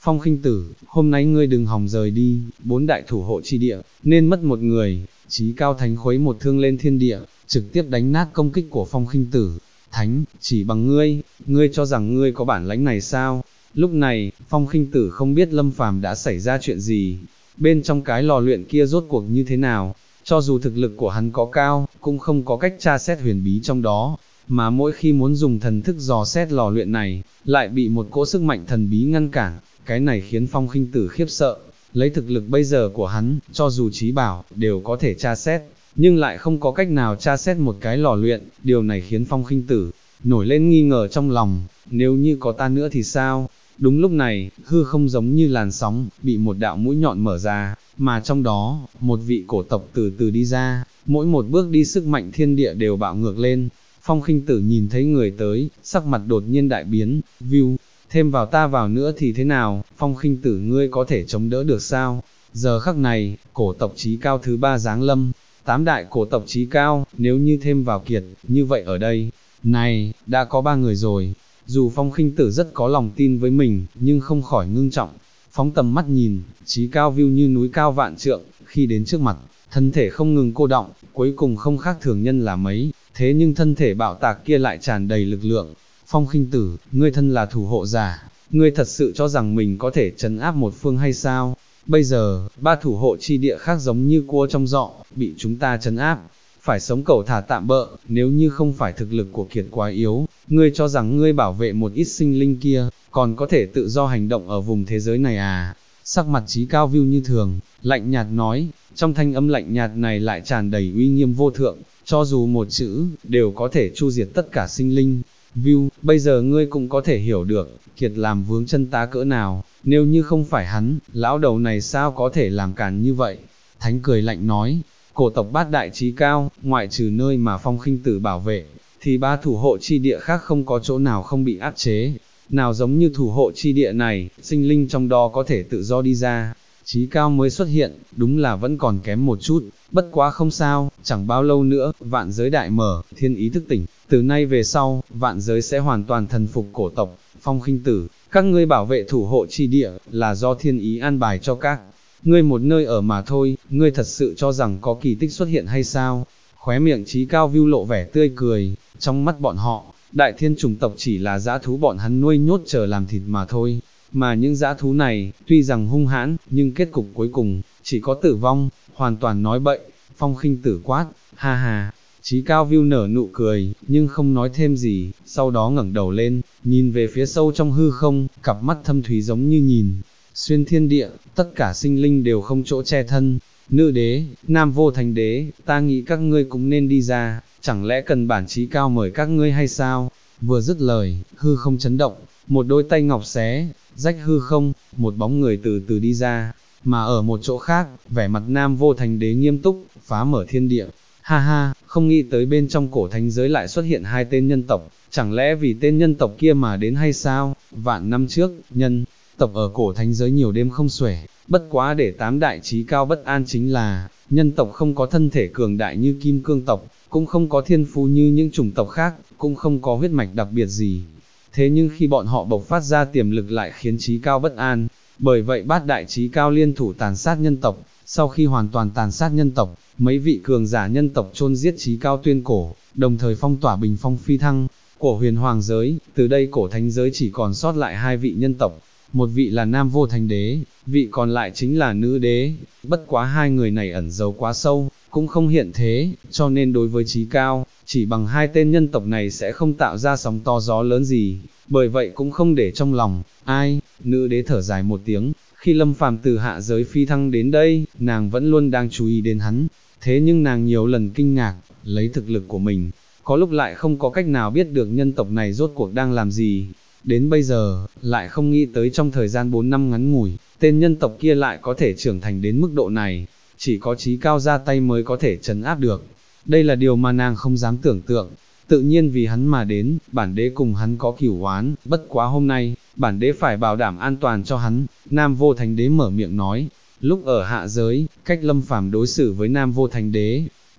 Phong Khinh Tử, hôm nay ngươi đừng hòng rời đi, 4 đại thủ hộ chi địa, nên mất một người. Chí Cao Thánh khuấy một thương lên thiên địa, trực tiếp đánh nát công kích của Phong Khinh Tử. Thánh, chỉ bằng ngươi cho rằng ngươi có bản lãnh này sao? Lúc này, Phong Khinh Tử không biết Lâm Phàm đã xảy ra chuyện gì, bên trong cái lò luyện kia rốt cuộc như thế nào, cho dù thực lực của hắn có cao, cũng không có cách tra xét huyền bí trong đó, mà mỗi khi muốn dùng thần thức dò xét lò luyện này, lại bị một cỗ sức mạnh thần bí ngăn cản, cái này khiến Phong Khinh Tử khiếp sợ, lấy thực lực bây giờ của hắn, cho dù trí bảo, đều có thể tra xét, nhưng lại không có cách nào tra xét một cái lò luyện, điều này khiến Phong Khinh Tử nổi lên nghi ngờ trong lòng, nếu như có ta nữa thì sao? Đúng lúc này, hư không giống như làn sóng, bị một đạo mũi nhọn mở ra, mà trong đó, một vị cổ tộc từ từ đi ra, mỗi một bước đi sức mạnh thiên địa đều bạo ngược lên. Phong Khinh Tử nhìn thấy người tới, sắc mặt đột nhiên đại biến, view, thêm vào ta vào nữa thì thế nào, Phong Khinh Tử ngươi có thể chống đỡ được sao? Giờ khắc này, cổ tộc Chí Cao thứ 3 giáng lâm, 8 đại cổ tộc Chí Cao, nếu như thêm vào Kiệt, như vậy ở đây, này, đã có 3 người rồi. Dù Phong Khinh Tử rất có lòng tin với mình, nhưng không khỏi ngưng trọng, phóng tầm mắt nhìn, Chí Cao view như núi cao vạn trượng, khi đến trước mặt, thân thể không ngừng cô đọng, cuối cùng không khác thường nhân là mấy, thế nhưng thân thể bạo tạc kia lại tràn đầy lực lượng. Phong Khinh Tử, ngươi thân là thủ hộ giả, ngươi thật sự cho rằng mình có thể trấn áp một phương hay sao? Bây giờ, 3 thủ hộ chi địa khác giống như cua trong giọ, bị chúng ta trấn áp, phải sống cẩu thả tạm bợ, nếu như không phải thực lực của Kiệt quá yếu, ngươi cho rằng ngươi bảo vệ một ít sinh linh kia, còn có thể tự do hành động ở vùng thế giới này à? Sắc mặt Chí Cao view như thường, lạnh nhạt nói, trong thanh âm lạnh nhạt này lại tràn đầy uy nghiêm vô thượng, cho dù một chữ, đều có thể chu diệt tất cả sinh linh. View, bây giờ ngươi cũng có thể hiểu được, Kiệt làm vướng chân ta cỡ nào, nếu như không phải hắn, lão đầu này sao có thể làm càn như vậy? Thánh cười lạnh nói, cổ tộc bát đại Chí Cao, ngoại trừ nơi mà Phong Khinh Tử bảo vệ, thì 3 thủ hộ chi địa khác không có chỗ nào không bị áp chế. Nào giống như thủ hộ chi địa này, sinh linh trong đó có thể tự do đi ra. Chí Cao mới xuất hiện, đúng là vẫn còn kém một chút, bất quá không sao, chẳng bao lâu nữa, vạn giới đại mở, thiên ý thức tỉnh, từ nay về sau, vạn giới sẽ hoàn toàn thần phục cổ tộc. Phong Khinh Tử, các ngươi bảo vệ thủ hộ chi địa, là do thiên ý an bài cho các ngươi một nơi ở mà thôi, ngươi thật sự cho rằng có kỳ tích xuất hiện hay sao? Khóe miệng Chí Cao view lộ vẻ tươi cười, trong mắt bọn họ, đại thiên chủng tộc chỉ là dã thú bọn hắn nuôi nhốt chờ làm thịt mà thôi, mà những dã thú này, tuy rằng hung hãn, nhưng kết cục cuối cùng, chỉ có tử vong, hoàn toàn nói bậy. Phong Khinh Tử quát, ha ha. Chí Cao view nở nụ cười, nhưng không nói thêm gì, sau đó ngẩng đầu lên, nhìn về phía sâu trong hư không, cặp mắt thâm thúy giống như nhìn xuyên thiên địa, tất cả sinh linh đều không chỗ che thân. Nữ đế, Nam Vô Thành đế, ta nghĩ các ngươi cũng nên đi ra, chẳng lẽ cần bản Chí Cao mời các ngươi hay sao? Vừa dứt lời, hư không chấn động, một đôi tay ngọc xé, rách hư không, một bóng người từ từ đi ra, mà ở một chỗ khác, vẻ mặt Nam Vô Thành đế nghiêm túc, phá mở thiên địa. Ha ha, không nghĩ tới bên trong cổ thánh giới lại xuất hiện 2 tên nhân tộc, chẳng lẽ vì tên nhân tộc kia mà đến hay sao? Vạn năm trước, nhân tộc ở cổ thánh giới nhiều đêm không xuể, bất quá để 8 đại Chí Cao bất an chính là, nhân tộc không có thân thể cường đại như kim cương tộc, cũng không có thiên phú như những chủng tộc khác, cũng không có huyết mạch đặc biệt gì. Thế nhưng khi bọn họ bộc phát ra tiềm lực lại khiến Chí Cao bất an, bởi vậy bát đại Chí Cao liên thủ tàn sát nhân tộc, sau khi hoàn toàn tàn sát nhân tộc, mấy vị cường giả nhân tộc chôn giết Chí Cao tuyên cổ, đồng thời phong tỏa bình phong phi thăng, của huyền hoàng giới, từ đây cổ thánh giới chỉ còn sót lại 2 vị nhân tộc, một vị là Nam Vô Thành đế, vị còn lại chính là nữ đế, bất quá 2 người này ẩn giấu quá sâu, cũng không hiện thế, cho nên đối với Chí Cao, chỉ bằng 2 tên nhân tộc này sẽ không tạo ra sóng to gió lớn gì, bởi vậy cũng không để trong lòng. Ai? Nữ đế thở dài một tiếng, khi Lâm Phàm từ hạ giới phi thăng đến đây, nàng vẫn luôn đang chú ý đến hắn, thế nhưng nàng nhiều lần kinh ngạc, lấy thực lực của mình, có lúc lại không có cách nào biết được nhân tộc này rốt cuộc đang làm gì. Đến bây giờ, lại không nghĩ tới trong thời gian 4 năm ngắn ngủi, tên nhân tộc kia lại có thể trưởng thành đến mức độ này, chỉ có Chí Cao ra tay mới có thể trấn áp được. Đây là điều mà nàng không dám tưởng tượng, tự nhiên vì hắn mà đến, bản đế cùng hắn có cửu oán, bất quá hôm nay, bản đế phải bảo đảm an toàn cho hắn. Nam Vô Thành đế mở miệng nói, lúc ở hạ giới, cách Lâm Phàm đối xử với Nam Vô Thành đế,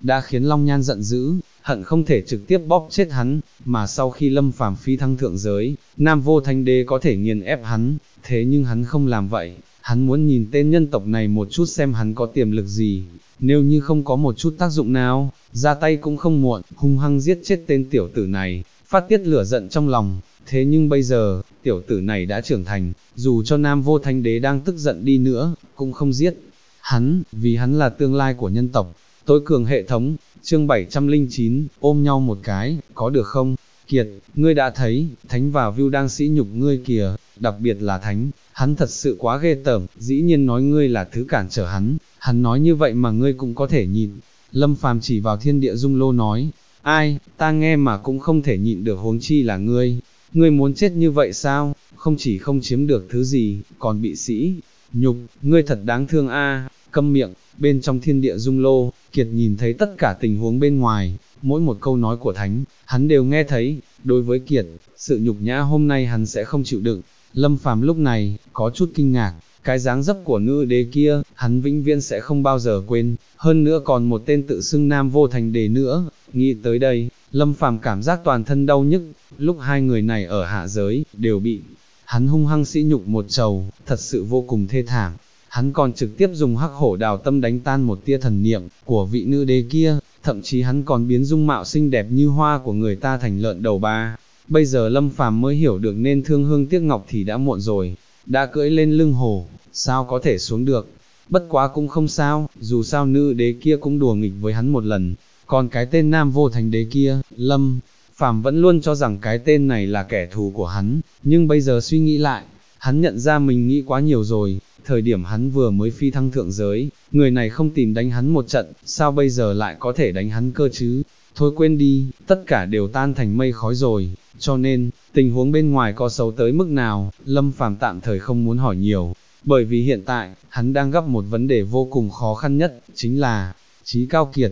đã khiến Long Nhan giận dữ, hận không thể trực tiếp bóp chết hắn, mà sau khi Lâm Phàm phi thăng thượng giới, Nam Vô Thanh Đế có thể nghiền ép hắn, thế nhưng hắn không làm vậy, hắn muốn nhìn tên nhân tộc này một chút xem hắn có tiềm lực gì, nếu như không có một chút tác dụng nào, ra tay cũng không muộn, hung hăng giết chết tên tiểu tử này, phát tiết lửa giận trong lòng. Thế nhưng bây giờ, tiểu tử này đã trưởng thành, dù cho Nam Vô Thanh Đế đang tức giận đi nữa, cũng không giết hắn, vì hắn là tương lai của nhân tộc. Tối cường hệ thống, chương 709, ôm nhau một cái, có được không? Kiệt, ngươi đã thấy, Thánh và View đang sỉ nhục ngươi kìa, đặc biệt là Thánh, hắn thật sự quá ghê tởm, dĩ nhiên nói ngươi là thứ cản trở hắn nói như vậy mà ngươi cũng có thể nhịn. Lâm Phàm chỉ vào thiên địa dung lô nói, ai, ta nghe mà cũng không thể nhịn được huống chi là ngươi muốn chết như vậy sao, không chỉ không chiếm được thứ gì, còn bị sỉ nhục, ngươi thật đáng thương a. Câm miệng. Bên trong thiên địa dung lô, Kiệt nhìn thấy tất cả tình huống bên ngoài, mỗi một câu nói của Thánh, hắn đều nghe thấy. Đối với Kiệt, sự nhục nhã hôm nay hắn sẽ không chịu đựng. Lâm Phàm lúc này, có chút kinh ngạc, cái dáng dấp của nữ đế kia, hắn vĩnh viễn sẽ không bao giờ quên, hơn nữa còn một tên tự xưng Nam Vô Thành Đế nữa. Nghĩ tới đây, Lâm Phàm cảm giác toàn thân đau nhức, lúc hai người này ở hạ giới, đều bị hắn hung hăng sỉ nhục một trầu, thật sự vô cùng thê thảm. Hắn còn trực tiếp dùng hắc hổ đào tâm đánh tan một tia thần niệm của vị nữ đế kia, thậm chí hắn còn biến dung mạo xinh đẹp như hoa của người ta thành lợn đầu ba. Bây giờ Lâm Phàm mới hiểu được nên thương hương tiếc ngọc thì đã muộn rồi, đã cưỡi lên lưng hổ, sao có thể xuống được. Bất quá cũng không sao, dù sao nữ đế kia cũng đùa nghịch với hắn một lần, còn cái tên Nam Vô Thành Đế kia, Lâm Phàm vẫn luôn cho rằng cái tên này là kẻ thù của hắn, nhưng bây giờ suy nghĩ lại, hắn nhận ra mình nghĩ quá nhiều rồi. Thời điểm hắn vừa mới phi thăng thượng giới, người này không tìm đánh hắn một trận, sao bây giờ lại có thể đánh hắn cơ chứ? Thôi quên đi, tất cả đều tan thành mây khói rồi, cho nên, tình huống bên ngoài có xấu tới mức nào, Lâm Phàm tạm thời không muốn hỏi nhiều, bởi vì hiện tại, hắn đang gặp một vấn đề vô cùng khó khăn nhất, chính là, Chí Cao Kiệt,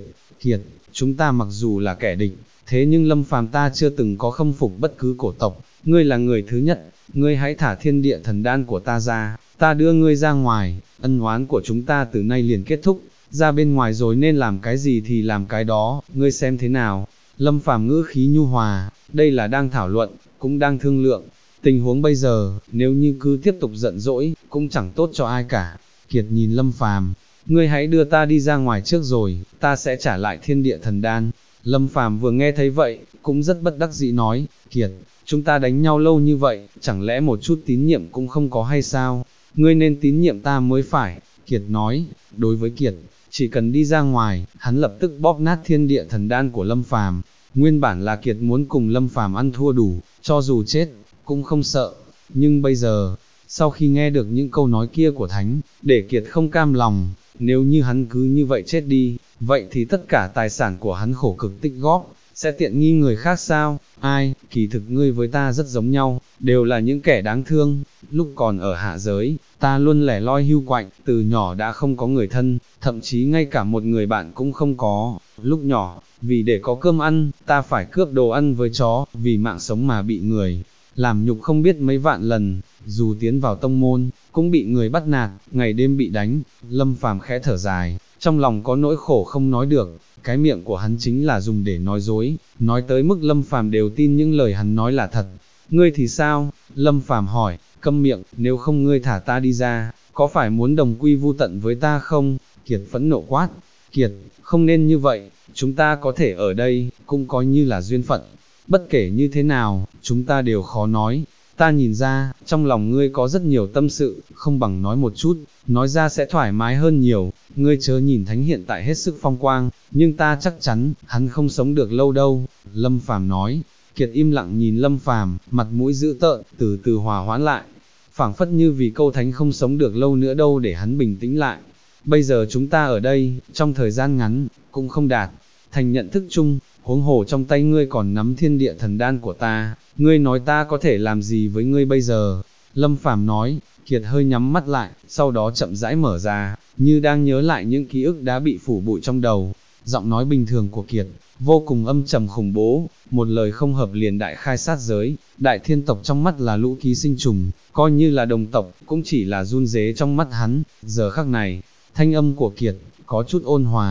chúng ta mặc dù là kẻ địch, thế nhưng Lâm Phàm ta chưa từng có khâm phục bất cứ cổ tộc, ngươi là người thứ nhất, ngươi hãy thả thiên địa thần đan của ta ra, ta đưa ngươi ra ngoài, ân oán của chúng ta từ nay liền kết thúc, ra bên ngoài rồi nên làm cái gì thì làm cái đó, ngươi xem thế nào. Lâm Phàm ngữ khí nhu hòa, đây là đang thảo luận, cũng đang thương lượng, tình huống bây giờ, nếu như cứ tiếp tục giận dỗi, cũng chẳng tốt cho ai cả. Kiệt nhìn Lâm Phàm, ngươi hãy đưa ta đi ra ngoài trước rồi, ta sẽ trả lại thiên địa thần đan. Lâm Phàm vừa nghe thấy vậy, cũng rất bất đắc dĩ nói, Kiệt, chúng ta đánh nhau lâu như vậy, chẳng lẽ một chút tín nhiệm cũng không có hay sao? Ngươi nên tín nhiệm ta mới phải. Kiệt nói, đối với Kiệt, chỉ cần đi ra ngoài, hắn lập tức bóp nát thiên địa thần đan của Lâm Phàm. Nguyên bản là Kiệt muốn cùng Lâm Phàm ăn thua đủ, cho dù chết, cũng không sợ. Nhưng bây giờ, sau khi nghe được những câu nói kia của Thánh, để Kiệt không cam lòng, nếu như hắn cứ như vậy chết đi, vậy thì tất cả tài sản của hắn khổ cực tích góp, sẽ tiện nghi người khác sao? Ai, kỳ thực ngươi với ta rất giống nhau, đều là những kẻ đáng thương. Lúc còn ở hạ giới, ta luôn lẻ loi hưu quạnh, từ nhỏ đã không có người thân, thậm chí ngay cả một người bạn cũng không có. Lúc nhỏ, vì để có cơm ăn, ta phải cướp đồ ăn với chó, vì mạng sống mà bị người làm nhục không biết mấy vạn lần, dù tiến vào tông môn, cũng bị người bắt nạt, ngày đêm bị đánh. Lâm Phàm khẽ thở dài, trong lòng có nỗi khổ không nói được, cái miệng của hắn chính là dùng để nói dối, nói tới mức Lâm Phàm đều tin những lời hắn nói là thật. Ngươi thì sao? Lâm Phàm hỏi, câm miệng, nếu không ngươi thả ta đi ra, có phải muốn đồng quy vu tận với ta không? Kiệt phẫn nộ quát, Kiệt, không nên như vậy, chúng ta có thể ở đây, cũng coi như là duyên phận. Bất kể như thế nào, chúng ta đều khó nói. Ta nhìn ra, trong lòng ngươi có rất nhiều tâm sự, không bằng nói một chút, nói ra sẽ thoải mái hơn nhiều. Ngươi chớ nhìn Thánh hiện tại hết sức phong quang, nhưng ta chắc chắn, hắn không sống được lâu đâu. Lâm Phàm nói. Kiệt im lặng nhìn Lâm Phàm, mặt mũi dữ tợn, từ từ hòa hoãn lại. Phảng phất như vì câu Thánh không sống được lâu nữa đâu để hắn bình tĩnh lại. Bây giờ chúng ta ở đây, trong thời gian ngắn, cũng không đạt thành nhận thức chung, huống hồ trong tay ngươi còn nắm thiên địa thần đan của ta, ngươi nói ta có thể làm gì với ngươi bây giờ? Lâm Phàm nói. Kiệt hơi nhắm mắt lại, sau đó chậm rãi mở ra, như đang nhớ lại những ký ức đã bị phủ bụi trong đầu. Giọng nói bình thường của Kiệt, vô cùng âm trầm khủng bố, một lời không hợp liền đại khai sát giới, đại thiên tộc trong mắt là lũ ký sinh trùng, coi như là đồng tộc, cũng chỉ là run rế trong mắt hắn. Giờ khắc này, thanh âm của Kiệt, có chút ôn hòa,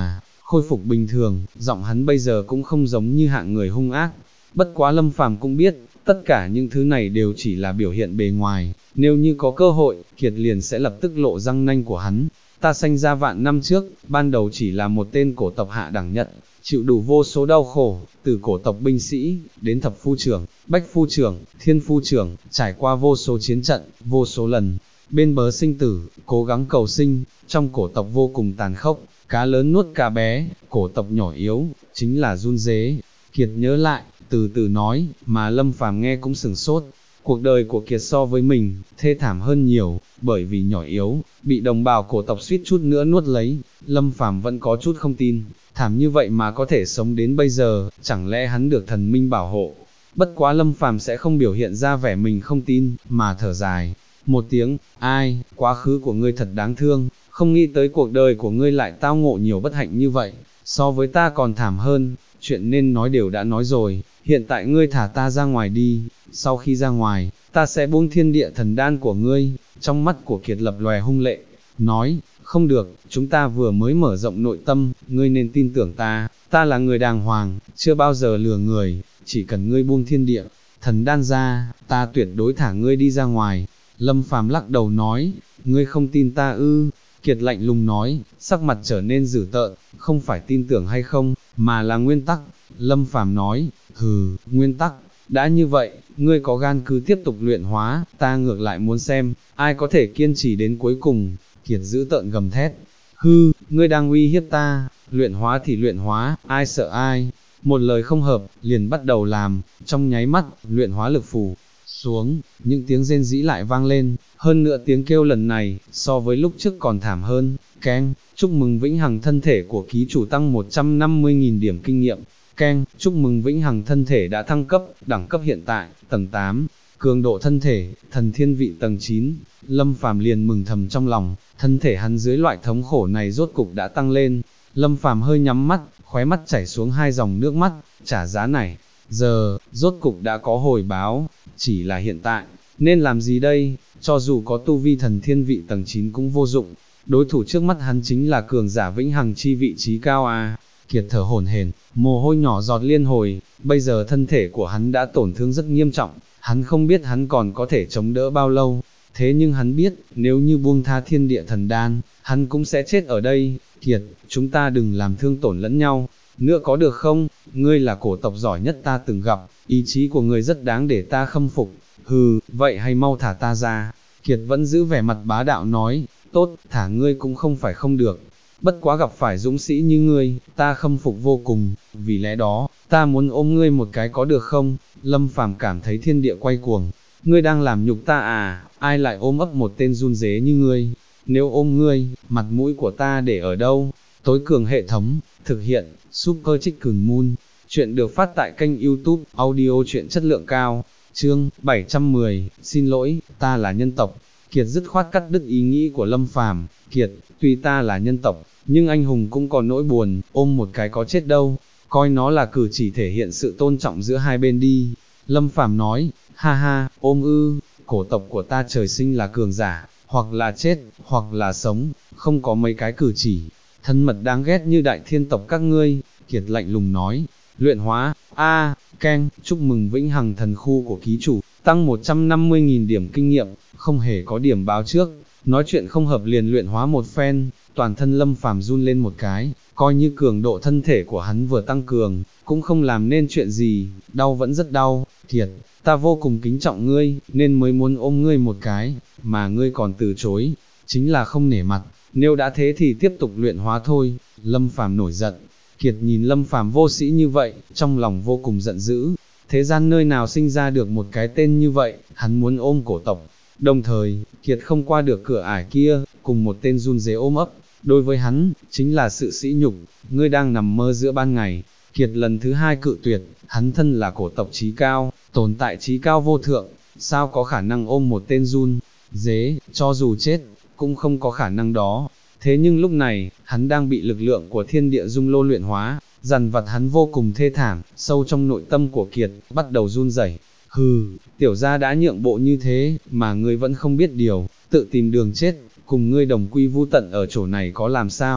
khôi phục bình thường, giọng hắn bây giờ cũng không giống như hạng người hung ác. Bất quá Lâm Phàm cũng biết, tất cả những thứ này đều chỉ là biểu hiện bề ngoài, nếu như có cơ hội, Kiệt liền sẽ lập tức lộ răng nanh của hắn. Ta sanh ra vạn năm trước, ban đầu chỉ là một tên cổ tộc hạ đẳng nhận, chịu đủ vô số đau khổ, từ cổ tộc binh sĩ, đến thập phu trưởng, bách phu trưởng, thiên phu trưởng, trải qua vô số chiến trận, vô số lần, bên bờ sinh tử, cố gắng cầu sinh, trong cổ tộc vô cùng tàn khốc, cá lớn nuốt cá bé, cổ tộc nhỏ yếu, chính là run rế. Kiệt nhớ lại, từ từ nói, mà Lâm Phàm nghe cũng sửng sốt. Cuộc đời của Kiệt so với mình, thê thảm hơn nhiều, bởi vì nhỏ yếu, bị đồng bào cổ tộc suýt chút nữa nuốt lấy. Lâm Phàm vẫn có chút không tin, thảm như vậy mà có thể sống đến bây giờ, chẳng lẽ hắn được thần minh bảo hộ. Bất quá Lâm Phàm sẽ không biểu hiện ra vẻ mình không tin, mà thở dài một tiếng, ai, quá khứ của ngươi thật đáng thương, không nghĩ tới cuộc đời của ngươi lại tao ngộ nhiều bất hạnh như vậy, so với ta còn thảm hơn, chuyện nên nói đều đã nói rồi, hiện tại ngươi thả ta ra ngoài đi, sau khi ra ngoài, ta sẽ buông thiên địa thần đan của ngươi. Trong mắt của Kiệt lập lòe hung lệ, nói, không được, chúng ta vừa mới mở rộng nội tâm, ngươi nên tin tưởng ta là người đàng hoàng, chưa bao giờ lừa người, chỉ cần ngươi buông thiên địa thần đan ra, ta tuyệt đối thả ngươi đi ra ngoài. Lâm Phàm lắc đầu nói, ngươi không tin ta ư? Kiệt lạnh lùng nói, sắc mặt trở nên dữ tợn, không phải tin tưởng hay không, mà là nguyên tắc. Lâm Phàm nói, hừ, nguyên tắc, đã như vậy, ngươi có gan cứ tiếp tục luyện hóa, ta ngược lại muốn xem, ai có thể kiên trì đến cuối cùng. Kiệt dữ tợn gầm thét, hư, ngươi đang uy hiếp ta, luyện hóa thì luyện hóa, ai sợ ai. Một lời không hợp, liền bắt đầu làm, trong nháy mắt, luyện hóa lực phủ xuống, những tiếng rên rỉ lại vang lên, hơn nữa tiếng kêu lần này, so với lúc trước còn thảm hơn. Keng, chúc mừng vĩnh hằng thân thể của ký chủ tăng 150.000 điểm kinh nghiệm. Keng, chúc mừng vĩnh hằng thân thể đã thăng cấp, đẳng cấp hiện tại, tầng 8, cường độ thân thể, thần thiên vị tầng 9. Lâm Phàm liền mừng thầm trong lòng, thân thể hắn dưới loại thống khổ này rốt cục đã tăng lên. Lâm Phàm hơi nhắm mắt, khóe mắt chảy xuống hai dòng nước mắt, trả giá này, giờ, rốt cục đã có hồi báo, chỉ là hiện tại, nên làm gì đây, cho dù có tu vi thần thiên vị tầng 9 cũng vô dụng, đối thủ trước mắt hắn chính là cường giả vĩnh hằng chi vị trí cao à. Kiệt thở hổn hển, mồ hôi nhỏ giọt liên hồi, bây giờ thân thể của hắn đã tổn thương rất nghiêm trọng, hắn không biết hắn còn có thể chống đỡ bao lâu, thế nhưng hắn biết, nếu như buông tha thiên địa thần đan, hắn cũng sẽ chết ở đây. Kiệt, chúng ta đừng làm thương tổn lẫn nhau, nữa có được không, ngươi là cổ tộc giỏi nhất ta từng gặp, ý chí của ngươi rất đáng để ta khâm phục, hừ, vậy hay mau thả ta ra. Kiệt vẫn giữ vẻ mặt bá đạo nói, tốt, thả ngươi cũng không phải không được, bất quá gặp phải dũng sĩ như ngươi, ta khâm phục vô cùng, vì lẽ đó, ta muốn ôm ngươi một cái có được không? Lâm Phàm cảm thấy thiên địa quay cuồng, ngươi đang làm nhục ta à, ai lại ôm ấp một tên run rế như ngươi, nếu ôm ngươi, mặt mũi của ta để ở đâu? Tối cường hệ thống, thực hiện, Super Chicken Moon, chuyện được phát tại kênh YouTube, audio chuyện chất lượng cao, chương 710, xin lỗi, ta là nhân tộc. Kiệt dứt khoát cắt đứt ý nghĩ của Lâm Phàm. Kiệt, tuy ta là nhân tộc, nhưng anh hùng cũng có nỗi buồn, ôm một cái có chết đâu, coi nó là cử chỉ thể hiện sự tôn trọng giữa hai bên đi. Lâm Phàm nói, ha ha, ôm ư, cổ tộc của ta trời sinh là cường giả, hoặc là chết, hoặc là sống, không có mấy cái cử chỉ thân mật đáng ghét như đại thiên tộc các ngươi. Kiệt lạnh lùng nói, luyện hóa, Keng, chúc mừng vĩnh hằng thần khu của ký chủ, tăng 150.000 điểm kinh nghiệm, không hề có điểm báo trước, nói chuyện không hợp liền luyện hóa một phen, toàn thân Lâm Phàm run lên một cái, coi như cường độ thân thể của hắn vừa tăng cường, cũng không làm nên chuyện gì, đau vẫn rất đau. Kiệt, ta vô cùng kính trọng ngươi, nên mới muốn ôm ngươi một cái, mà ngươi còn từ chối, chính là không nể mặt, nếu đã thế thì tiếp tục luyện hóa thôi. Lâm Phàm nổi giận. Kiệt nhìn Lâm Phàm vô sĩ như vậy, trong lòng vô cùng giận dữ, thế gian nơi nào sinh ra được một cái tên như vậy, hắn muốn ôm cổ tộc. Đồng thời, Kiệt không qua được cửa ải kia, cùng một tên run rế ôm ấp, đối với hắn, chính là sự sỉ nhục, ngươi đang nằm mơ giữa ban ngày. Kiệt lần thứ hai cự tuyệt, hắn thân là cổ tộc trí cao, tồn tại trí cao vô thượng, sao có khả năng ôm một tên run rế, cho dù chết, cũng không có khả năng đó. Thế nhưng lúc này, hắn đang bị lực lượng của thiên địa dung lô luyện hóa, dằn vặt hắn vô cùng thê thảm, sâu trong nội tâm của Kiệt, bắt đầu run rẩy. Hừ, tiểu gia đã nhượng bộ như thế, mà ngươi vẫn không biết điều, tự tìm đường chết, cùng ngươi đồng quy vu tận ở chỗ này có làm sao?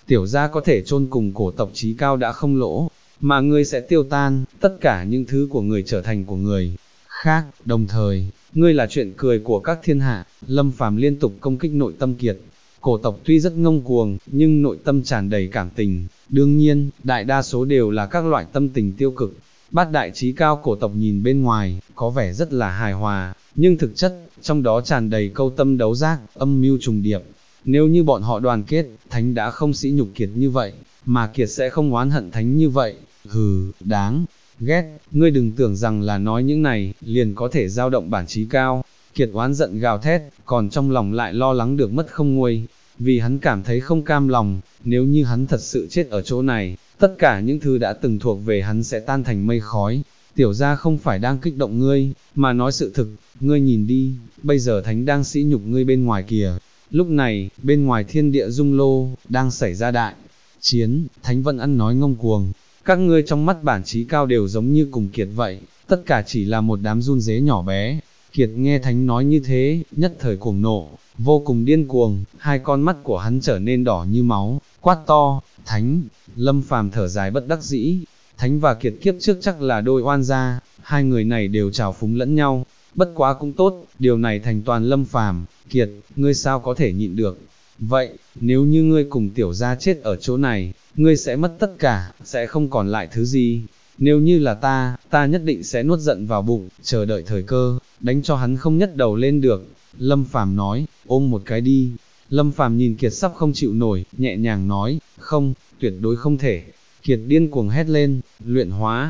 tiểu gia có thể chôn cùng cổ tộc chí cao đã không lỗ, mà ngươi sẽ tiêu tan, tất cả những thứ của người trở thành của người khác, đồng thời, ngươi là chuyện cười của các thiên hạ. Lâm Phàm liên tục công kích nội tâm Kiệt. Cổ tộc tuy rất ngông cuồng, nhưng nội tâm tràn đầy cảm tình, đương nhiên, đại đa số đều là các loại tâm tình tiêu cực. Bát đại chí cao cổ tộc nhìn bên ngoài, có vẻ rất là hài hòa, nhưng thực chất, trong đó tràn đầy câu tâm đấu giác, âm mưu trùng điệp. Nếu như bọn họ đoàn kết, Thánh đã không sỉ nhục Kiệt như vậy, mà Kiệt sẽ không oán hận Thánh như vậy. Hừ, đáng ghét, ngươi đừng tưởng rằng là nói những này, liền có thể dao động bản chí cao. Kiệt oán giận gào thét, còn trong lòng lại lo lắng được mất không nguôi, vì hắn cảm thấy không cam lòng, nếu như hắn thật sự chết ở chỗ này, tất cả những thứ đã từng thuộc về hắn sẽ tan thành mây khói. Tiểu gia không phải đang kích động ngươi, mà nói sự thực, ngươi nhìn đi, bây giờ Thánh đang sỉ nhục ngươi bên ngoài kìa. Lúc này, bên ngoài thiên địa dung lô, đang xảy ra đại chiến, Thánh vẫn ăn nói ngông cuồng, các ngươi trong mắt bản chí cao đều giống như cùng Kiệt vậy, tất cả chỉ là một đám run rế nhỏ bé. Kiệt nghe Thánh nói như thế, nhất thời cuồng nộ, vô cùng điên cuồng, hai con mắt của hắn trở nên đỏ như máu, quát to, Thánh. Lâm Phàm thở dài bất đắc dĩ, Thánh và Kiệt kiếp trước chắc là đôi oan gia, hai người này đều trào phúng lẫn nhau, bất quá cũng tốt, điều này thành toàn Lâm Phàm. Kiệt, ngươi sao có thể nhịn được? Vậy, nếu như ngươi cùng tiểu gia chết ở chỗ này, ngươi sẽ mất tất cả, sẽ không còn lại thứ gì. Nếu như là ta nhất định sẽ nuốt giận vào bụng, chờ đợi thời cơ, đánh cho hắn không nhất đầu lên được. Lâm Phàm nói, ôm một cái đi. Lâm Phàm nhìn Kiệt sắp không chịu nổi, nhẹ nhàng nói, không, tuyệt đối không thể. Kiệt điên cuồng hét lên, luyện hóa,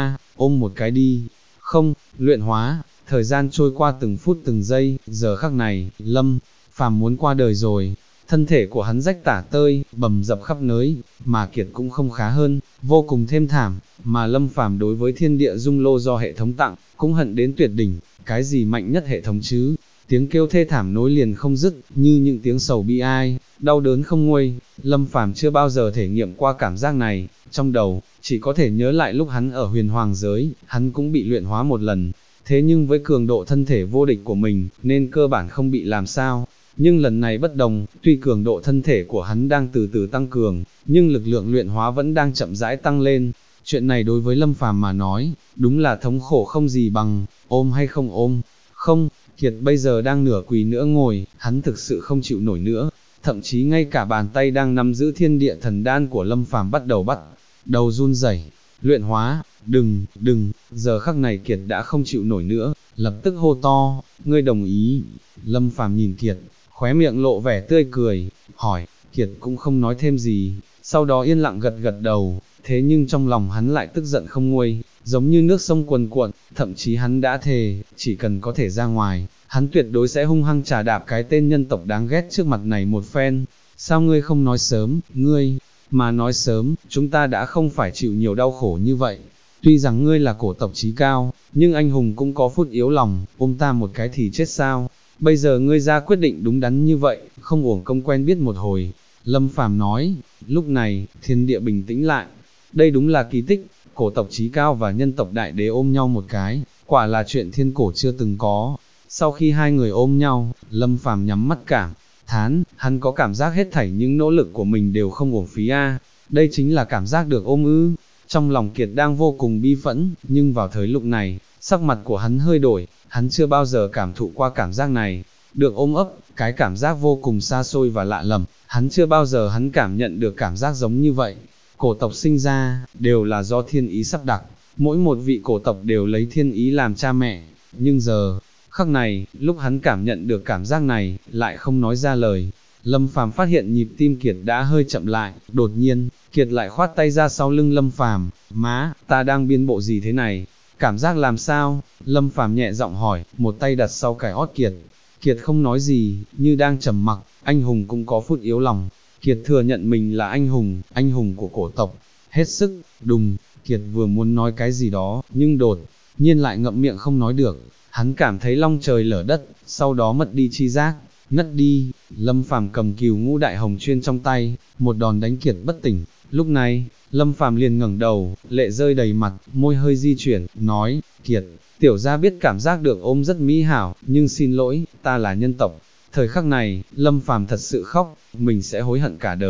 ôm một cái đi. Không, luyện hóa. Thời gian trôi qua từng phút từng giây, giờ khắc này, Lâm Phàm muốn qua đời rồi. Thân thể của hắn rách tả tơi, bầm dập khắp nơi, mà Kiệt cũng không khá hơn, vô cùng thêm thảm, mà Lâm Phàm đối với thiên địa dung lô do hệ thống tặng, cũng hận đến tuyệt đỉnh, cái gì mạnh nhất hệ thống chứ? Tiếng kêu thê thảm nối liền không dứt, như những tiếng sầu bi ai, đau đớn không nguôi. Lâm Phàm chưa bao giờ thể nghiệm qua cảm giác này, trong đầu, chỉ có thể nhớ lại lúc hắn ở huyền hoàng giới, hắn cũng bị luyện hóa một lần, thế nhưng với cường độ thân thể vô địch của mình, nên cơ bản không bị làm sao. Nhưng lần này bất đồng, tuy cường độ thân thể của hắn đang từ từ tăng cường, nhưng lực lượng luyện hóa vẫn đang chậm rãi tăng lên. Chuyện này đối với Lâm Phàm mà nói, đúng là thống khổ không gì bằng, ôm hay không ôm. Không, Kiệt bây giờ đang nửa quỳ nữa ngồi, hắn thực sự không chịu nổi nữa, thậm chí ngay cả bàn tay đang nắm giữ thiên địa thần đan của Lâm Phàm bắt đầu run rẩy. Luyện hóa, đừng, giờ khắc này Kiệt đã không chịu nổi nữa, lập tức hô to, ngươi đồng ý. Lâm Phàm nhìn Kiệt, khóe miệng lộ vẻ tươi cười, hỏi, Kiệt cũng không nói thêm gì, sau đó yên lặng gật gật đầu, thế nhưng trong lòng hắn lại tức giận không nguôi, giống như nước sông cuồn cuộn, thậm chí hắn đã thề, chỉ cần có thể ra ngoài, hắn tuyệt đối sẽ hung hăng trà đạp cái tên nhân tộc đáng ghét trước mặt này một phen. Sao ngươi không nói sớm, ngươi, mà nói sớm, chúng ta đã không phải chịu nhiều đau khổ như vậy. Tuy rằng ngươi là cổ tộc chí cao, nhưng anh hùng cũng có phút yếu lòng, ôm ta một cái thì chết sao? Bây giờ ngươi ra quyết định đúng đắn như vậy, không uổng công quen biết một hồi. Lâm Phàm nói, lúc này, thiên địa bình tĩnh lại. Đây đúng là kỳ tích, cổ tộc chí cao và nhân tộc đại đế ôm nhau một cái, quả là chuyện thiên cổ chưa từng có. Sau khi hai người ôm nhau, Lâm Phàm nhắm mắt cảm thán, hắn có cảm giác hết thảy những nỗ lực của mình đều không uổng phí a. Đây chính là cảm giác được ôm ư. Trong lòng Kiệt đang vô cùng bi phẫn, nhưng vào thời lúc này, sắc mặt của hắn hơi đổi, hắn chưa bao giờ cảm thụ qua cảm giác này. Được ôm ấp, cái cảm giác vô cùng xa xôi và lạ lẫm, hắn chưa bao giờ hắn cảm nhận được cảm giác giống như vậy. Cổ tộc sinh ra, đều là do thiên ý sắp đặt, mỗi một vị cổ tộc đều lấy thiên ý làm cha mẹ, nhưng giờ, khắc này, lúc hắn cảm nhận được cảm giác này, lại không nói ra lời. Lâm Phàm phát hiện nhịp tim Kiệt đã hơi chậm lại, đột nhiên, Kiệt lại khoát tay ra sau lưng Lâm Phàm, má, ta đang biên bộ gì thế này? Cảm giác làm sao? Lâm Phàm nhẹ giọng hỏi, một tay đặt sau cái ót Kiệt. Kiệt không nói gì, như đang trầm mặc, anh hùng cũng có phút yếu lòng. Kiệt thừa nhận mình là anh hùng của cổ tộc. Hết sức, đùng, Kiệt vừa muốn nói cái gì đó, nhưng đột nhiên lại ngậm miệng không nói được. Hắn cảm thấy long trời lở đất, sau đó mất đi chi giác, ngất đi. Lâm Phàm cầm cừu ngũ đại hồng chuyên trong tay, một đòn đánh Kiệt bất tỉnh. Lúc này, Lâm Phàm liền ngẩng đầu, lệ rơi đầy mặt, môi hơi di chuyển, nói, Kiệt, tiểu gia biết cảm giác được ôm rất mỹ hảo, nhưng xin lỗi, ta là nhân tộc. Thời khắc này, Lâm Phàm thật sự khóc, mình sẽ hối hận cả đời.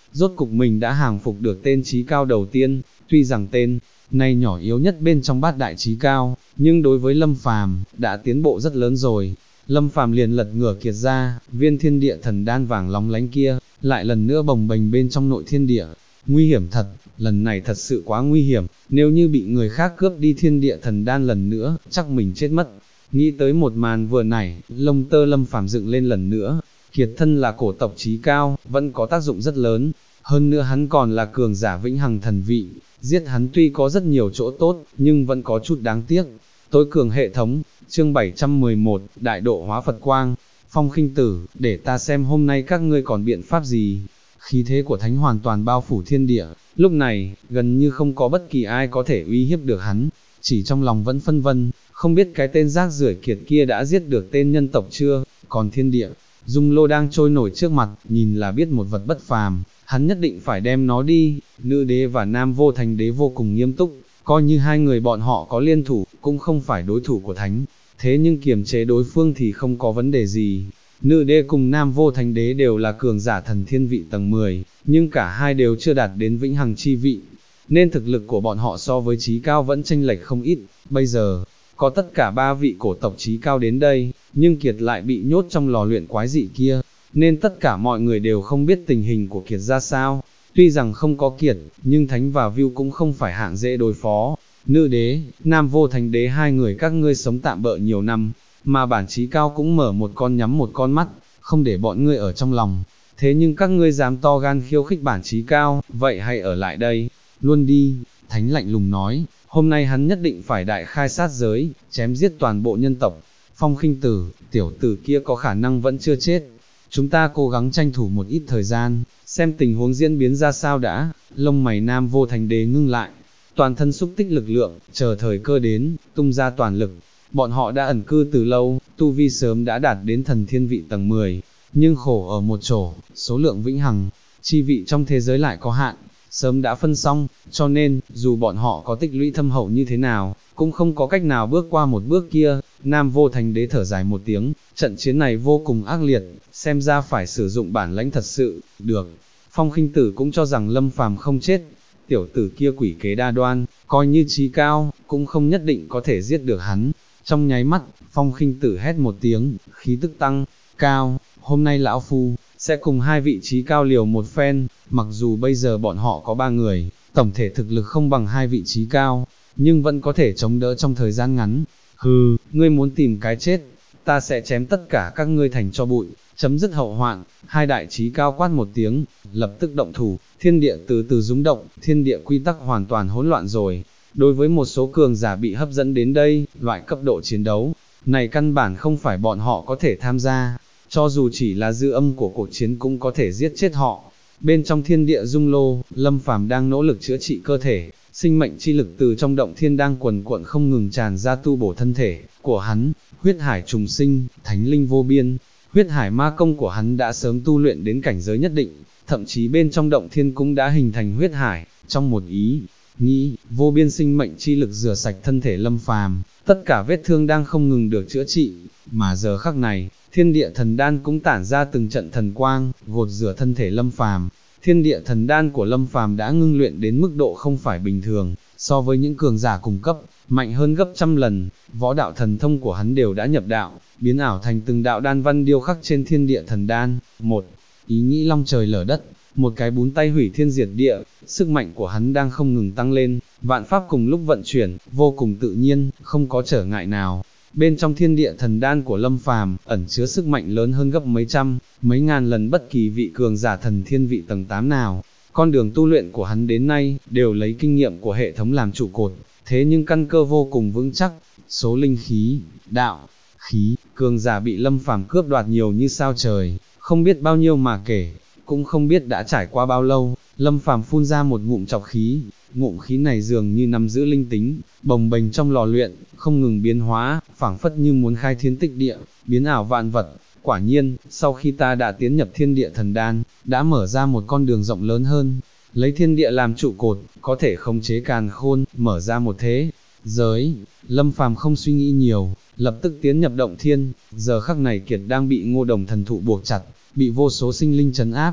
rốt cục mình đã hàng phục được tên trí cao đầu tiên, tuy rằng tên này nhỏ yếu nhất bên trong bát đại trí cao, nhưng đối với Lâm Phàm đã tiến bộ rất lớn rồi. Lâm Phàm liền lật ngửa kiệt ra, viên thiên địa thần đan vàng lóng lánh kia, lại lần nữa bồng bềnh bên trong nội thiên địa. Nguy hiểm thật, lần này thật sự quá nguy hiểm, nếu như bị người khác cướp đi thiên địa thần đan lần nữa, chắc mình chết mất. Nghĩ tới một màn vừa nãy, lông tơ Lâm Phàm dựng lên lần nữa. Kiệt thân là cổ tộc trí cao, vẫn có tác dụng rất lớn, hơn nữa hắn còn là cường giả vĩnh hằng thần vị, giết hắn tuy có rất nhiều chỗ tốt, nhưng vẫn có chút đáng tiếc. Tối cường hệ thống, chương 711, Đại độ hóa Phật Quang. Phong Khinh Tử, để ta xem hôm nay các ngươi còn biện pháp gì. Khí thế của thánh hoàn toàn bao phủ thiên địa, lúc này, gần như không có bất kỳ ai có thể uy hiếp được hắn, chỉ trong lòng vẫn phân vân, không biết cái tên rác rưởi Kiệt kia đã giết được tên nhân tộc chưa, còn thiên địa, dung lô đang trôi nổi trước mặt, nhìn là biết một vật bất phàm, hắn nhất định phải đem nó đi. Nữ đế và Nam Vô Thành đế vô cùng nghiêm túc, coi như hai người bọn họ có liên thủ, cũng không phải đối thủ của thánh, thế nhưng kiềm chế đối phương thì không có vấn đề gì. Nữ đế cùng Nam Vô Thành đế đều là cường giả thần thiên vị tầng 10, nhưng cả hai đều chưa đạt đến vĩnh hằng chi vị, nên thực lực của bọn họ so với trí cao vẫn chênh lệch không ít. Bây giờ, có tất cả ba vị cổ tộc trí cao đến đây, nhưng Kiệt lại bị nhốt trong lò luyện quái dị kia, nên tất cả mọi người đều không biết tình hình của Kiệt ra sao. Tuy rằng không có Kiệt, nhưng Thánh và Viu cũng không phải hạng dễ đối phó. Nữ đế, Nam Vô Thành đế hai người các ngươi sống tạm bợ nhiều năm, mà bản trí cao cũng mở một con nhắm một con mắt, không để bọn ngươi ở trong lòng. Thế nhưng các ngươi dám to gan khiêu khích bản trí cao, vậy hãy ở lại đây, luôn đi. Thánh lạnh lùng nói, hôm nay hắn nhất định phải đại khai sát giới, chém giết toàn bộ nhân tộc. Phong Khinh Tử, tiểu tử kia có khả năng vẫn chưa chết. Chúng ta cố gắng tranh thủ một ít thời gian, xem tình huống diễn biến ra sao đã. Lông mày Nam Vô Thành đế ngưng lại, toàn thân xúc tích lực lượng, chờ thời cơ đến, tung ra toàn lực. Bọn họ đã ẩn cư từ lâu, tu vi sớm đã đạt đến thần thiên vị tầng 10, nhưng khổ ở một chỗ, số lượng vĩnh hằng, chi vị trong thế giới lại có hạn, sớm đã phân xong, cho nên, dù bọn họ có tích lũy thâm hậu như thế nào, cũng không có cách nào bước qua một bước kia. Nam Vô Thành đế thở dài một tiếng, trận chiến này vô cùng ác liệt, xem ra phải sử dụng bản lãnh thật sự. Được, Phong Khinh Tử cũng cho rằng Lâm Phàm không chết, tiểu tử kia quỷ kế đa đoan, coi như trí cao, cũng không nhất định có thể giết được hắn. Trong nháy mắt, Phong Khinh Tử hét một tiếng, khí tức tăng cao, hôm nay lão phu sẽ cùng hai vị trí cao liều một phen. Mặc dù bây giờ bọn họ có 3 người, tổng thể thực lực không bằng hai vị trí cao, nhưng vẫn có thể chống đỡ trong thời gian ngắn. Hừ, ngươi muốn tìm cái chết, ta sẽ chém tất cả các ngươi thành cho bụi, chấm dứt hậu hoạn. Hai đại trí cao quát một tiếng, lập tức động thủ, thiên địa từ từ rung động, thiên địa quy tắc hoàn toàn hỗn loạn rồi. Đối với một số cường giả bị hấp dẫn đến đây, loại cấp độ chiến đấu này căn bản không phải bọn họ có thể tham gia, cho dù chỉ là dư âm của cuộc chiến cũng có thể giết chết họ. Bên trong thiên địa dung lô, Lâm Phàm đang nỗ lực chữa trị cơ thể, sinh mệnh chi lực từ trong động thiên đang quần cuộn không ngừng tràn ra tu bổ thân thể của hắn. Huyết hải trùng sinh, thánh linh vô biên, huyết hải ma công của hắn đã sớm tu luyện đến cảnh giới nhất định, thậm chí bên trong động thiên cũng đã hình thành huyết hải. Trong một ý nghĩ, vô biên sinh mệnh chi lực rửa sạch thân thể Lâm Phàm, tất cả vết thương đang không ngừng được chữa trị, mà giờ khắc này, thiên địa thần đan cũng tản ra từng trận thần quang, gột rửa thân thể Lâm Phàm. Thiên địa thần đan của Lâm Phàm đã ngưng luyện đến mức độ không phải bình thường, so với những cường giả cùng cấp, mạnh hơn gấp trăm lần. Võ đạo thần thông của hắn đều đã nhập đạo, biến ảo thành từng đạo đan văn điêu khắc trên thiên địa thần đan. Một ý nghĩ long trời lở đất, một cái bún tay hủy thiên diệt địa, sức mạnh của hắn đang không ngừng tăng lên, vạn pháp cùng lúc vận chuyển, vô cùng tự nhiên, không có trở ngại nào. Bên trong thiên địa thần đan của Lâm Phàm ẩn chứa sức mạnh lớn hơn gấp mấy trăm, mấy ngàn lần bất kỳ vị cường giả thần thiên vị tầng 8 nào. Con đường tu luyện của hắn đến nay đều lấy kinh nghiệm của hệ thống làm trụ cột, thế nhưng căn cơ vô cùng vững chắc. Số linh khí, đạo khí, cường giả bị Lâm Phàm cướp đoạt nhiều như sao trời, không biết bao nhiêu mà kể, cũng không biết đã trải qua bao lâu. Lâm Phàm phun ra một ngụm trọc khí, ngụm khí này dường như nắm giữ linh tính, bồng bềnh trong lò luyện, không ngừng biến hóa, phảng phất như muốn khai thiên tịch địa, biến ảo vạn vật. Quả nhiên, sau khi ta đã tiến nhập thiên địa thần đan, đã mở ra một con đường rộng lớn hơn, lấy thiên địa làm trụ cột, có thể khống chế càn khôn, mở ra một thế giới. Lâm Phàm không suy nghĩ nhiều, lập tức tiến nhập động thiên. Giờ khắc này Kiệt đang bị Ngô Đồng thần thụ buộc chặt, bị vô số sinh linh trấn áp.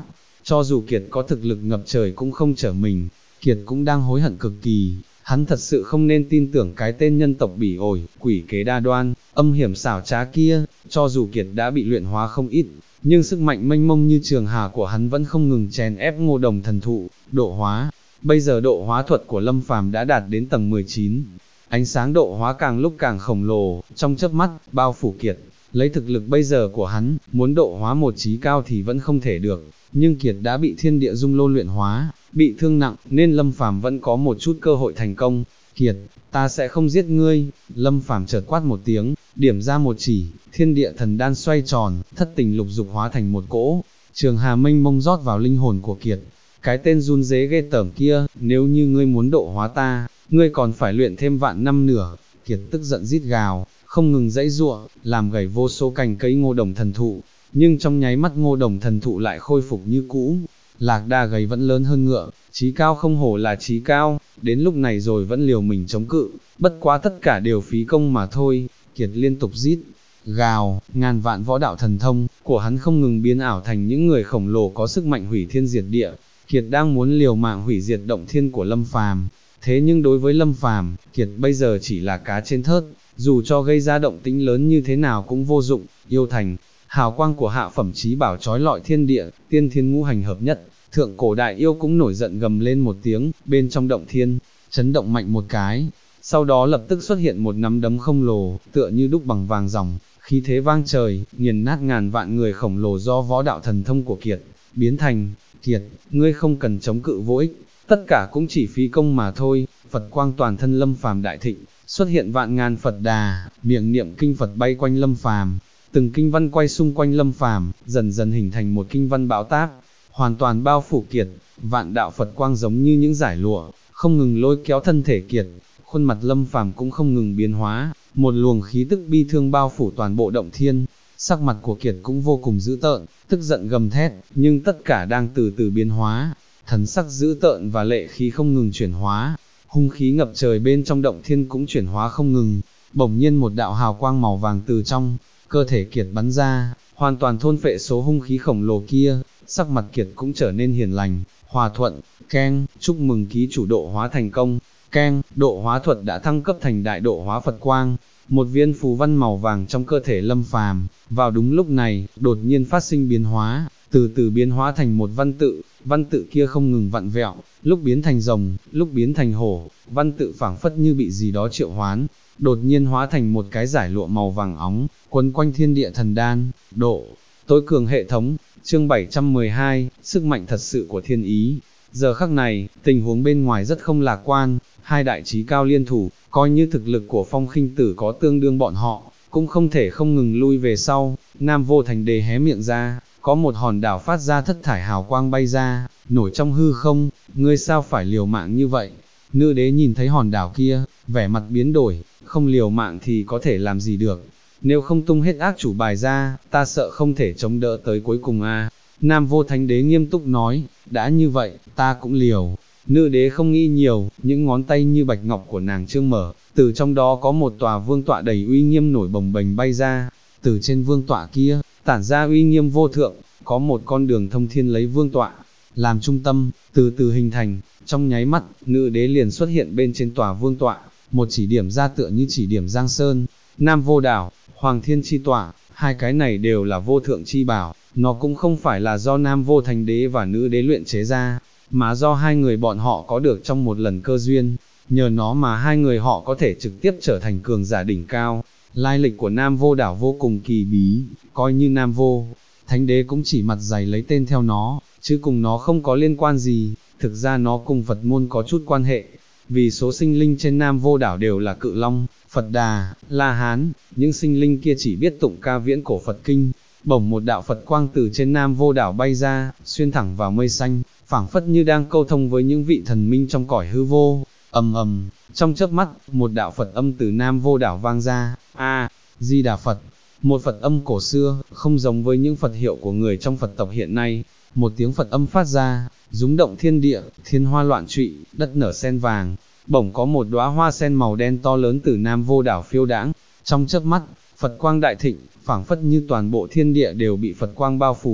cho dù Kiệt có thực lực ngập trời cũng không trở mình, Kiệt cũng đang hối hận cực kỳ, hắn thật sự không nên tin tưởng cái tên nhân tộc bỉ ổi, quỷ kế đa đoan, âm hiểm xảo trá kia, cho dù Kiệt đã bị luyện hóa không ít, nhưng sức mạnh mênh mông như trường hà của hắn vẫn không ngừng chèn ép Ngô Đồng thần thụ, độ hóa. Bây giờ độ hóa thuật của Lâm Phàm đã đạt đến tầng 19, ánh sáng độ hóa càng lúc càng khổng lồ, trong chớp mắt, bao phủ Kiệt. Lấy thực lực bây giờ của hắn, muốn độ hóa một chí cao thì vẫn không thể được, nhưng Kiệt đã bị thiên địa dung lô luyện hóa, bị thương nặng, nên Lâm Phàm vẫn có một chút cơ hội thành công. Kiệt, ta sẽ không giết ngươi, Lâm Phàm chợt quát một tiếng, điểm ra một chỉ, thiên địa thần đan xoay tròn, thất tình lục dục hóa thành một cỗ, trường hà mênh mông rót vào linh hồn của Kiệt. Cái tên run rế ghê tởm kia, nếu như ngươi muốn độ hóa ta, ngươi còn phải luyện thêm vạn năm nữa. Kiệt tức giận rít gào, không ngừng dãy giụa, làm gãy vô số cành cây Ngô Đồng thần thụ, nhưng trong nháy mắt Ngô Đồng thần thụ lại khôi phục như cũ. Lạc đà gầy vẫn lớn hơn ngựa, chí cao không hổ là chí cao, đến lúc này rồi vẫn liều mình chống cự, bất quá tất cả đều phí công mà thôi. Kiệt liên tục rít gào, ngàn vạn võ đạo thần thông của hắn không ngừng biến ảo thành những người khổng lồ có sức mạnh hủy thiên diệt địa. Kiệt đang muốn liều mạng hủy diệt động thiên của Lâm Phàm, thế nhưng đối với Lâm Phàm, Kiệt bây giờ chỉ là cá trên thớt, dù cho gây ra động tĩnh lớn như thế nào cũng vô dụng. Yêu thành, hào quang của hạ phẩm chí bảo chói lọi thiên địa, tiên thiên ngũ hành hợp nhất, thượng cổ đại yêu cũng nổi giận gầm lên một tiếng, bên trong động thiên, chấn động mạnh một cái, sau đó lập tức xuất hiện một nắm đấm khổng lồ, tựa như đúc bằng vàng ròng, khí thế vang trời, nghiền nát ngàn vạn người khổng lồ do võ đạo thần thông của Kiệt biến thành. Kiệt, ngươi không cần chống cự vô ích, tất cả cũng chỉ phí công mà thôi. Phật quang toàn thân Lâm Phàm đại thịnh, xuất hiện vạn ngàn Phật đà, miệng niệm kinh Phật bay quanh Lâm Phàm, từng kinh văn quay xung quanh Lâm Phàm, dần dần hình thành một kinh văn bão táp, hoàn toàn bao phủ Kiệt. Vạn đạo Phật quang giống như những giải lụa, không ngừng lôi kéo thân thể Kiệt. Khuôn mặt Lâm Phàm cũng không ngừng biến hóa, một luồng khí tức bi thương bao phủ toàn bộ động thiên. Sắc mặt của Kiệt cũng vô cùng dữ tợn, tức giận gầm thét, nhưng tất cả đang từ từ biến hóa, thần sắc dữ tợn và lệ khí không ngừng chuyển hóa, hung khí ngập trời bên trong động thiên cũng chuyển hóa không ngừng. Bỗng nhiên một đạo hào quang màu vàng từ trong cơ thể Kiệt bắn ra, hoàn toàn thôn phệ số hung khí khổng lồ kia. Sắc mặt Kiệt cũng trở nên hiền lành, hòa thuận. Keng, chúc mừng ký chủ độ hóa thành công. Keng, độ hóa thuật đã thăng cấp thành đại độ hóa Phật quang. Một viên phù văn màu vàng trong cơ thể Lâm Phàm, vào đúng lúc này, đột nhiên phát sinh biến hóa, từ từ biến hóa thành một văn tự kia không ngừng vặn vẹo, lúc biến thành rồng, lúc biến thành hổ, văn tự phảng phất như bị gì đó triệu hoán, đột nhiên hóa thành một cái giải lụa màu vàng óng, quấn quanh thiên địa thần đan, độ tối cường hệ thống. Chương 712, sức mạnh thật sự của thiên ý. Giờ khắc này, tình huống bên ngoài rất không lạc quan, hai đại chí cao liên thủ, coi như thực lực của Phong Khinh Tử có tương đương bọn họ, cũng không thể không ngừng lui về sau. Nam Vô Thành Đế hé miệng ra, có một hòn đảo phát ra thất thải hào quang bay ra, nổi trong hư không. Ngươi sao phải liều mạng như vậy? Nữ đế nhìn thấy hòn đảo kia, vẻ mặt biến đổi, không liều mạng thì có thể làm gì được, nếu không tung hết ác chủ bài ra, ta sợ không thể chống đỡ tới cuối cùng a. Nam Vô Thánh Đế nghiêm túc nói, đã như vậy, ta cũng liều. Nữ đế không nghĩ nhiều, những ngón tay như bạch ngọc của nàng trương mở, từ trong đó có một tòa vương tọa đầy uy nghiêm nổi bồng bềnh bay ra, từ trên vương tọa kia, tản ra uy nghiêm vô thượng, có một con đường thông thiên lấy vương tọa làm trung tâm, từ từ hình thành. Trong nháy mắt, nữ đế liền xuất hiện bên trên tòa vương tọa, một chỉ điểm ra tựa như chỉ điểm Giang Sơn, Nam Vô Đảo, Hoàng Thiên Chi Tọa, hai cái này đều là vô thượng chi bảo, nó cũng không phải là do Nam Vô Thành Đế và nữ đế luyện chế ra, mà do hai người bọn họ có được trong một lần cơ duyên, nhờ nó mà hai người họ có thể trực tiếp trở thành cường giả đỉnh cao. Lai lịch của Nam Vô Đảo vô cùng kỳ bí, coi như Nam Vô Thánh Đế cũng chỉ mặt dày lấy tên theo nó, chứ cùng nó không có liên quan gì. Thực ra nó cùng Phật môn có chút quan hệ, vì số sinh linh trên Nam Vô Đảo đều là Cự Long, Phật Đà, La Hán, những sinh linh kia chỉ biết tụng ca viễn cổ Phật kinh. Bỗng một đạo Phật quang từ trên Nam Vô Đảo bay ra, xuyên thẳng vào mây xanh, phảng phất như đang câu thông với những vị thần minh trong cõi hư vô. Ầm ầm, trong chớp mắt, một đạo Phật âm từ Nam Vô Đảo vang ra. A Di Đà Phật. Một Phật âm cổ xưa, không giống với những Phật hiệu của người trong Phật tộc hiện nay. Một tiếng Phật âm phát ra, rúng động thiên địa, thiên hoa loạn trụy, đất nở sen vàng. Bỗng có một đóa hoa sen màu đen to lớn từ Nam Vô Đảo phiêu đãng. Trong chớp mắt, Phật quang đại thịnh, phảng phất như toàn bộ thiên địa đều bị Phật quang bao phủ.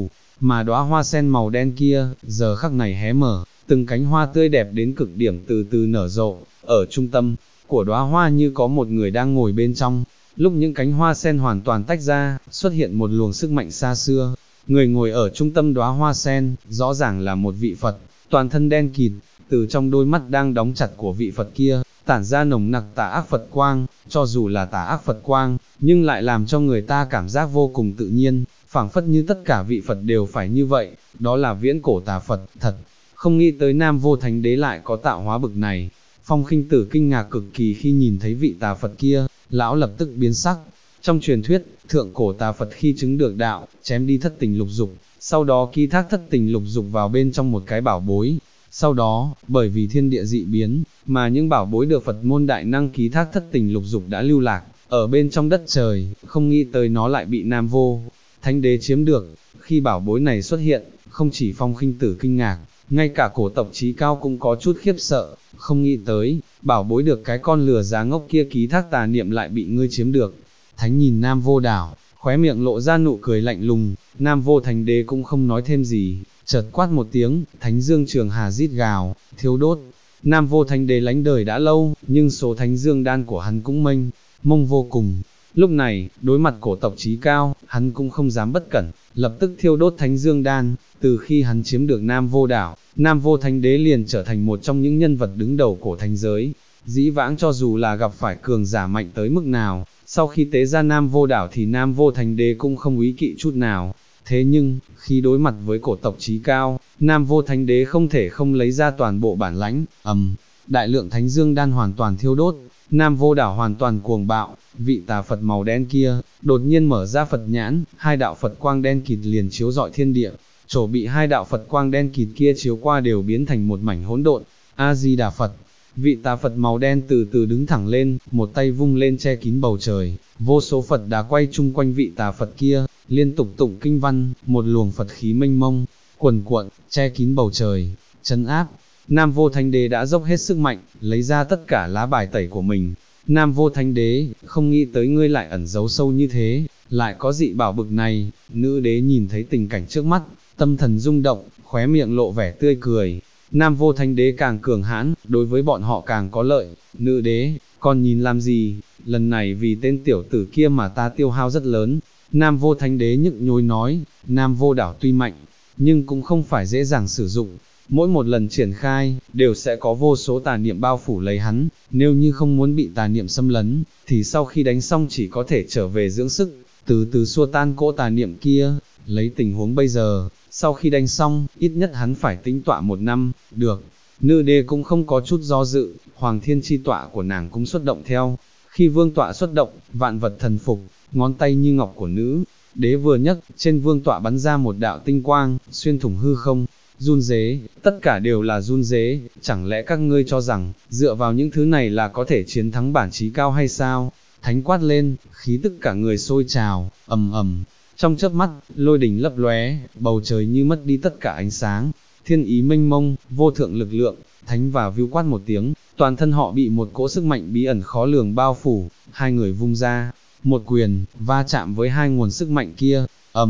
mà đóa hoa sen màu đen kia, giờ khắc này hé mở, từng cánh hoa tươi đẹp đến cực điểm từ từ nở rộ, ở trung tâm của đóa hoa như có một người đang ngồi bên trong. Lúc những cánh hoa sen hoàn toàn tách ra, xuất hiện một luồng sức mạnh xa xưa. Người ngồi ở trung tâm đóa hoa sen, rõ ràng là một vị Phật, toàn thân đen kịt, từ trong đôi mắt đang đóng chặt của vị Phật kia, tản ra nồng nặc tà ác Phật quang, cho dù là tà ác Phật quang, nhưng lại làm cho người ta cảm giác vô cùng tự nhiên, phảng phất như tất cả vị Phật đều phải như vậy, đó là viễn cổ tà Phật, thật, không nghĩ tới Nam Vô Thánh Đế lại có tạo hóa bực này. Phong Khinh Tử kinh ngạc cực kỳ khi nhìn thấy vị tà Phật kia, lão lập tức biến sắc. Trong truyền thuyết, thượng cổ tà Phật khi chứng được đạo, chém đi thất tình lục dục, sau đó ký thác thất tình lục dục vào bên trong một cái bảo bối. Sau đó, bởi vì thiên địa dị biến, mà những bảo bối được Phật môn đại năng ký thác thất tình lục dục đã lưu lạc, ở bên trong đất trời, không nghĩ tới nó lại bị Nam Vô Thánh Đế chiếm được. Khi bảo bối này xuất hiện, không chỉ Phong Khinh Tử kinh ngạc, ngay cả cổ tộc Trí Cao cũng có chút khiếp sợ, không nghĩ tới, bảo bối được cái con lừa giá ngốc kia ký thác tà niệm lại bị ngươi chiếm được. Thánh nhìn Nam Vô Đảo, khóe miệng lộ ra nụ cười lạnh lùng, Nam Vô Thánh Đế cũng không nói thêm gì, chợt quát một tiếng, Thánh Dương Trường Hà rít gào, thiêu đốt. Nam Vô Thánh Đế lánh đời đã lâu, nhưng số Thánh Dương đan của hắn cũng mênh mông vô cùng. Lúc này, đối mặt cổ tộc Trí Cao, hắn cũng không dám bất cẩn, lập tức thiêu đốt Thánh Dương đan. Từ khi hắn chiếm được Nam Vô Đảo, Nam Vô Thánh Đế liền trở thành một trong những nhân vật đứng đầu của thánh giới. Dĩ vãng cho dù là gặp phải cường giả mạnh tới mức nào, sau khi tế ra Nam Vô Đảo thì Nam Vô Thánh Đế cũng không úy kỵ chút nào. Thế nhưng, khi đối mặt với cổ tộc Trí Cao, Nam Vô Thánh Đế không thể không lấy ra toàn bộ bản lãnh, đại lượng Thánh Dương đan hoàn toàn thiêu đốt, Nam Vô Đảo hoàn toàn cuồng bạo, vị tà Phật màu đen kia, đột nhiên mở ra Phật nhãn, hai đạo Phật quang đen kịt liền chiếu rọi thiên địa, chỗ bị hai đạo Phật quang đen kịt kia chiếu qua đều biến thành một mảnh hỗn độn. A-di-đà Phật. Vị tà Phật màu đen từ từ đứng thẳng lên, một tay vung lên che kín bầu trời, vô số Phật đá quay chung quanh vị tà Phật kia, liên tục tụng kinh văn, một luồng Phật khí mênh mông, cuồn cuộn, che kín bầu trời, trấn áp. Nam Vô Thánh Đế đã dốc hết sức mạnh, lấy ra tất cả lá bài tẩy của mình. Nam Vô Thánh Đế, không nghĩ tới ngươi lại ẩn giấu sâu như thế, lại có dị bảo bực này. Nữ đế nhìn thấy tình cảnh trước mắt, tâm thần rung động, khóe miệng lộ vẻ tươi cười. Nam Vô Thánh Đế càng cường hãn, đối với bọn họ càng có lợi. Nữ đế, còn nhìn làm gì, lần này vì tên tiểu tử kia mà ta tiêu hao rất lớn. Nam Vô Thánh Đế nhức nhối nói, Nam Vô Đảo tuy mạnh, nhưng cũng không phải dễ dàng sử dụng. Mỗi một lần triển khai, đều sẽ có vô số tà niệm bao phủ lấy hắn, nếu như không muốn bị tà niệm xâm lấn, thì sau khi đánh xong chỉ có thể trở về dưỡng sức, từ từ xua tan cỗ tà niệm kia. Lấy tình huống bây giờ, sau khi đánh xong, ít nhất hắn phải tĩnh tọa 1 năm, được. Nữ đế cũng không có chút do dự, Hoàng Thiên chi tọa của nàng cũng xuất động theo. Khi vương tọa xuất động, vạn vật thần phục, ngón tay như ngọc của nữ đế vừa nhấc, trên vương tọa bắn ra một đạo tinh quang, xuyên thủng hư không. Run rế, tất cả đều là run rế, chẳng lẽ các ngươi cho rằng, dựa vào những thứ này là có thể chiến thắng bản Trí Cao hay sao? Thánh quát lên, khí tức cả người sôi trào, ầm. Trong chớp mắt, lôi đỉnh lấp lóe, bầu trời như mất đi tất cả ánh sáng, thiên ý mênh mông, vô thượng lực lượng. Thánh và Vưu quát một tiếng, toàn thân họ bị một cỗ sức mạnh bí ẩn khó lường bao phủ, hai người vung ra, một quyền, va chạm với hai nguồn sức mạnh kia,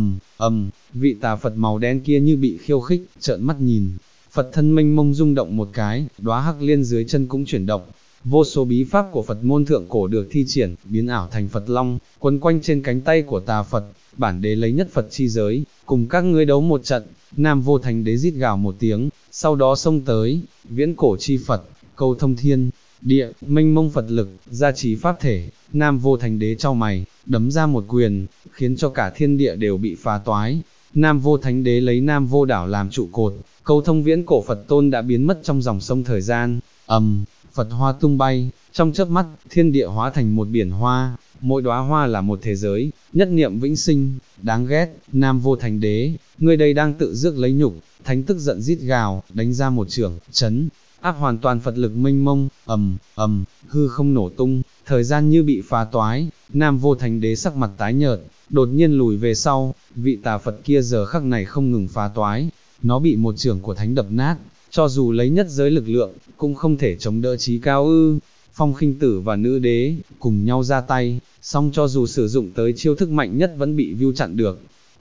vị tà Phật màu đen kia như bị khiêu khích, trợn mắt nhìn, Phật thân mênh mông rung động một cái, đóa hắc liên dưới chân cũng chuyển động, vô số bí pháp của Phật môn thượng cổ được thi triển, biến ảo thành Phật Long, quấn quanh trên cánh tay của tà Phật. Bản đế lấy nhất Phật chi giới, cùng các ngươi đấu một trận. Nam Vô Thánh Đế rít gào một tiếng, sau đó xông tới, viễn cổ chi Phật, câu thông thiên địa, mênh mông Phật lực, gia trì pháp thể. Nam Vô Thánh Đế chau mày, đấm ra một quyền, khiến cho cả thiên địa đều bị phá toái. Nam Vô Thánh Đế lấy Nam Vô Đảo làm trụ cột, câu thông viễn cổ Phật tôn đã biến mất trong dòng sông thời gian. Phật hoa tung bay, trong chớp mắt, thiên địa hóa thành một biển hoa, mỗi đóa hoa là một thế giới, nhất niệm vĩnh sinh. Đáng ghét, Nam Vô Thánh Đế, ngươi đây đang tự rước lấy nhục. Thánh tức giận rít gào, đánh ra một chưởng, chấn áp hoàn toàn Phật lực mênh mông, hư không nổ tung, thời gian như bị phá toái. Nam Vô Thánh Đế sắc mặt tái nhợt, đột nhiên lùi về sau, vị tà Phật kia giờ khắc này không ngừng phá toái, nó bị một chưởng của Thánh đập nát, cho dù lấy nhất giới lực lượng, cũng không thể chống đỡ Trí Cao ư. Phong Khinh Tử và nữ đế, cùng nhau ra tay, song cho dù sử dụng tới chiêu thức mạnh nhất vẫn bị Vưu chặn được.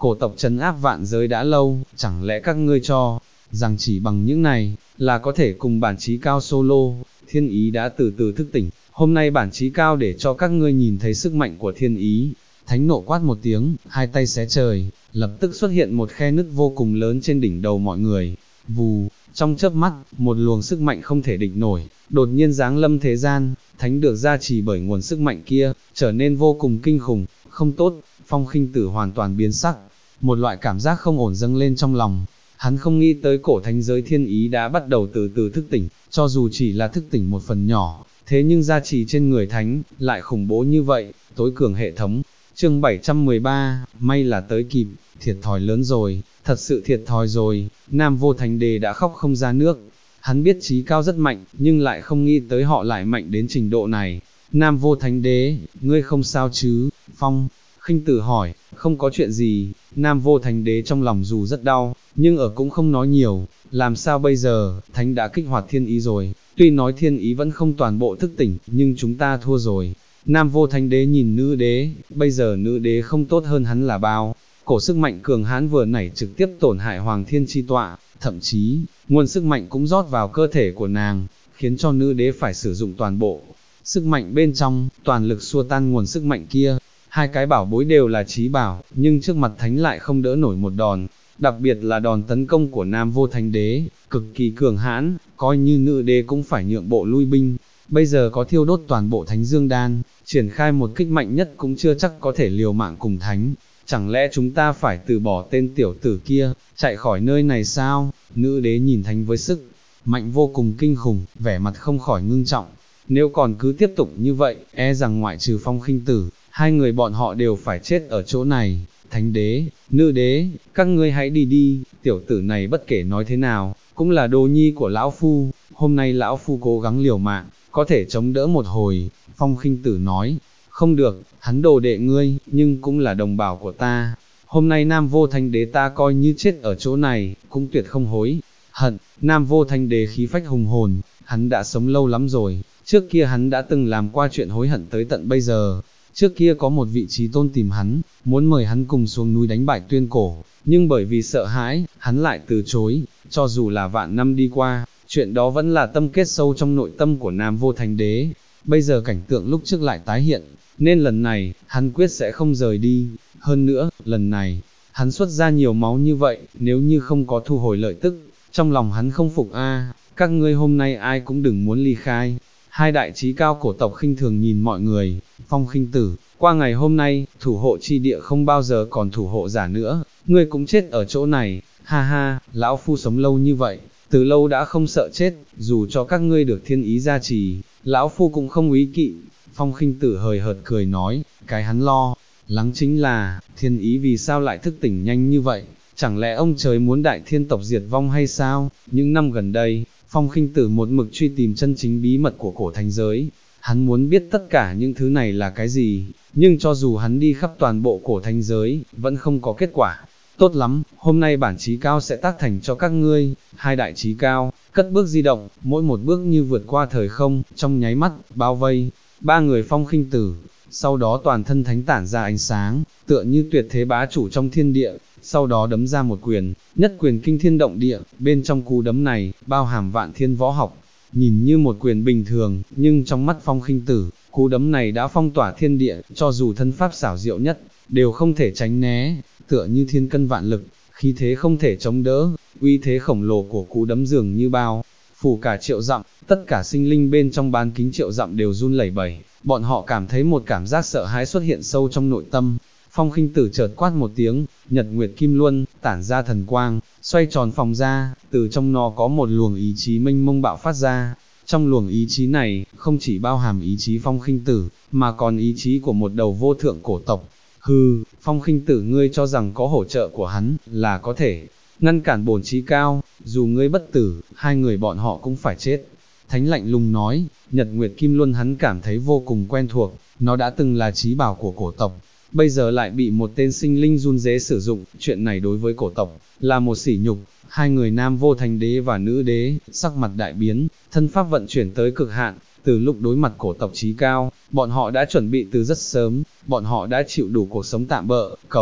cổ tộc trấn áp vạn giới đã lâu, chẳng lẽ các ngươi cho rằng chỉ bằng những này, là có thể cùng bản chí cao solo, thiên ý đã từ từ thức tỉnh, hôm nay bản chí cao để cho các ngươi nhìn thấy sức mạnh của thiên ý. Thánh nộ quát một tiếng, hai tay xé trời, lập tức xuất hiện một khe nứt vô cùng lớn trên đỉnh đầu mọi người. Vù, trong chớp mắt, một luồng sức mạnh không thể địch nổi, đột nhiên giáng lâm thế gian, thánh được gia trì bởi nguồn sức mạnh kia, trở nên vô cùng kinh khủng, không tốt, Phong Khinh Tử hoàn toàn biến sắc, một loại cảm giác không ổn dâng lên trong lòng. Hắn không nghĩ tới cổ thánh giới thiên ý đã bắt đầu từ từ thức tỉnh, cho dù chỉ là thức tỉnh một phần nhỏ, thế nhưng gia trì trên người thánh, lại khủng bố như vậy, tối cường hệ thống. Chương 713, may là tới kịp, thiệt thòi lớn rồi, thật sự thiệt thòi rồi, Nam Vô Thánh Đế đã khóc không ra nước. Hắn biết chí cao rất mạnh, nhưng lại không nghĩ tới họ lại mạnh đến trình độ này. Nam Vô Thánh Đế, ngươi không sao chứ? Phong Khinh Tử hỏi, không có chuyện gì. Nam Vô Thánh Đế trong lòng dù rất đau, nhưng ở cũng không nói nhiều. Làm sao bây giờ, Thánh đã kích hoạt thiên ý rồi, tuy nói thiên ý vẫn không toàn bộ thức tỉnh, nhưng chúng ta thua rồi. Nam Vô Thánh Đế nhìn nữ đế, bây giờ nữ đế không tốt hơn hắn là bao. Cổ sức mạnh cường hãn vừa nảy trực tiếp tổn hại Hoàng Thiên Chi Tọa, thậm chí, nguồn sức mạnh cũng rót vào cơ thể của nàng, khiến cho nữ đế phải sử dụng toàn bộ sức mạnh bên trong, toàn lực xua tan nguồn sức mạnh kia. Hai cái bảo bối đều là chí bảo, nhưng trước mặt thánh lại không đỡ nổi một đòn, đặc biệt là đòn tấn công của Nam Vô Thánh Đế, cực kỳ cường hãn, coi như nữ đế cũng phải nhượng bộ lui binh. Bây giờ có thiêu đốt toàn bộ Thánh Dương Đan, triển khai một kích mạnh nhất cũng chưa chắc có thể liều mạng cùng thánh. Chẳng lẽ chúng ta phải từ bỏ tên tiểu tử kia, chạy khỏi nơi này sao? Nữ đế nhìn thánh với sức mạnh vô cùng kinh khủng, vẻ mặt không khỏi ngưng trọng. Nếu còn cứ tiếp tục như vậy, e rằng ngoại trừ Phong Khinh Tử, hai người bọn họ đều phải chết ở chỗ này. Thánh đế, nữ đế, các ngươi hãy đi đi, tiểu tử này bất kể nói thế nào, cũng là đồ nhi của lão phu, hôm nay lão phu cố gắng liều mạng, có thể chống đỡ một hồi. Phong Khinh Tử nói, không được, hắn đồ đệ ngươi, nhưng cũng là đồng bào của ta. Hôm nay Nam Vô Thánh Đế ta coi như chết ở chỗ này, cũng tuyệt không hối hận. Nam Vô Thánh Đế khí phách hùng hồn, hắn đã sống lâu lắm rồi, trước kia hắn đã từng làm qua chuyện hối hận tới tận bây giờ. Trước kia có một vị trí tôn tìm hắn, muốn mời hắn cùng xuống núi đánh bại Tuyên Cổ, nhưng bởi vì sợ hãi, hắn lại từ chối, cho dù là vạn năm đi qua, chuyện đó vẫn là tâm kết sâu trong nội tâm của Nam Vô Thánh Đế. Bây giờ cảnh tượng lúc trước lại tái hiện, nên lần này, hắn quyết sẽ không rời đi. Hơn nữa, lần này, hắn xuất ra nhiều máu như vậy, nếu như không có thu hồi lợi tức, trong lòng hắn không phục các ngươi hôm nay ai cũng đừng muốn ly khai. Hai đại chí cao cổ tộc khinh thường nhìn mọi người. Phong Khinh Tử, qua ngày hôm nay, thủ hộ chi địa không bao giờ còn thủ hộ giả nữa, ngươi cũng chết ở chỗ này. Ha ha, lão phu sống lâu như vậy, từ lâu đã không sợ chết, dù cho các ngươi được thiên ý gia trì, lão phu cũng không ý kỵ. Phong Khinh Tử hời hợt cười nói, cái hắn lo lắng chính là, thiên ý vì sao lại thức tỉnh nhanh như vậy, chẳng lẽ ông trời muốn đại thiên tộc diệt vong hay sao? Những năm gần đây, Phong Khinh Tử một mực truy tìm chân chính bí mật của cổ thánh giới, hắn muốn biết tất cả những thứ này là cái gì, nhưng cho dù hắn đi khắp toàn bộ cổ thánh giới, vẫn không có kết quả. Tốt lắm, hôm nay bản chí cao sẽ tác thành cho các ngươi. Hai đại chí cao, cất bước di động, mỗi một bước như vượt qua thời không, trong nháy mắt, bao vây ba người Phong Khinh Tử, sau đó toàn thân thánh tản ra ánh sáng, tựa như tuyệt thế bá chủ trong thiên địa, sau đó đấm ra một quyền, nhất quyền kinh thiên động địa, bên trong cú đấm này, bao hàm vạn thiên võ học, nhìn như một quyền bình thường, nhưng trong mắt Phong Khinh Tử, cú đấm này đã phong tỏa thiên địa, cho dù thân pháp xảo diệu nhất, đều không thể tránh né, tựa như thiên cân vạn lực, khí thế không thể chống đỡ, uy thế khổng lồ của cú đấm dường như bao phủ cả triệu dặm, tất cả sinh linh bên trong bán kính triệu dặm đều run lẩy bẩy, bọn họ cảm thấy một cảm giác sợ hãi xuất hiện sâu trong nội tâm. Phong Khinh Tử chợt quát một tiếng, Nhật Nguyệt Kim Luân tản ra thần quang, xoay tròn phòng ra, từ trong nó có một luồng ý chí mênh mông bạo phát ra. Trong luồng ý chí này, không chỉ bao hàm ý chí Phong Khinh Tử, mà còn ý chí của một đầu vô thượng cổ tộc. Hừ, Phong Khinh Tử, ngươi cho rằng có hỗ trợ của hắn, là có thể ngăn cản bổn chí cao, dù ngươi bất tử, hai người bọn họ cũng phải chết. Thánh lạnh lùng nói, Nhật Nguyệt Kim Luân hắn cảm thấy vô cùng quen thuộc, nó đã từng là chí bảo của cổ tộc, bây giờ lại bị một tên sinh linh run rế sử dụng, chuyện này đối với cổ tộc, là một sỉ nhục. Hai người Nam Vô Thánh Đế và Nữ Đế, sắc mặt đại biến, thân pháp vận chuyển tới cực hạn, từ lúc đối mặt cổ tộc chí cao, bọn họ đã chuẩn bị từ rất sớm, bọn họ đã chịu đủ cuộc sống tạm bợ, cầu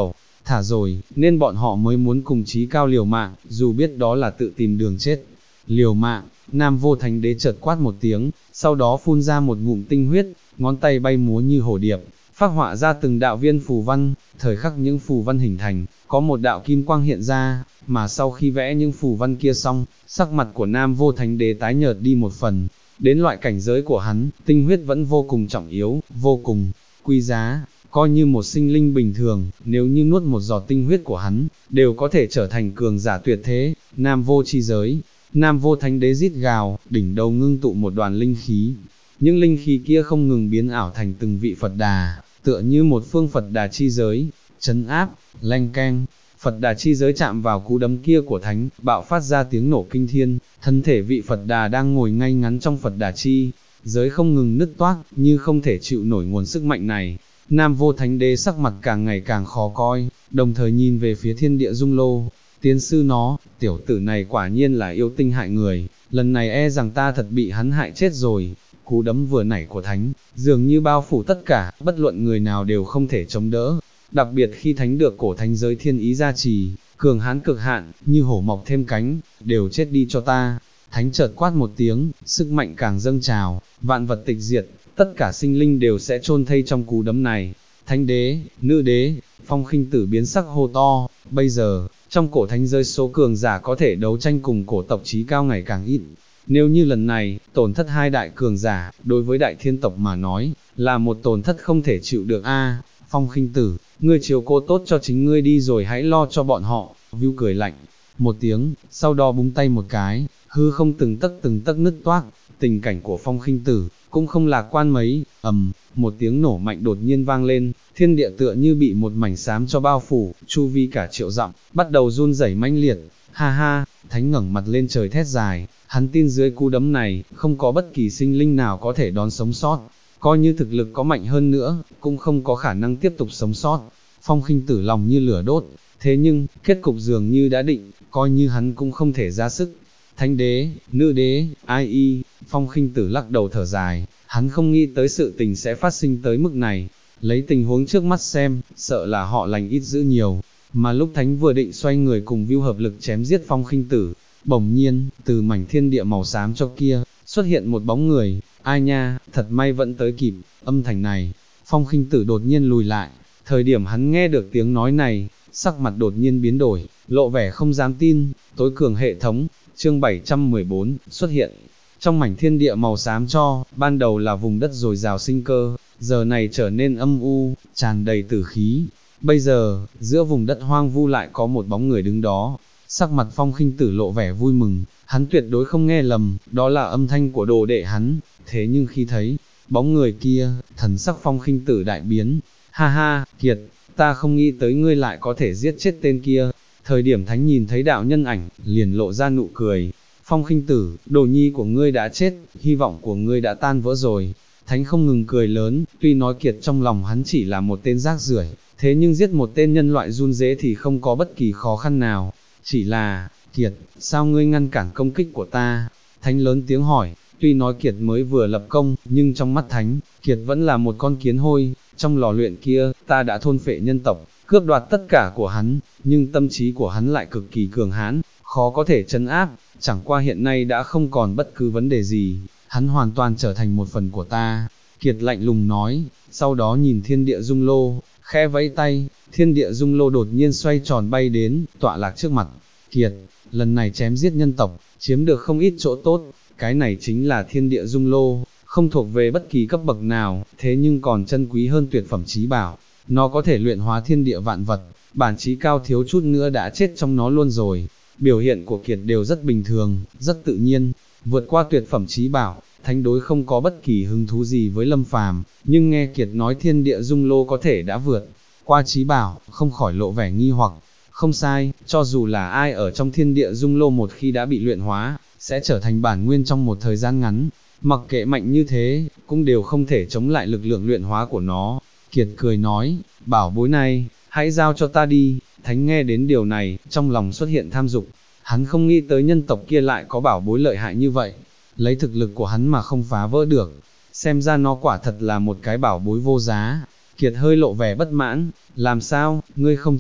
thả rồi, nên bọn họ mới muốn cùng chí cao liều mạng, dù biết đó là tự tìm đường chết. Liều mạng, Nam Vô Thánh Đế chợt quát một tiếng, sau đó phun ra một ngụm tinh huyết, ngón tay bay múa như hổ điệp, phác họa ra từng đạo viên phù văn, thời khắc những phù văn hình thành, có một đạo kim quang hiện ra, mà sau khi vẽ những phù văn kia xong, sắc mặt của Nam Vô Thánh Đế tái nhợt đi một phần. Đến loại cảnh giới của hắn, tinh huyết vẫn vô cùng trọng yếu, vô cùng quý giá, coi như một sinh linh bình thường, nếu như nuốt một giọt tinh huyết của hắn, đều có thể trở thành cường giả tuyệt thế. Nam Vô chi giới, Nam Vô Thánh Đế rít gào, đỉnh đầu ngưng tụ một đoàn linh khí. Những linh khí kia không ngừng biến ảo thành từng vị Phật Đà, tựa như một phương Phật Đà chi giới, trấn áp, leng keng. Phật Đà chi giới chạm vào cú đấm kia của Thánh, bạo phát ra tiếng nổ kinh thiên, thân thể vị Phật Đà đang ngồi ngay ngắn trong Phật Đà chi giới không ngừng nứt toác, như không thể chịu nổi nguồn sức mạnh này. Nam Vô Thánh Đế sắc mặt càng ngày càng khó coi, đồng thời nhìn về phía thiên địa dung lô. Tiên sư nó, tiểu tử này quả nhiên là yêu tinh hại người, lần này e rằng ta thật bị hắn hại chết rồi. Cú đấm vừa nảy của Thánh, dường như bao phủ tất cả, bất luận người nào đều không thể chống đỡ. Đặc biệt khi Thánh được cổ thánh giới thiên ý gia trì, cường hãn cực hạn, như hổ mọc thêm cánh, đều chết đi cho ta. Thánh chợt quát một tiếng, sức mạnh càng dâng trào, vạn vật tịch diệt, tất cả sinh linh đều sẽ chôn thây trong cú đấm này. Thánh đế, nữ đế, Phong Khinh Tử biến sắc hô to, bây giờ, trong cổ thánh giới số cường giả có thể đấu tranh cùng cổ tộc chí cao ngày càng ít. Nếu như lần này, tổn thất hai đại cường giả, đối với đại thiên tộc mà nói, là một tổn thất không thể chịu được a. Phong Khinh Tử, ngươi chiếu cố tốt cho chính ngươi đi rồi hãy lo cho bọn họ. Vưu cười lạnh một tiếng, sau đó búng tay một cái, hư không từng tấc nứt toác. Tình cảnh của Phong Khinh Tử cũng không lạc quan mấy. Một tiếng nổ mạnh đột nhiên vang lên, thiên địa tựa như bị một mảnh xám cho bao phủ, chu vi cả triệu dặm, bắt đầu run rẩy mãnh liệt. Ha ha, Thánh ngẩng mặt lên trời thét dài, hắn tin dưới cú đấm này, không có bất kỳ sinh linh nào có thể đón sống sót, coi như thực lực có mạnh hơn nữa, cũng không có khả năng tiếp tục sống sót. Phong Khinh Tử lòng như lửa đốt, thế nhưng, kết cục dường như đã định, coi như hắn cũng không thể ra sức. Thánh đế, nữ đế, ai y, Phong Khinh Tử lắc đầu thở dài, hắn không nghĩ tới sự tình sẽ phát sinh tới mức này. Lấy tình huống trước mắt xem, sợ là họ lành ít dữ nhiều. Mà lúc Thánh vừa định xoay người cùng Vưu hợp lực chém giết Phong Khinh Tử, bỗng nhiên, từ mảnh thiên địa màu xám cho kia, xuất hiện một bóng người. Ai nha, thật may vẫn tới kịp. Âm thanh này, Phong Khinh Tử đột nhiên lùi lại. Thời điểm hắn nghe được tiếng nói này, sắc mặt đột nhiên biến đổi, lộ vẻ không dám tin. Tối cường hệ thống, chương 714, xuất hiện. Trong mảnh thiên địa màu xám cho, ban đầu là vùng đất dồi dào sinh cơ, giờ này trở nên âm u, tràn đầy tử khí. Bây giờ, giữa vùng đất hoang vu lại có một bóng người đứng đó. Sắc mặt Phong Khinh Tử lộ vẻ vui mừng, hắn tuyệt đối không nghe lầm, đó là âm thanh của đồ đệ hắn. Thế nhưng khi thấy bóng người kia, thần sắc Phong Khinh Tử đại biến. Ha ha, Kiệt, ta không nghĩ tới ngươi lại có thể giết chết tên kia. Thời điểm Thánh nhìn thấy đạo nhân ảnh, liền lộ ra nụ cười. Phong Khinh Tử, đồ nhi của ngươi đã chết, hy vọng của ngươi đã tan vỡ rồi. Thánh không ngừng cười lớn, tuy nói Kiệt trong lòng hắn chỉ là một tên rác rưởi, thế nhưng giết một tên nhân loại run rế thì không có bất kỳ khó khăn nào. Chỉ là, Kiệt, sao ngươi ngăn cản công kích của ta? Thánh lớn tiếng hỏi, tuy nói Kiệt mới vừa lập công, nhưng trong mắt Thánh, Kiệt vẫn là một con kiến hôi. Trong lò luyện kia, ta đã thôn phệ nhân tộc, cướp đoạt tất cả của hắn, nhưng tâm trí của hắn lại cực kỳ cường hãn, khó có thể trấn áp, chẳng qua hiện nay đã không còn bất cứ vấn đề gì, hắn hoàn toàn trở thành một phần của ta. Kiệt lạnh lùng nói, sau đó nhìn thiên địa dung lô, khẽ vẫy tay, thiên địa dung lô đột nhiên xoay tròn bay đến, tọa lạc trước mặt. Kiệt, lần này chém giết nhân tộc, chiếm được không ít chỗ tốt, cái này chính là thiên địa dung lô, không thuộc về bất kỳ cấp bậc nào, thế nhưng còn chân quý hơn tuyệt phẩm chí bảo, nó có thể luyện hóa thiên địa vạn vật, bản chí cao thiếu chút nữa đã chết trong nó luôn rồi. Biểu hiện của Kiệt đều rất bình thường, rất tự nhiên, vượt qua tuyệt phẩm chí bảo. Thánh đối không có bất kỳ hứng thú gì với Lâm Phàm, nhưng nghe Kiệt nói thiên địa dung lô có thể đã vượt qua chí bảo, không khỏi lộ vẻ nghi hoặc. Không sai, cho dù là ai ở trong thiên địa dung lô một khi đã bị luyện hóa, sẽ trở thành bản nguyên trong một thời gian ngắn, mặc kệ mạnh như thế, cũng đều không thể chống lại lực lượng luyện hóa của nó. Kiệt cười nói, bảo bối này, hãy giao cho ta đi. Thánh nghe đến điều này, trong lòng xuất hiện tham dục, hắn không nghĩ tới nhân tộc kia lại có bảo bối lợi hại như vậy, lấy thực lực của hắn mà không phá vỡ được, xem ra nó quả thật là một cái bảo bối vô giá. Kiệt hơi lộ vẻ bất mãn, làm sao, ngươi không chịu?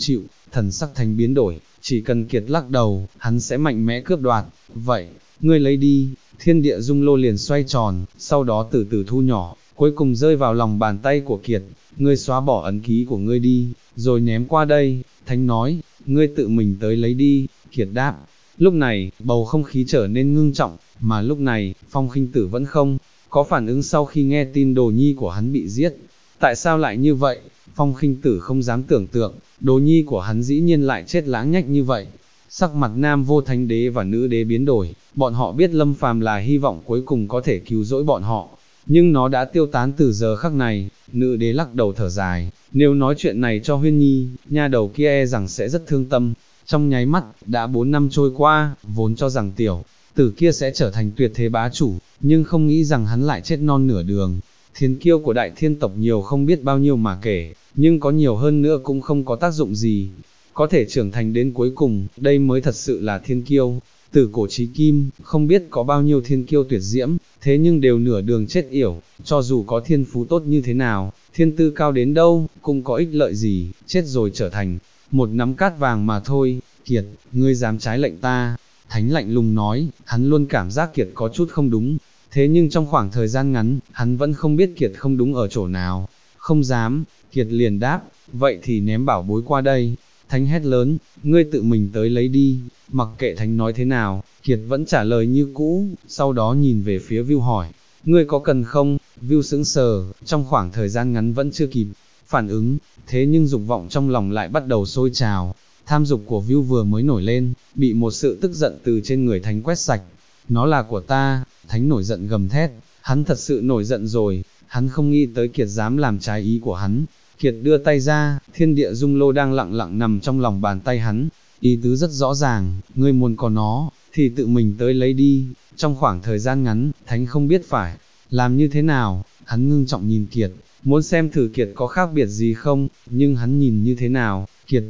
thần sắc Thánh biến đổi, chỉ cần Kiệt lắc đầu, hắn sẽ mạnh mẽ cướp đoạt, vậy, ngươi lấy đi, thiên địa dung lô liền xoay tròn, sau đó từ từ thu nhỏ, cuối cùng rơi vào lòng bàn tay của Kiệt, ngươi xóa bỏ ấn ký của ngươi đi, rồi ném qua đây, Thánh nói, ngươi tự mình tới lấy đi, Kiệt đáp. Lúc này, bầu không khí trở nên ngưng trọng, mà lúc này, Phong Khinh Tử vẫn không có phản ứng sau khi nghe tin đồ nhi của hắn bị giết. Tại sao lại như vậy? Phong Khinh Tử không dám tưởng tượng, đồ nhi của hắn dĩ nhiên lại chết lãng nhách như vậy. Sắc mặt Nam Vô Thánh Đế và Nữ Đế biến đổi, bọn họ biết Lâm Phàm là hy vọng cuối cùng có thể cứu rỗi bọn họ, nhưng nó đã tiêu tán từ giờ khắc này. Nữ Đế lắc đầu thở dài, nếu nói chuyện này cho Huyên Nhi, nha đầu kia e rằng sẽ rất thương tâm. Trong nháy mắt, đã 4 năm trôi qua, vốn cho rằng tiểu tử kia sẽ trở thành tuyệt thế bá chủ, nhưng không nghĩ rằng hắn lại chết non nửa đường. Thiên kiêu của đại thiên tộc nhiều không biết bao nhiêu mà kể, nhưng có nhiều hơn nữa cũng không có tác dụng gì. Có thể trưởng thành đến cuối cùng, đây mới thật sự là thiên kiêu. Từ cổ chí kim, không biết có bao nhiêu thiên kiêu tuyệt diễm, thế nhưng đều nửa đường chết yểu, cho dù có thiên phú tốt như thế nào, thiên tư cao đến đâu, cũng có ích lợi gì, chết rồi trở thành một nắm cát vàng mà thôi. Kiệt, ngươi dám trái lệnh ta? Thánh lạnh lùng nói, hắn luôn cảm giác Kiệt có chút không đúng, thế nhưng trong khoảng thời gian ngắn, hắn vẫn không biết Kiệt không đúng ở chỗ nào. Không dám, Kiệt liền đáp, vậy thì ném bảo bối qua đây. Thánh hét lớn, ngươi tự mình tới lấy đi. Mặc kệ Thánh nói thế nào, Kiệt vẫn trả lời như cũ, sau đó nhìn về phía Vưu hỏi, ngươi có cần không? Vưu sững sờ, trong khoảng thời gian ngắn vẫn chưa kịp phản ứng, thế nhưng dục vọng trong lòng lại bắt đầu sôi trào. Tham dục của Vưu vừa mới nổi lên, bị một sự tức giận từ trên người Thánh quét sạch. Nó là của ta. Thánh nổi giận gầm thét, hắn thật sự nổi giận rồi, hắn không nghĩ tới Kiệt dám làm trái ý của hắn. Kiệt đưa tay ra, thiên địa dung lô đang lặng lặng nằm trong lòng bàn tay hắn, ý tứ rất rõ ràng, ngươi muốn có nó, thì tự mình tới lấy đi. Trong khoảng thời gian ngắn, Thánh không biết phải làm như thế nào, hắn ngưng trọng nhìn Kiệt, muốn xem thử Kiệt có khác biệt gì không, nhưng hắn nhìn như thế nào, Kiệt,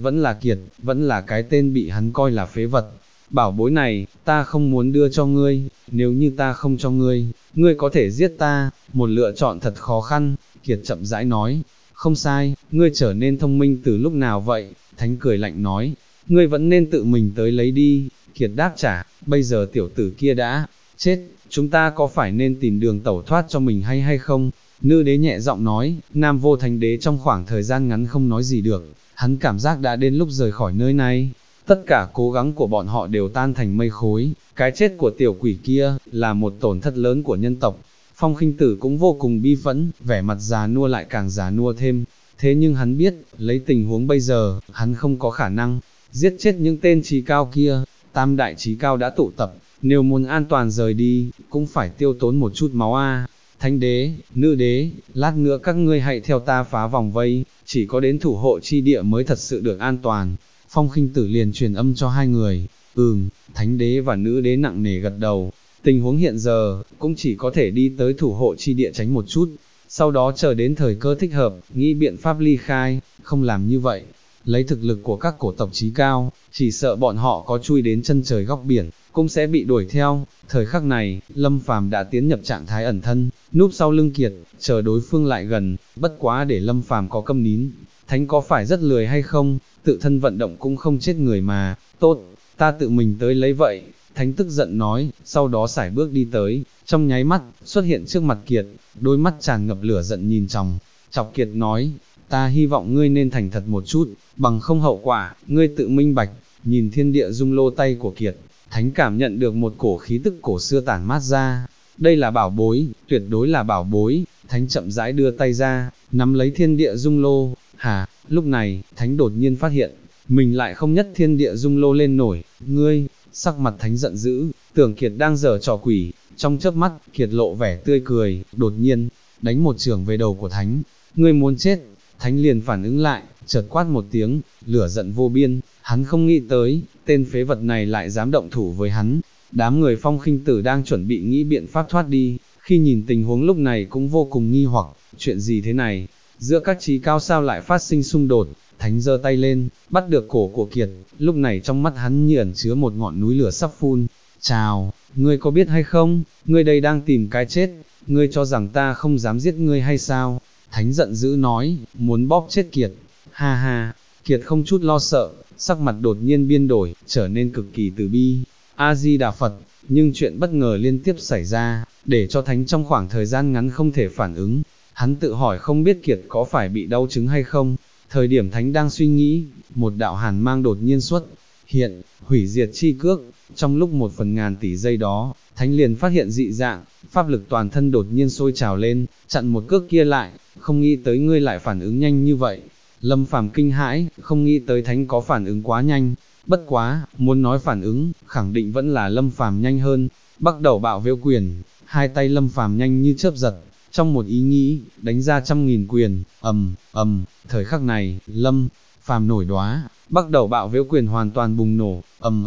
vẫn là cái tên bị hắn coi là phế vật. Bảo bối này, ta không muốn đưa cho ngươi, nếu như ta không cho ngươi, ngươi có thể giết ta, một lựa chọn thật khó khăn. Kiệt chậm rãi nói, không sai, ngươi trở nên thông minh từ lúc nào vậy? Thánh cười lạnh nói, ngươi vẫn nên tự mình tới lấy đi. Kiệt đáp trả, bây giờ tiểu tử kia đã chết, chúng ta có phải nên tìm đường tẩu thoát cho mình hay không? Nữ đế nhẹ giọng nói, Nam Vô Thánh Đế trong khoảng thời gian ngắn không nói gì được, hắn cảm giác đã đến lúc rời khỏi nơi này. Tất cả cố gắng của bọn họ đều tan thành mây khói, cái chết của tiểu quỷ kia là một tổn thất lớn của nhân tộc. Phong Khinh Tử cũng vô cùng bi phẫn, vẻ mặt già nua lại càng già nua thêm, thế nhưng hắn biết, lấy tình huống bây giờ, hắn không có khả năng giết chết những tên trí cao kia. Tam đại trí cao đã tụ tập, nếu muốn an toàn rời đi, cũng phải tiêu tốn một chút máu a. Thánh đế, nữ đế, lát nữa các ngươi hãy theo ta phá vòng vây, chỉ có đến thủ hộ chi địa mới thật sự được an toàn. Phong Khinh Tử liền truyền âm cho hai người, Thánh đế và nữ đế nặng nề gật đầu, tình huống hiện giờ, cũng chỉ có thể đi tới thủ hộ chi địa tránh một chút, sau đó chờ đến thời cơ thích hợp, nghĩ biện pháp ly khai. Không làm như vậy, lấy thực lực của các cổ tộc chí cao, chỉ sợ bọn họ có chui đến chân trời góc biển, cũng sẽ bị đuổi theo. Thời khắc này, Lâm Phàm đã tiến nhập trạng thái ẩn thân, núp sau lưng Kiệt, chờ đối phương lại gần, bất quá để Lâm Phàm có câm nín. Thánh có phải rất lười hay không, tự thân vận động cũng không chết người mà, tốt, ta tự mình tới lấy vậy. Thánh tức giận nói, sau đó sải bước đi tới, trong nháy mắt, xuất hiện trước mặt Kiệt, đôi mắt tràn ngập lửa giận nhìn chọc Kiệt nói, ta hy vọng ngươi nên thành thật một chút, bằng không hậu quả, ngươi tự minh bạch. Nhìn thiên địa dung lô tay của Kiệt, Thánh cảm nhận được một cổ khí tức cổ xưa tản mát ra, đây là bảo bối, tuyệt đối là bảo bối. Thánh chậm rãi đưa tay ra, nắm lấy thiên địa dung lô. Lúc này, Thánh đột nhiên phát hiện, mình lại không nhất thiên địa dung lô lên nổi. Ngươi, sắc mặt Thánh giận dữ, tưởng Kiệt đang giở trò quỷ, trong chớp mắt, Kiệt lộ vẻ tươi cười, đột nhiên, đánh một chưởng về đầu của Thánh. Ngươi muốn chết? Thánh liền phản ứng lại, chợt quát một tiếng, lửa giận vô biên, hắn không nghĩ tới, tên phế vật này lại dám động thủ với hắn. Đám người Phong Khinh Tử đang chuẩn bị nghĩ biện pháp thoát đi, khi nhìn tình huống lúc này cũng vô cùng nghi hoặc, chuyện gì thế này, giữa các trí cao sao lại phát sinh xung đột. Thánh giơ tay lên, bắt được cổ của Kiệt, lúc này trong mắt hắn như ẩn chứa một ngọn núi lửa sắp phun. Chào, ngươi có biết hay không, ngươi đây đang tìm cái chết, ngươi cho rằng ta không dám giết ngươi hay sao? Thánh giận dữ nói, muốn bóp chết Kiệt. Ha ha, Kiệt không chút lo sợ, sắc mặt đột nhiên biến đổi, trở nên cực kỳ từ bi. A-di-đà Phật, nhưng chuyện bất ngờ liên tiếp xảy ra, để cho Thánh trong khoảng thời gian ngắn không thể phản ứng. Hắn tự hỏi không biết Kiệt có phải bị đau chứng hay không. Thời điểm Thánh đang suy nghĩ, một đạo hàn mang đột nhiên xuất hiện, hủy diệt chi cước. Trong lúc 1/1000 tỷ giây đó, Thánh liền phát hiện dị dạng, pháp lực toàn thân đột nhiên sôi trào lên, chặn một cước kia lại, không nghĩ tới ngươi lại phản ứng nhanh như vậy. Lâm Phàm kinh hãi, không nghĩ tới Thánh có phản ứng quá nhanh. Bất quá, muốn nói phản ứng, khẳng định vẫn là Lâm Phàm nhanh hơn. Bắt đầu bạo vêu quyền, hai tay Lâm Phàm nhanh như chớp giật, trong một ý nghĩ, đánh ra 100.000 quyền, thời khắc này, Lâm Phàm nổi đóa, bắt đầu bạo vêu quyền hoàn toàn bùng nổ,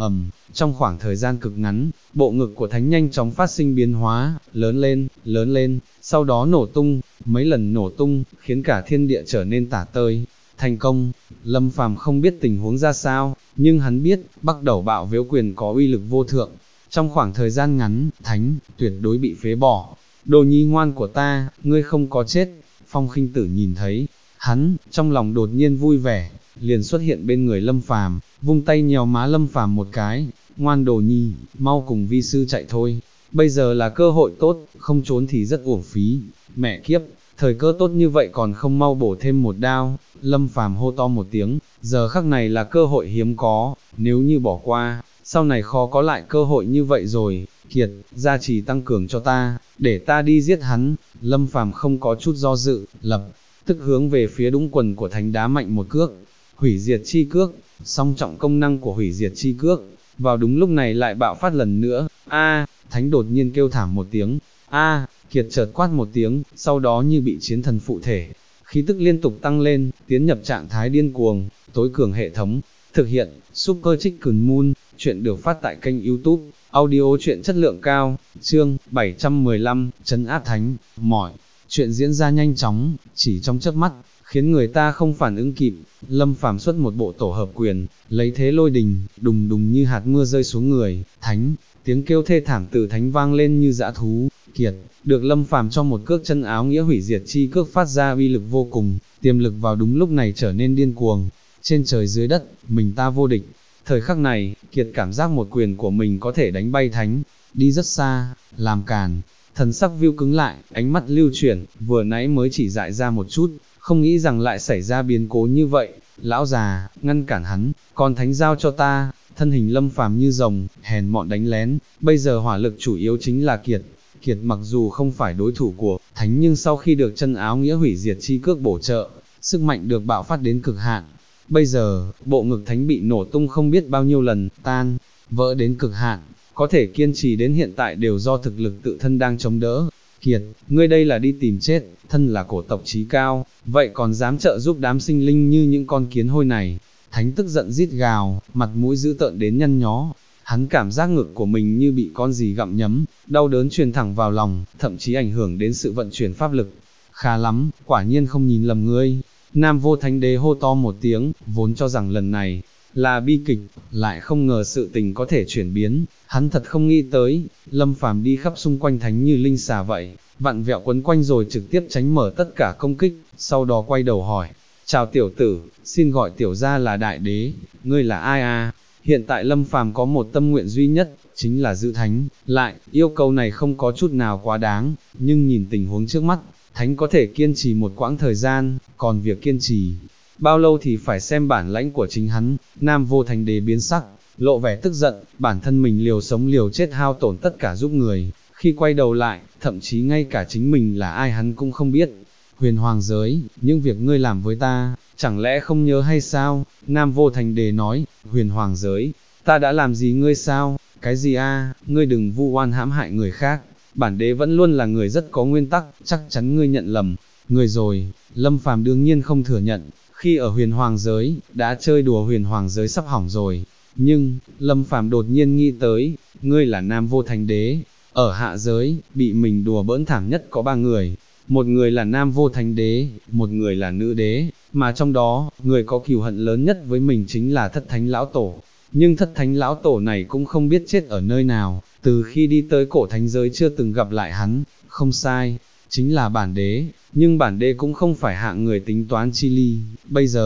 trong khoảng thời gian cực ngắn, bộ ngực của Thánh nhanh chóng phát sinh biến hóa, lớn lên, sau đó nổ tung, mấy lần nổ tung, khiến cả thiên địa trở nên tả tơi. Thành công, Lâm Phàm không biết tình huống ra sao, nhưng hắn biết, bắt đầu bạo vêu quyền có uy lực vô thượng. Trong khoảng thời gian ngắn, Thánh tuyệt đối bị phế bỏ. Đồ nhi ngoan của ta, ngươi không có chết. Phong Khinh Tử nhìn thấy hắn, trong lòng đột nhiên vui vẻ, liền xuất hiện bên người Lâm Phàm, vung tay nhéo má Lâm Phàm một cái. Ngoan đồ nhi, mau cùng vi sư chạy thôi. Bây giờ là cơ hội tốt, không trốn thì rất uổng phí. Mẹ kiếp, thời cơ tốt như vậy còn không mau bổ thêm một đao. Lâm Phàm hô to một tiếng, giờ khắc này là cơ hội hiếm có, nếu như bỏ qua, sau này khó có lại cơ hội như vậy rồi. Kiệt, gia trì tăng cường cho ta, để ta đi giết hắn. Lâm Phàm không có chút do dự, lập tức hướng về phía đũng quần của Thánh đá mạnh một cước. Hủy diệt chi cước, song trọng công năng của hủy diệt chi cước, vào đúng lúc này lại bạo phát lần nữa. Thánh đột nhiên kêu thảm một tiếng. Kiệt chợt quát một tiếng, sau đó như bị chiến thần phụ thể, khí tức liên tục tăng lên, tiến nhập trạng thái điên cuồng. Tối cường hệ thống, thực hiện, Super Chicken Moon. Chuyện được phát tại kênh YouTube, audio truyện chất lượng cao, chương 715, trấn áp Thánh. Mọi chuyện diễn ra nhanh chóng, chỉ trong chớp mắt, khiến người ta không phản ứng kịp. Lâm Phàm xuất một bộ tổ hợp quyền, lấy thế lôi đình, đùng đùng như hạt mưa rơi xuống người Thánh. Tiếng kêu thê thảm từ Thánh vang lên như dã thú. Kiệt, được Lâm Phàm cho một cước chân áo nghĩa hủy diệt chi cước phát ra uy lực vô cùng, tiềm lực vào đúng lúc này trở nên điên cuồng. Trên trời dưới đất, mình ta vô địch. Thời khắc này, Kiệt cảm giác một quyền của mình có thể đánh bay Thánh, đi rất xa, làm càn. Thần sắc Viu cứng lại, ánh mắt lưu chuyển, vừa nãy mới chỉ dại ra một chút, không nghĩ rằng lại xảy ra biến cố như vậy. Lão già, ngăn cản hắn, còn Thánh giao cho ta. Thân hình Lâm Phàm như rồng, hèn mọn đánh lén, bây giờ hỏa lực chủ yếu chính là Kiệt. Kiệt mặc dù không phải đối thủ của Thánh nhưng sau khi được chân áo nghĩa hủy diệt chi cước bổ trợ, sức mạnh được bạo phát đến cực hạn. Bây giờ, bộ ngực Thánh bị nổ tung không biết bao nhiêu lần, tan, vỡ đến cực hạn, có thể kiên trì đến hiện tại đều do thực lực tự thân đang chống đỡ. Kiệt, ngươi đây là đi tìm chết, thân là cổ tộc trí cao, vậy còn dám trợ giúp đám sinh linh như những con kiến hôi này. Thánh tức giận rít gào, mặt mũi dữ tợn đến nhăn nhó. Hắn cảm giác ngực của mình như bị con gì gặm nhấm, đau đớn truyền thẳng vào lòng, thậm chí ảnh hưởng đến sự vận chuyển pháp lực. Khá lắm, quả nhiên không nhìn lầm ngươi. Nam Vô Thánh Đế hô to một tiếng, vốn cho rằng lần này là bi kịch, lại không ngờ sự tình có thể chuyển biến. Hắn thật không nghĩ tới, Lâm Phàm đi khắp xung quanh Thánh như linh xà vậy, vặn vẹo quấn quanh rồi trực tiếp tránh mở tất cả công kích, sau đó quay đầu hỏi: chào tiểu tử, xin gọi tiểu gia là Đại Đế, ngươi là ai à? Hiện tại Lâm Phàm có một tâm nguyện duy nhất, chính là giữ Thánh lại. Yêu cầu này không có chút nào quá đáng, nhưng nhìn tình huống trước mắt, Thánh có thể kiên trì một quãng thời gian, còn việc kiên trì bao lâu thì phải xem bản lãnh của chính hắn. Nam Vô Thánh Đế biến sắc, lộ vẻ tức giận, bản thân mình liều sống liều chết hao tổn tất cả giúp người, khi quay đầu lại, thậm chí ngay cả chính mình là ai hắn cũng không biết. Huyền Hoàng giới, những việc ngươi làm với ta, chẳng lẽ không nhớ hay sao? Nam Vô Thánh Đế nói: Huyền Hoàng giới, ta đã làm gì ngươi sao? Cái gì a? Ngươi đừng vu oan hãm hại người khác, bản đế vẫn luôn là người rất có nguyên tắc, chắc chắn ngươi nhận lầm người rồi. Lâm Phàm đương nhiên không thừa nhận, khi ở Huyền Hoàng giới, đã chơi đùa Huyền Hoàng giới sắp hỏng rồi. Nhưng, Lâm Phàm đột nhiên nghĩ tới, ngươi là Nam Vô Thánh Đế, ở hạ giới, bị mình đùa bỡn thảm nhất có 3 người. Một người là Nam Vô Thánh Đế, một người là Nữ Đế, mà trong đó, người có cừu hận lớn nhất với mình chính là Thất Thánh Lão Tổ. Nhưng Thất Thánh Lão Tổ này cũng không biết chết ở nơi nào, từ khi đi tới cổ thánh giới chưa từng gặp lại hắn. Không sai, chính là bản đế, nhưng bản đế cũng không phải hạng người tính toán chi ly. Bây giờ,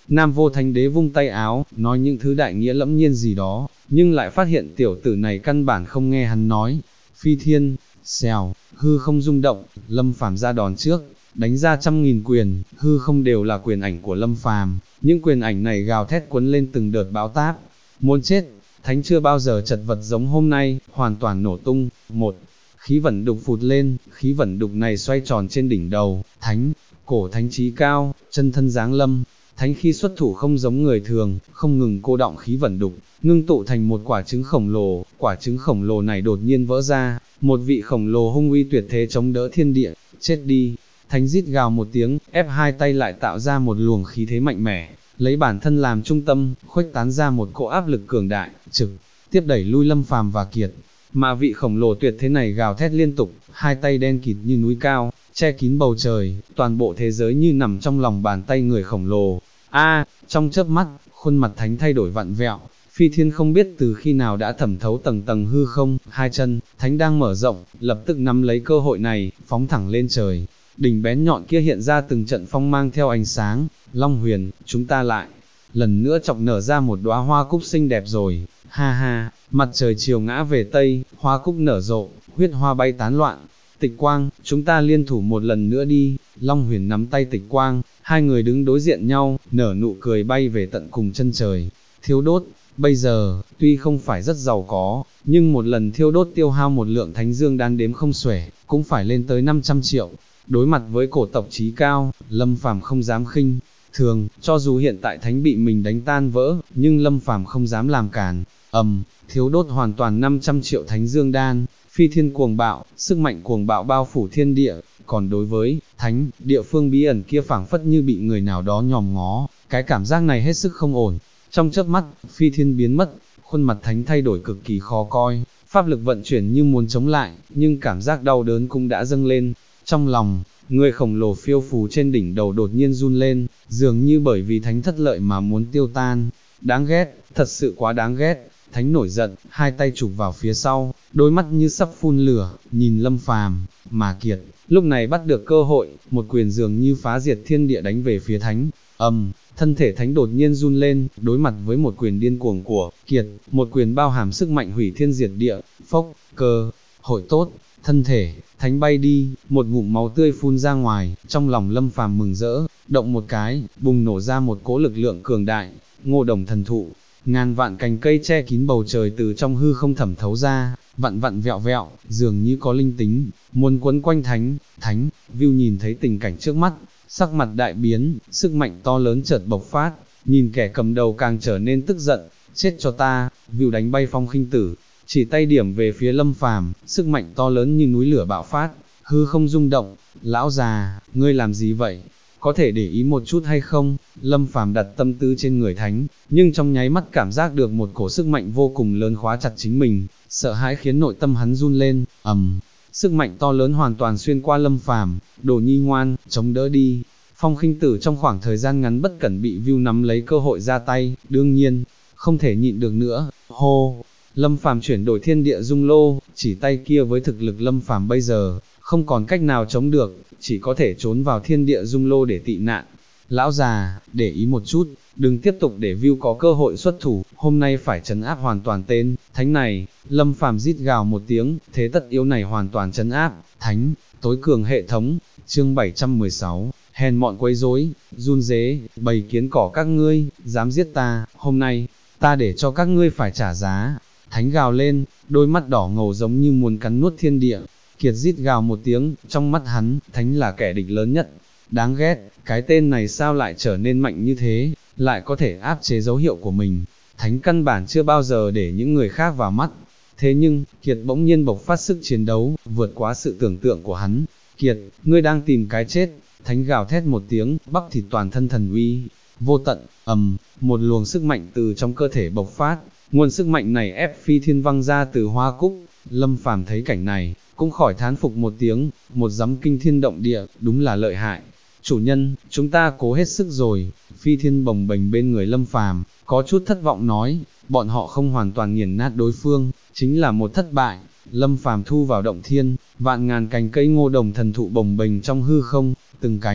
Nam Vô Thánh Đế vung tay áo, nói những thứ đại nghĩa lẫm nhiên gì đó, nhưng lại phát hiện tiểu tử này căn bản không nghe hắn nói. Phi thiên, xèo, hư không rung động, Lâm Phàm ra đòn trước, đánh ra 100.000 quyền, hư không đều là quyền ảnh của Lâm Phàm, những quyền ảnh này gào thét cuốn lên từng đợt bão táp. Muốn chết, thánh chưa bao giờ chật vật giống hôm nay, hoàn toàn nổ tung. Một khí vẩn đục phụt lên, khí vẩn đục này xoay tròn trên đỉnh đầu, thánh, cổ thánh trí cao, chân thân giáng lâm. Thánh khi xuất thủ không giống người thường, không ngừng cô đọng khí vẩn đục, ngưng tụ thành một quả trứng khổng lồ, quả trứng khổng lồ này đột nhiên vỡ ra, một vị khổng lồ hung uy tuyệt thế chống đỡ thiên địa, chết đi. Thánh rít gào một tiếng, ép hai tay lại tạo ra một luồng khí thế mạnh mẽ, lấy bản thân làm trung tâm, khuếch tán ra một cỗ áp lực cường đại, trực tiếp đẩy lui Lâm Phàm và Kiệt. Mà vị khổng lồ tuyệt thế này gào thét liên tục, hai tay đen kịt như núi cao, che kín bầu trời, toàn bộ thế giới như nằm trong lòng bàn tay người khổng lồ. Trong chớp mắt, khuôn mặt thánh thay đổi vặn vẹo, Phi Thiên không biết từ khi nào đã thẩm thấu tầng tầng hư không, hai chân, thánh đang mở rộng, lập tức nắm lấy cơ hội này, phóng thẳng lên trời. Đỉnh bén nhọn kia hiện ra từng trận phong mang theo ánh sáng, Long Huyền, chúng ta lại lần nữa chọc nở ra một đóa hoa cúc xinh đẹp rồi, ha ha, mặt trời chiều ngã về Tây, hoa cúc nở rộ, huyết hoa bay tán loạn. Tịch Quang, chúng ta liên thủ một lần nữa đi. Long Huyền nắm tay Tịch Quang, hai người đứng đối diện nhau, nở nụ cười bay về tận cùng chân trời. Thiêu đốt, bây giờ, tuy không phải rất giàu có, nhưng một lần thiêu đốt tiêu hao một lượng thánh dương đan đếm không xuể, cũng phải lên tới 500 triệu. Đối mặt với cổ tộc trí cao, Lâm Phàm không dám khinh thường, cho dù hiện tại thánh bị mình đánh tan vỡ, nhưng Lâm Phàm không dám làm cản. Thiêu đốt hoàn toàn 500 triệu thánh dương đan, phi thiên cuồng bạo, sức mạnh cuồng bạo bao phủ thiên địa, còn đối với thánh, địa phương bí ẩn kia phảng phất như bị người nào đó nhòm ngó, cái cảm giác này hết sức không ổn. Trong chớp mắt, phi thiên biến mất, khuôn mặt thánh thay đổi cực kỳ khó coi, pháp lực vận chuyển như muốn chống lại, nhưng cảm giác đau đớn cũng đã dâng lên. Trong lòng, người khổng lồ phiêu phù trên đỉnh đầu đột nhiên run lên, dường như bởi vì thánh thất lợi mà muốn tiêu tan. Đáng ghét, thật sự quá đáng ghét. Thánh nổi giận, hai tay chụp vào phía sau, đôi mắt như sắp phun lửa, nhìn Lâm Phàm, mà Kiệt, lúc này bắt được cơ hội, một quyền dường như phá diệt thiên địa đánh về phía thánh. Thân thể thánh đột nhiên run lên, đối mặt với một quyền điên cuồng của Kiệt, một quyền bao hàm sức mạnh hủy thiên diệt địa, phốc, cơ hội tốt, thân thể thánh bay đi, một ngụm máu tươi phun ra ngoài, trong lòng Lâm Phàm mừng rỡ, động một cái, bùng nổ ra một cỗ lực lượng cường đại. Ngô Đồng thần thụ, ngàn vạn cành cây che kín bầu trời từ trong hư không thẩm thấu ra, vặn vặn vẹo vẹo, dường như có linh tính, muốn quấn quanh thánh. View nhìn thấy tình cảnh trước mắt, sắc mặt đại biến, sức mạnh to lớn chợt bộc phát, nhìn kẻ cầm đầu càng trở nên tức giận, chết cho ta. View đánh bay Phong Khinh Tử, chỉ tay điểm về phía Lâm Phàm, sức mạnh to lớn như núi lửa bạo phát, hư không rung động. Lão già, ngươi làm gì vậy? Có thể để ý một chút hay không? Lâm Phàm đặt tâm tư trên người thánh, nhưng trong nháy mắt cảm giác được một cổ sức mạnh vô cùng lớn khóa chặt chính mình, sợ hãi khiến nội tâm hắn run lên. Sức mạnh to lớn hoàn toàn xuyên qua Lâm Phàm, đồ nhi ngoan, chống đỡ đi. Phong Khinh Tử trong khoảng thời gian ngắn bất cẩn bị View nắm lấy cơ hội ra tay, đương nhiên, không thể nhịn được nữa, hô. Lâm Phàm chuyển đổi thiên địa dung lô, chỉ tay kia với thực lực Lâm Phàm bây giờ, không còn cách nào chống được, chỉ có thể trốn vào thiên địa dung lô để tị nạn. Lão già, để ý một chút, đừng tiếp tục để View có cơ hội xuất thủ, hôm nay phải trấn áp hoàn toàn tên thánh này. Lâm Phàm rít gào một tiếng, thế tất yếu này hoàn toàn trấn áp thánh, tối cường hệ thống. Chương 716, hèn mọn quấy rối, run rế, bầy kiến cỏ các ngươi, dám giết ta, hôm nay, ta để cho các ngươi phải trả giá. Thánh gào lên, đôi mắt đỏ ngầu giống như muốn cắn nuốt thiên địa. Kiệt rít gào một tiếng, trong mắt hắn, thánh là kẻ địch lớn nhất. Đáng ghét, cái tên này sao lại trở nên mạnh như thế, lại có thể áp chế dấu hiệu của mình. Thánh căn bản chưa bao giờ để những người khác vào mắt. Thế nhưng, Kiệt bỗng nhiên bộc phát sức chiến đấu, vượt quá sự tưởng tượng của hắn. Kiệt, ngươi đang tìm cái chết. Thánh gào thét một tiếng, bắp thịt toàn thân thần uy, vô tận. Một luồng sức mạnh từ trong cơ thể bộc phát, nguồn sức mạnh này ép phi thiên văng ra từ hoa cúc. Lâm Phàm thấy cảnh này, cũng khỏi thán phục một tiếng, một giấm kinh thiên động địa, đúng là lợi hại. Chủ nhân, chúng ta cố hết sức rồi. Phi thiên bồng bềnh bên người Lâm Phàm, có chút thất vọng nói, bọn họ không hoàn toàn nghiền nát đối phương, chính là một thất bại. Lâm Phàm thu vào động thiên, vạn ngàn cành cây Ngô Đồng thần thụ bồng bềnh trong hư không, từng cành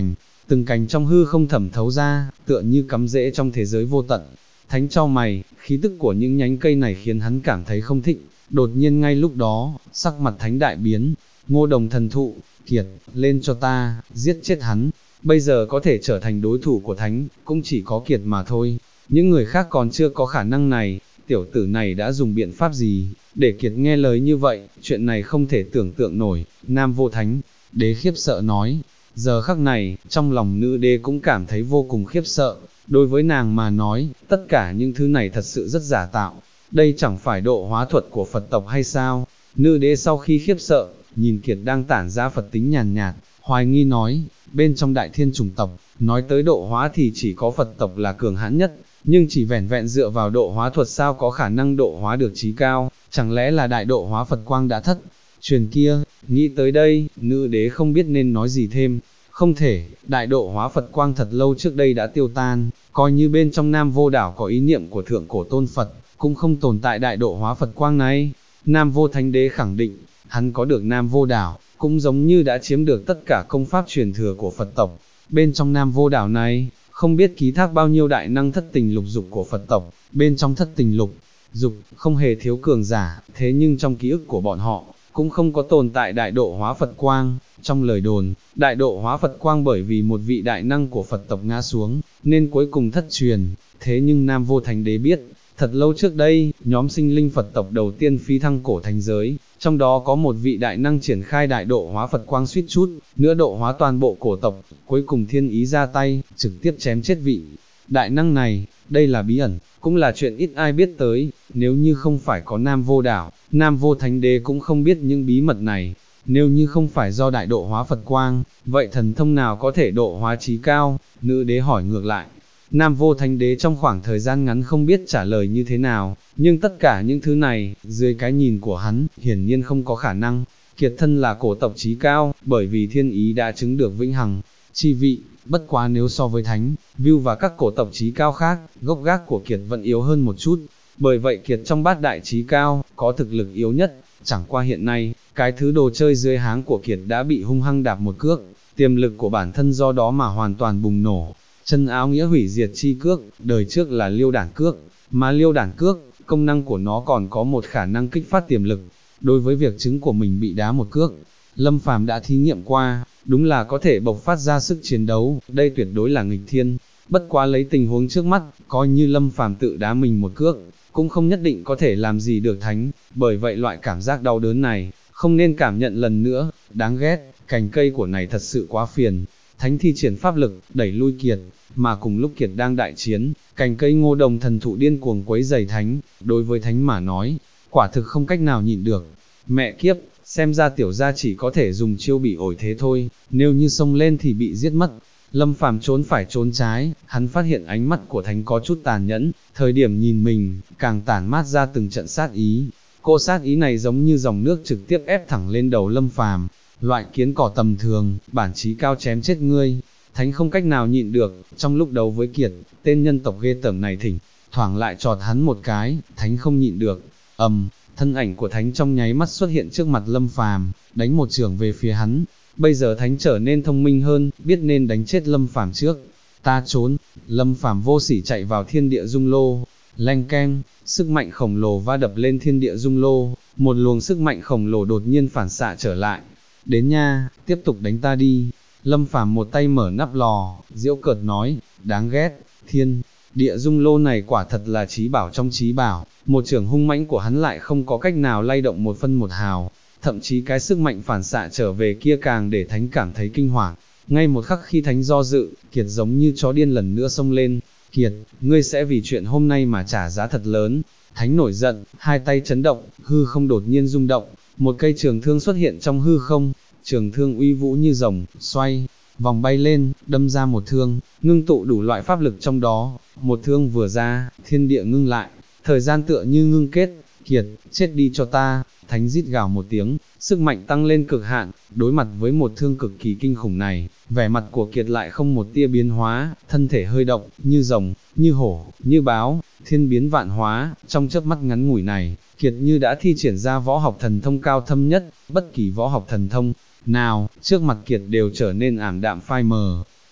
từng cánh trong hư không thẩm thấu ra, tựa như cắm rễ trong thế giới vô tận. Thánh chau mày, khí tức của những nhánh cây này khiến hắn cảm thấy không thích, đột nhiên ngay lúc đó, sắc mặt thánh đại biến, Ngô Đồng thần thụ, Kiệt, lên cho ta, giết chết hắn, bây giờ có thể trở thành đối thủ của thánh, cũng chỉ có Kiệt mà thôi, những người khác còn chưa có khả năng này, tiểu tử này đã dùng biện pháp gì, để Kiệt nghe lời như vậy, chuyện này không thể tưởng tượng nổi, Nam Vô Thánh, đế khiếp sợ nói, giờ khắc này, trong lòng nữ đế cũng cảm thấy vô cùng khiếp sợ, đối với nàng mà nói, tất cả những thứ này thật sự rất giả tạo, đây chẳng phải độ hóa thuật của Phật tộc hay sao, nữ đế sau khi khiếp sợ, nhìn Kiệt đang tản ra Phật tính nhàn nhạt, hoài nghi nói, bên trong đại thiên chủng tộc, nói tới độ hóa thì chỉ có Phật tộc là cường hãn nhất, nhưng chỉ vẻn vẹn dựa vào độ hóa thuật sao có khả năng độ hóa được trí cao, chẳng lẽ là đại độ hóa Phật quang đã thất, truyền kia, nghĩ tới đây, nữ đế không biết nên nói gì thêm, không thể, đại độ hóa Phật quang thật lâu trước đây đã tiêu tan, coi như bên trong Nam Vô Đảo có ý niệm của thượng cổ tôn Phật, cũng không tồn tại đại độ hóa Phật quang này, Nam Vô Thánh Đế khẳng định, hắn có được Nam Vô Đảo, cũng giống như đã chiếm được tất cả công pháp truyền thừa của Phật tộc, bên trong Nam Vô Đảo này, không biết ký thác bao nhiêu đại năng thất tình lục dục của Phật tộc, bên trong thất tình lục dục, không hề thiếu cường giả, thế nhưng trong ký ức của bọn họ, cũng không có tồn tại đại độ hóa Phật quang, trong lời đồn, đại độ hóa Phật quang bởi vì một vị đại năng của Phật tộc ngã xuống, nên cuối cùng thất truyền, thế nhưng Nam Vô Thánh Đế biết, thật lâu trước đây, nhóm sinh linh Phật tộc đầu tiên phi thăng cổ thành giới, trong đó có một vị đại năng triển khai đại độ hóa Phật quang suýt chút, nữa độ hóa toàn bộ cổ tộc, cuối cùng thiên ý ra tay, trực tiếp chém chết vị đại năng này, đây là bí ẩn, cũng là chuyện ít ai biết tới, nếu như không phải có Nam Vô Đảo, Nam Vô Thánh Đế cũng không biết những bí mật này, nếu như không phải do đại độ hóa Phật quang, vậy thần thông nào có thể độ hóa trí cao, nữ đế hỏi ngược lại. Nam Vô Thánh Đế trong khoảng thời gian ngắn không biết trả lời như thế nào, nhưng tất cả những thứ này, dưới cái nhìn của hắn, hiển nhiên không có khả năng. Kiệt thân là cổ tộc trí cao, bởi vì thiên ý đã chứng được vĩnh hằng chi vị, bất quá nếu so với Thánh, View và các cổ tộc trí cao khác, gốc gác của Kiệt vẫn yếu hơn một chút. Bởi vậy Kiệt trong bát đại trí cao, có thực lực yếu nhất, chẳng qua hiện nay, cái thứ đồ chơi dưới háng của Kiệt đã bị hung hăng đạp một cước, tiềm lực của bản thân do đó mà hoàn toàn bùng nổ. Chân áo nghĩa hủy diệt chi cước, đời trước là liêu đản cước, mà liêu đản cước, công năng của nó còn có một khả năng kích phát tiềm lực. Đối với việc chứng của mình bị đá một cước, Lâm Phàm đã thí nghiệm qua, đúng là có thể bộc phát ra sức chiến đấu, đây tuyệt đối là nghịch thiên. Bất quá lấy tình huống trước mắt, coi như Lâm Phàm tự đá mình một cước, cũng không nhất định có thể làm gì được Thánh, bởi vậy loại cảm giác đau đớn này, không nên cảm nhận lần nữa, đáng ghét, cành cây của này thật sự quá phiền. Thánh thi triển pháp lực, đẩy lui Kiệt, mà cùng lúc Kiệt đang đại chiến, cành cây Ngô Đồng thần thụ điên cuồng quấy rầy Thánh, đối với Thánh mà nói, quả thực không cách nào nhịn được. Mẹ kiếp, xem ra tiểu gia chỉ có thể dùng chiêu bị ổi thế thôi, nếu như xông lên thì bị giết mất. Lâm Phàm trốn phải trốn trái, hắn phát hiện ánh mắt của Thánh có chút tàn nhẫn, thời điểm nhìn mình, càng tản mát ra từng trận sát ý. Cô sát ý này giống như dòng nước trực tiếp ép thẳng lên đầu Lâm Phàm. Loại kiến cỏ tầm thường, bản chí cao chém chết ngươi. Thánh không cách nào nhịn được, trong lúc đấu với Kiệt, tên nhân tộc ghê tởm này thỉnh thoảng lại chọt hắn một cái, Thánh không nhịn được. Thân ảnh của Thánh trong nháy mắt xuất hiện trước mặt Lâm Phàm, đánh một chưởng về phía hắn. Bây giờ Thánh trở nên thông minh hơn, biết nên đánh chết Lâm Phàm trước. Ta trốn, Lâm Phàm vô sỉ chạy vào thiên địa dung lô, leng keng, sức mạnh khổng lồ va đập lên thiên địa dung lô, một luồng sức mạnh khổng lồ đột nhiên phản xạ trở lại. Đến nha, tiếp tục đánh ta đi. Lâm Phàm một tay mở nắp lò, giễu cợt nói, đáng ghét, thiên địa dung lô này quả thật là trí bảo trong trí bảo, một chưởng hung mãnh của hắn lại không có cách nào lay động một phân một hào, thậm chí cái sức mạnh phản xạ trở về kia càng để Thánh cảm thấy kinh hoàng. Ngay một khắc khi Thánh do dự, Kiệt giống như chó điên lần nữa xông lên. Kiệt, ngươi sẽ vì chuyện hôm nay mà trả giá thật lớn. Thánh nổi giận, hai tay chấn động, hư không đột nhiên rung động, một cây trường thương xuất hiện trong hư không, trường thương uy vũ như rồng, xoay vòng bay lên, đâm ra một thương, ngưng tụ đủ loại pháp lực trong đó, một thương vừa ra, thiên địa ngưng lại, thời gian tựa như ngưng kết. Kiệt, chết đi cho ta. Thánh rít gào một tiếng, sức mạnh tăng lên cực hạn, đối mặt với một thương cực kỳ kinh khủng này, vẻ mặt của Kiệt lại không một tia biến hóa, thân thể hơi động, như rồng, như hổ, như báo, thiên biến vạn hóa, trong chớp mắt ngắn ngủi này, Kiệt như đã thi triển ra võ học thần thông cao thâm nhất, bất kỳ võ học thần thông nào, trước mặt Kiệt đều trở nên ảm đạm phai mờ,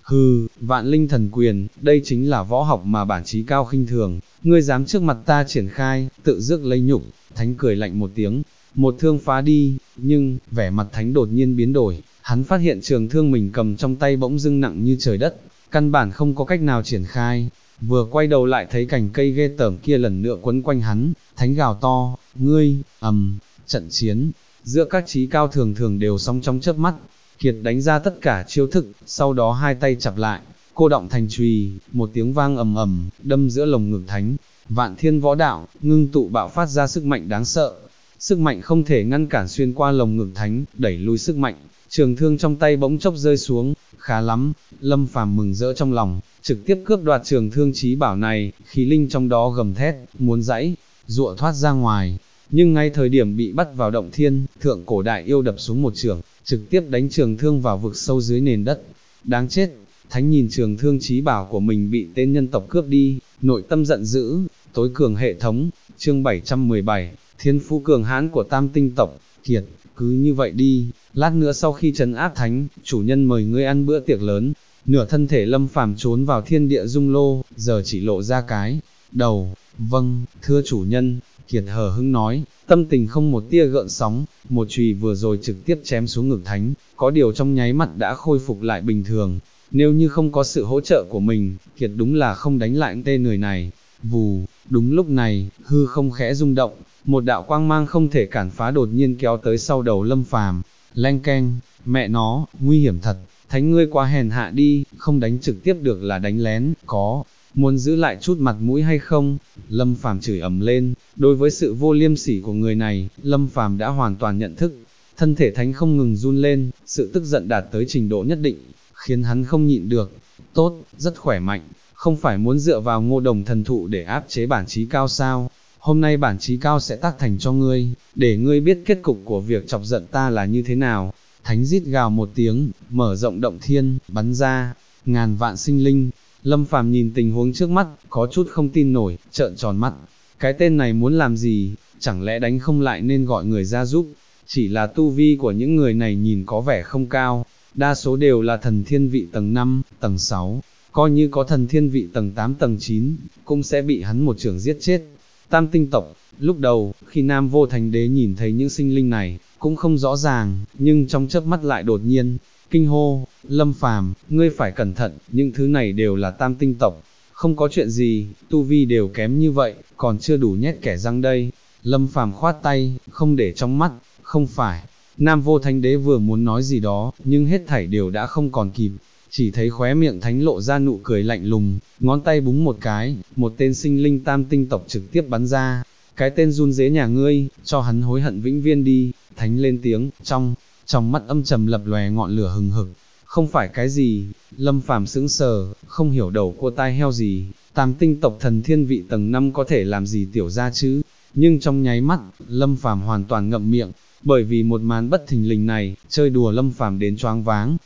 hừ, vạn linh thần quyền, đây chính là võ học mà bản chí cao khinh thường, ngươi dám trước mặt ta triển khai, tự rước lấy nhục. Thánh cười lạnh một tiếng, một thương phá đi, nhưng, vẻ mặt thánh đột nhiên biến đổi, hắn phát hiện trường thương mình cầm trong tay bỗng dưng nặng như trời đất, căn bản không có cách nào triển khai, vừa quay đầu lại thấy cành cây ghê tởm kia lần nữa quấn quanh hắn, thánh gào to, ngươi, trận chiến, giữa các chí cao thường thường đều song trong chớp mắt, Kiệt đánh ra tất cả chiêu thức, sau đó hai tay chặp lại, cô động thành chùy, một tiếng vang ầm ầm, đâm giữa lồng ngực thánh, vạn thiên võ đạo, ngưng tụ bạo phát ra sức mạnh đáng sợ, sức mạnh không thể ngăn cản xuyên qua lồng ngực thánh, đẩy lui sức mạnh, trường thương trong tay bỗng chốc rơi xuống, khá lắm, Lâm Phàm mừng rỡ trong lòng, trực tiếp cướp đoạt trường thương chí bảo này, khí linh trong đó gầm thét, muốn giãy, giụa thoát ra ngoài, nhưng ngay thời điểm bị bắt vào động thiên, thượng cổ đại yêu đập xuống một chưởng, trực tiếp đánh trường thương vào vực sâu dưới nền đất, đáng chết, thánh nhìn trường thương chí bảo của mình bị tên nhân tộc cướp đi, nội tâm giận dữ, tối cường hệ thống, chương 717, thiên phú cường hãn của tam tinh tộc, Kiệt, cứ như vậy đi, lát nữa sau khi trấn áp thánh, chủ nhân mời ngươi ăn bữa tiệc lớn, nửa thân thể Lâm Phàm trốn vào thiên địa dung lô, giờ chỉ lộ ra cái đầu, vâng, thưa chủ nhân, Kiệt hờ hững nói, tâm tình không một tia gợn sóng, một chùy vừa rồi trực tiếp chém xuống ngực thánh, có điều trong nháy mắt đã khôi phục lại bình thường, nếu như không có sự hỗ trợ của mình, Kiệt đúng là không đánh lại tên người này, vù, đúng lúc này, hư không khẽ rung động, một đạo quang mang không thể cản phá đột nhiên kéo tới sau đầu Lâm Phàm, leng keng, mẹ nó, nguy hiểm thật, thánh ngươi quá hèn hạ đi, không đánh trực tiếp được là đánh lén, có, muốn giữ lại chút mặt mũi hay không? Lâm Phàm chửi ầm lên, đối với sự vô liêm sỉ của người này, Lâm Phàm đã hoàn toàn nhận thức, thân thể thánh không ngừng run lên, sự tức giận đạt tới trình độ nhất định, khiến hắn không nhịn được, tốt, rất khỏe mạnh, không phải muốn dựa vào Ngô Đồng thần thụ để áp chế bản chí cao sao? Hôm nay bản chí cao sẽ tác thành cho ngươi, để ngươi biết kết cục của việc chọc giận ta là như thế nào. Thánh rít gào một tiếng, mở rộng động thiên, bắn ra, ngàn vạn sinh linh. Lâm Phàm nhìn tình huống trước mắt, có chút không tin nổi, trợn tròn mắt. Cái tên này muốn làm gì, chẳng lẽ đánh không lại nên gọi người ra giúp. Chỉ là tu vi của những người này nhìn có vẻ không cao, đa số đều là thần thiên vị tầng 5, tầng 6. Coi như có thần thiên vị tầng 8 tầng 9, cũng sẽ bị hắn một chưởng giết chết. Tam tinh tộc, lúc đầu, khi Nam Vô Thánh Đế nhìn thấy những sinh linh này, cũng không rõ ràng, nhưng trong chớp mắt lại đột nhiên, kinh hô, Lâm Phàm, ngươi phải cẩn thận, những thứ này đều là tam tinh tộc, không có chuyện gì, tu vi đều kém như vậy, còn chưa đủ nhét kẻ răng đây. Lâm Phàm khoát tay, không để trong mắt, không phải. Nam Vô Thánh Đế vừa muốn nói gì đó, nhưng hết thảy đều đã không còn kịp, chỉ thấy khóe miệng thánh lộ ra nụ cười lạnh lùng, ngón tay búng một cái, một tên sinh linh tam tinh tộc trực tiếp bắn ra, cái tên run rế nhà ngươi, cho hắn hối hận vĩnh viễn đi, thánh lên tiếng, trong mắt âm trầm lập lòe ngọn lửa hừng hực, không phải cái gì, Lâm Phàm sững sờ, không hiểu đầu cua tai heo gì, tam tinh tộc thần thiên vị tầng 5 có thể làm gì tiểu ra chứ, nhưng trong nháy mắt, Lâm Phàm hoàn toàn ngậm miệng, bởi vì một màn bất thình lình này, chơi đùa Lâm Phàm đến choáng váng,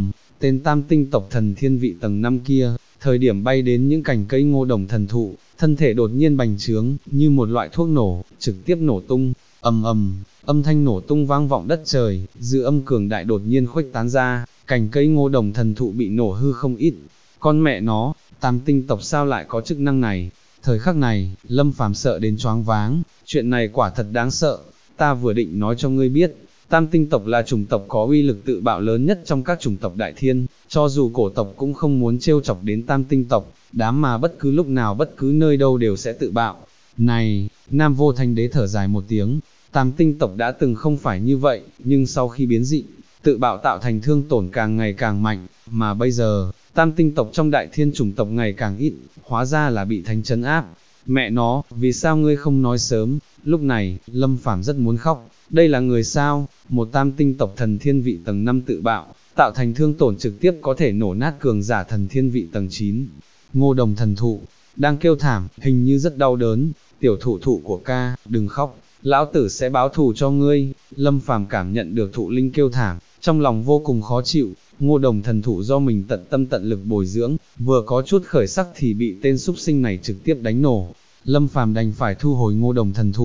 tên tam tinh tộc thần thiên vị tầng 5 kia, thời điểm bay đến những cành cây Ngô Đồng thần thụ, thân thể đột nhiên bành trướng, như một loại thuốc nổ, trực tiếp nổ tung, âm thanh nổ tung vang vọng đất trời, dư âm cường đại đột nhiên khuếch tán ra, cành cây Ngô Đồng thần thụ bị nổ hư không ít, con mẹ nó, tam tinh tộc sao lại có chức năng này, thời khắc này, Lâm Phàm sợ đến choáng váng, chuyện này quả thật đáng sợ, ta vừa định nói cho ngươi biết, tam tinh tộc là chủng tộc có uy lực tự bạo lớn nhất trong các chủng tộc đại thiên, cho dù cổ tộc cũng không muốn trêu chọc đến tam tinh tộc, đám mà bất cứ lúc nào bất cứ nơi đâu đều sẽ tự bạo. Này, Nam Vô Thánh Đế thở dài một tiếng, tam tinh tộc đã từng không phải như vậy, nhưng sau khi biến dị, tự bạo tạo thành thương tổn càng ngày càng mạnh, mà bây giờ, tam tinh tộc trong đại thiên chủng tộc ngày càng ít, hóa ra là bị thánh trấn áp. Mẹ nó, vì sao ngươi không nói sớm? Lúc này, Lâm Phàm rất muốn khóc, đây là người sao? Một tam tinh tộc thần thiên vị tầng 5 tự bạo, tạo thành thương tổn trực tiếp có thể nổ nát cường giả thần thiên vị tầng 9. Ngô Đồng thần thụ, đang kêu thảm, hình như rất đau đớn, tiểu thụ thụ của ca, đừng khóc, lão tử sẽ báo thù cho ngươi. Lâm Phàm cảm nhận được thụ linh kêu thảm, trong lòng vô cùng khó chịu, Ngô Đồng thần thụ do mình tận tâm tận lực bồi dưỡng, vừa có chút khởi sắc thì bị tên súc sinh này trực tiếp đánh nổ. Lâm Phàm đành phải thu hồi Ngô Đồng thần thụ,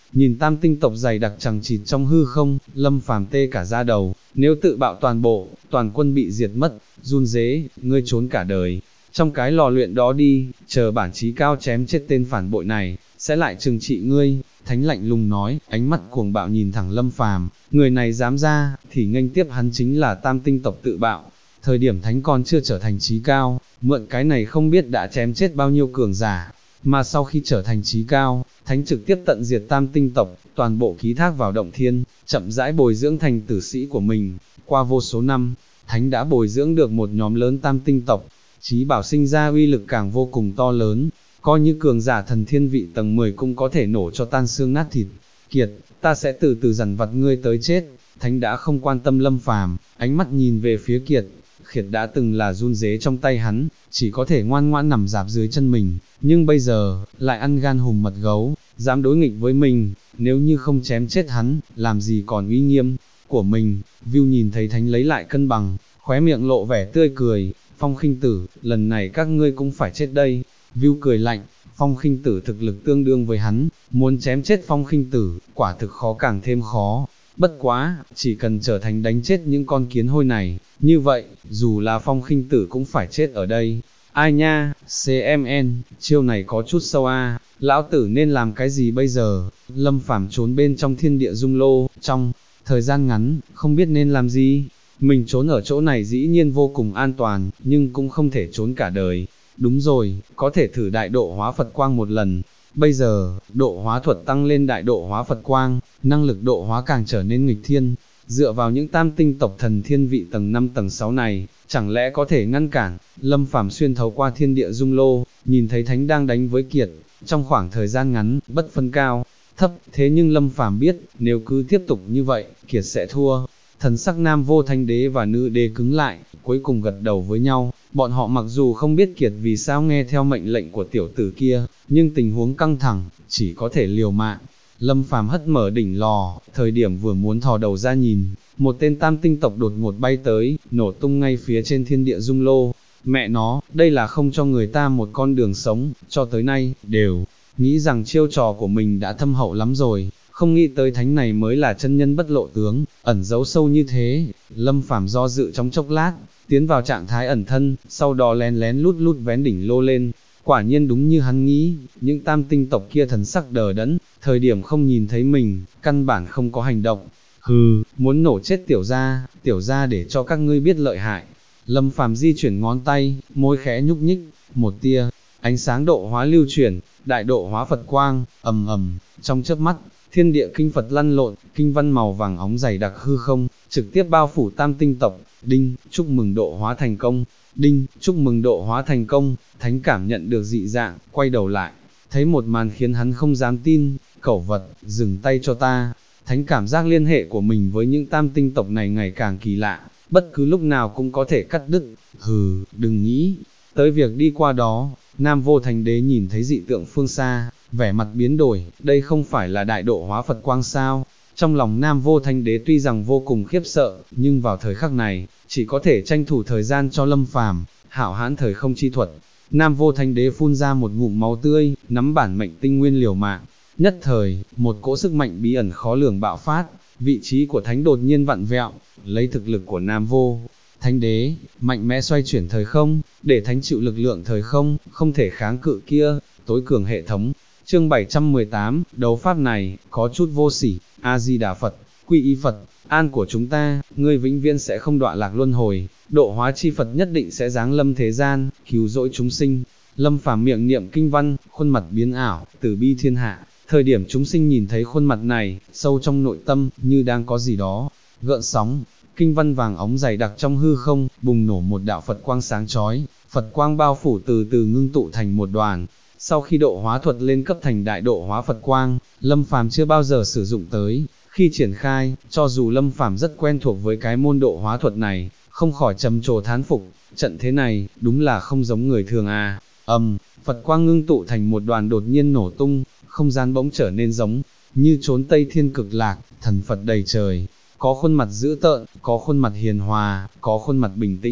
nhìn tam tinh tộc dày đặc chằng chịt trong hư không, Lâm Phàm tê cả da đầu, nếu tự bạo toàn quân bị diệt mất, run rế, ngươi trốn cả đời, trong cái lò luyện đó đi, chờ bản chí cao chém chết tên phản bội này, sẽ lại trừng trị ngươi. Thánh lạnh lùng nói, ánh mắt cuồng bạo nhìn thẳng Lâm Phàm, người này dám ra, thì nghênh tiếp hắn chính là tam tinh tộc tự bạo. Thời điểm thánh còn chưa trở thành chí cao, mượn cái này không biết đã chém chết bao nhiêu cường giả, mà sau khi trở thành chí cao, thánh trực tiếp tận diệt tam tinh tộc, toàn bộ ký thác vào động thiên, chậm rãi bồi dưỡng thành tử sĩ của mình. Qua vô số năm, thánh đã bồi dưỡng được một nhóm lớn tam tinh tộc, chí bảo sinh ra uy lực càng vô cùng to lớn, coi như cường giả thần thiên vị tầng 10 cũng có thể nổ cho tan xương nát thịt. Kiệt, ta sẽ từ từ dằn vặt ngươi tới chết. Thánh đã không quan tâm Lâm Phàm, ánh mắt nhìn về phía Kiệt. Kiệt đã từng là run rế trong tay hắn, chỉ có thể ngoan ngoãn nằm dạp dưới chân mình, nhưng bây giờ, lại ăn gan hùm mật gấu, dám đối nghịch với mình, nếu như không chém chết hắn, làm gì còn uy nghiêm của mình. View nhìn thấy Thánh lấy lại cân bằng, khóe miệng lộ vẻ tươi cười, Phong Khinh Tử, lần này các ngươi cũng phải chết đây. View cười lạnh, Phong Khinh Tử thực lực tương đương với hắn, muốn chém chết Phong Khinh Tử, quả thực khó càng thêm khó. Bất quá, chỉ cần trở thành đánh chết những con kiến hôi này, như vậy, dù là Phong Khinh Tử cũng phải chết ở đây. Ai nha, CMN, chiêu này có chút sâu a, lão tử nên làm cái gì bây giờ? Lâm Phàm trốn bên trong thiên địa dung lô, trong thời gian ngắn, không biết nên làm gì. Mình trốn ở chỗ này dĩ nhiên vô cùng an toàn, nhưng cũng không thể trốn cả đời. Đúng rồi, có thể thử đại độ hóa Phật quang một lần. Bây giờ, độ hóa thuật tăng lên đại độ hóa Phật quang, năng lực độ hóa càng trở nên nghịch thiên. Dựa vào những tam tinh tộc thần thiên vị tầng 5 tầng 6 này, chẳng lẽ có thể ngăn cản? Lâm Phàm xuyên thấu qua thiên địa dung lô, nhìn thấy Thánh đang đánh với Kiệt, trong khoảng thời gian ngắn, bất phân cao, thấp, thế nhưng Lâm Phàm biết, nếu cứ tiếp tục như vậy, Kiệt sẽ thua. Thần sắc Nam Vô Thanh Đế và Nữ Đế cứng lại, cuối cùng gật đầu với nhau, bọn họ mặc dù không biết Kiệt vì sao nghe theo mệnh lệnh của tiểu tử kia, nhưng tình huống căng thẳng, chỉ có thể liều mạng. Lâm Phàm hất mở đỉnh lò, thời điểm vừa muốn thò đầu ra nhìn, một tên tam tinh tộc đột ngột bay tới, nổ tung ngay phía trên thiên địa dung lô. Mẹ nó, đây là không cho người ta một con đường sống, cho tới nay, đều nghĩ rằng chiêu trò của mình đã thâm hậu lắm rồi, không nghĩ tới Thánh này mới là chân nhân bất lộ tướng, ẩn giấu sâu như thế. Lâm Phàm do dự trong chốc lát, tiến vào trạng thái ẩn thân, sau đó lén lén lút lút vén đỉnh lô lên. Quả nhiên đúng như hắn nghĩ, những tam tinh tộc kia thần sắc đờ đẫn, thời điểm không nhìn thấy mình, căn bản không có hành động. Hừ, muốn nổ chết tiểu gia để cho các ngươi biết lợi hại. Lâm Phàm di chuyển ngón tay, môi khẽ nhúc nhích, một tia ánh sáng độ hóa lưu chuyển, đại độ hóa Phật quang, ầm ầm, trong chớp mắt, thiên địa kinh Phật lăn lộn, kinh văn màu vàng óng dày đặc hư không, trực tiếp bao phủ tam tinh tộc. Đinh, chúc mừng độ hóa thành công. Đinh, chúc mừng độ hóa thành công. Thánh cảm nhận được dị dạng, quay đầu lại, thấy một màn khiến hắn không dám tin. Cẩu vật, dừng tay cho ta. Thánh cảm giác liên hệ của mình với những tam tinh tộc này ngày càng kỳ lạ, bất cứ lúc nào cũng có thể cắt đứt. Hừ, đừng nghĩ tới việc đi qua đó. Nam Vô Thành Đế nhìn thấy dị tượng phương xa, vẻ mặt biến đổi, đây không phải là đại độ hóa Phật quang sao? Trong lòng Nam Vô Thanh Đế tuy rằng vô cùng khiếp sợ, nhưng vào thời khắc này, chỉ có thể tranh thủ thời gian cho Lâm Phàm, hảo hãn thời không chi thuật. Nam Vô Thanh Đế phun ra một ngụm máu tươi, nắm bản mệnh tinh nguyên liều mạng. Nhất thời, một cỗ sức mạnh bí ẩn khó lường bạo phát, vị trí của Thánh đột nhiên vặn vẹo, lấy thực lực của Nam Vô Thanh Đế, mạnh mẽ xoay chuyển thời không, để Thánh chịu lực lượng thời không, không thể kháng cự kia, tối cường hệ thống. Chương 718, đấu pháp này, có chút vô sỉ. A-di-đà Phật, quy y Phật, an của chúng ta, ngươi vĩnh viễn sẽ không đọa lạc luân hồi, độ hóa chi Phật nhất định sẽ giáng lâm thế gian, cứu rỗi chúng sinh. Lâm Phàm miệng niệm kinh văn, khuôn mặt biến ảo, từ bi thiên hạ. Thời điểm chúng sinh nhìn thấy khuôn mặt này, sâu trong nội tâm, như đang có gì đó gợn sóng. Kinh văn vàng óng dày đặc trong hư không, bùng nổ một đạo Phật quang sáng chói, Phật quang bao phủ từ từ ngưng tụ thành một đoàn. Sau khi độ hóa thuật lên cấp thành đại độ hóa Phật quang, Lâm Phàm chưa bao giờ sử dụng tới. Khi triển khai, cho dù Lâm Phàm rất quen thuộc với cái môn độ hóa thuật này, không khỏi trầm trồ thán phục, trận thế này, đúng là không giống người thường à. Phật quang ngưng tụ thành một đoàn đột nhiên nổ tung, không gian bỗng trở nên giống như chốn Tây Thiên Cực Lạc, thần Phật đầy trời, có khuôn mặt dữ tợn, có khuôn mặt hiền hòa, có khuôn mặt bình tĩnh.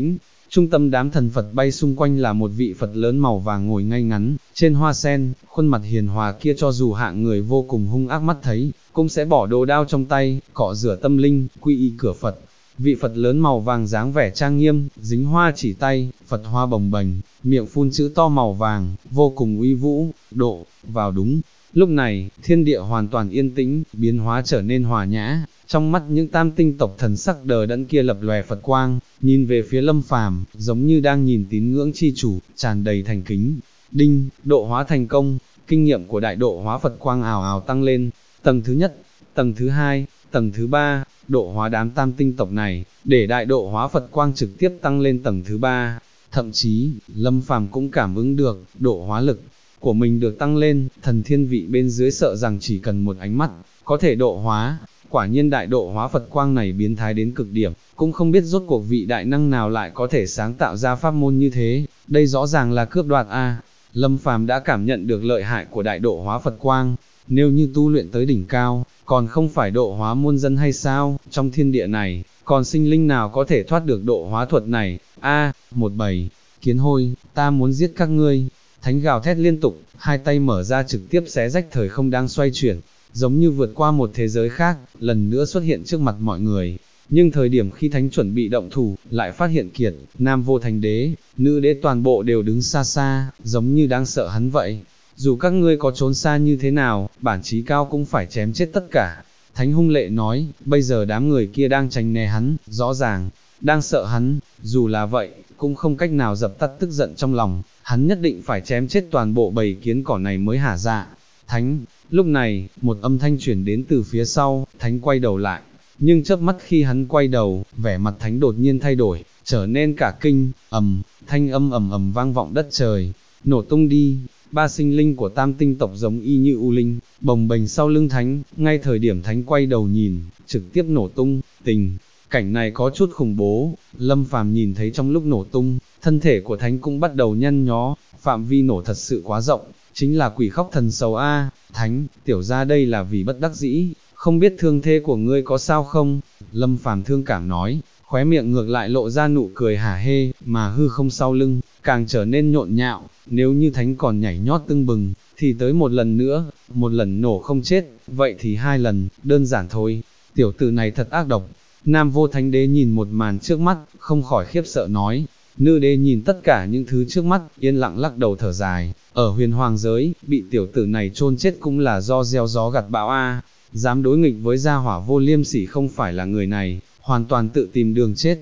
Trung tâm đám thần Phật bay xung quanh là một vị Phật lớn màu vàng ngồi ngay ngắn, trên hoa sen, khuôn mặt hiền hòa kia cho dù hạng người vô cùng hung ác mắt thấy, cũng sẽ bỏ đồ đao trong tay, cọ rửa tâm linh, quy y cửa Phật. Vị Phật lớn màu vàng dáng vẻ trang nghiêm, dính hoa chỉ tay, Phật hoa bồng bềnh, miệng phun chữ to màu vàng, vô cùng uy vũ, độ, vào đúng. Lúc này, thiên địa hoàn toàn yên tĩnh, biến hóa trở nên hòa nhã, trong mắt những tam tinh tộc thần sắc đờ đẫn kia lập lòe Phật quang, nhìn về phía Lâm Phàm, giống như đang nhìn tín ngưỡng chi chủ, tràn đầy thành kính. Đinh, độ hóa thành công, kinh nghiệm của đại độ hóa Phật quang ào ào tăng lên, tầng thứ nhất, tầng thứ hai, tầng thứ ba, độ hóa đám tam tinh tộc này, để đại độ hóa Phật quang trực tiếp tăng lên tầng thứ ba. Thậm chí, Lâm Phàm cũng cảm ứng được, độ hóa lực của mình được tăng lên, thần thiên vị bên dưới sợ rằng chỉ cần một ánh mắt, có thể độ hóa. Quả nhiên đại độ hóa Phật quang này biến thái đến cực điểm, cũng không biết rốt cuộc vị đại năng nào lại có thể sáng tạo ra pháp môn như thế, đây rõ ràng là cướp đoạt a. Lâm Phàm đã cảm nhận được lợi hại của đại độ hóa Phật quang, nếu như tu luyện tới đỉnh cao, còn không phải độ hóa muôn dân hay sao, trong thiên địa này, còn sinh linh nào có thể thoát được độ hóa thuật này, một bầy, kiến hôi, ta muốn giết các ngươi, thánh gào thét liên tục, hai tay mở ra trực tiếp xé rách thời không đang xoay chuyển, giống như vượt qua một thế giới khác, lần nữa xuất hiện trước mặt mọi người. Nhưng thời điểm khi thánh chuẩn bị động thủ, lại phát hiện Kiệt, Nam Vô Thánh Đế, Nữ Đế toàn bộ đều đứng xa xa, giống như đang sợ hắn vậy. Dù các ngươi có trốn xa như thế nào, bản chí cao cũng phải chém chết tất cả. Thánh hung lệ nói, bây giờ đám người kia đang tránh né hắn, rõ ràng, đang sợ hắn, dù là vậy, cũng không cách nào dập tắt tức giận trong lòng, hắn nhất định phải chém chết toàn bộ bầy kiến cỏ này mới hả dạ. Thánh, lúc này, một âm thanh chuyển đến từ phía sau, Thánh quay đầu lại, nhưng chớp mắt khi hắn quay đầu, vẻ mặt Thánh đột nhiên thay đổi, trở nên cả kinh, thanh âm ầm ầm vang vọng đất trời, nổ tung đi. Ba sinh linh của tam tinh tộc giống y như u linh, bồng bềnh sau lưng Thánh, ngay thời điểm Thánh quay đầu nhìn, trực tiếp nổ tung, cảnh này có chút khủng bố. Lâm Phàm nhìn thấy trong lúc nổ tung, thân thể của Thánh cũng bắt đầu nhăn nhó, phạm vi nổ thật sự quá rộng, chính là quỷ khóc thần sầu a. Thánh, tiểu ra đây là vì bất đắc dĩ, không biết thương thế của ngươi có sao không? Lâm Phàm thương cảm nói, khóe miệng ngược lại lộ ra nụ cười hả hê, mà hư không sau lưng, càng trở nên nhộn nhạo, nếu như Thánh còn nhảy nhót tưng bừng, thì tới một lần nữa, một lần nổ không chết, vậy thì hai lần, đơn giản thôi, tiểu tử này thật ác độc. Nam Vô Thánh Đế nhìn một màn trước mắt, không khỏi khiếp sợ nói, Nữ Đế nhìn tất cả những thứ trước mắt, yên lặng lắc đầu thở dài, ở huyền hoàng giới, bị tiểu tử này chôn chết cũng là do gieo gió gặt bão a. Dám đối nghịch với gia hỏa vô liêm sỉ không phải là người này, hoàn toàn tự tìm đường chết,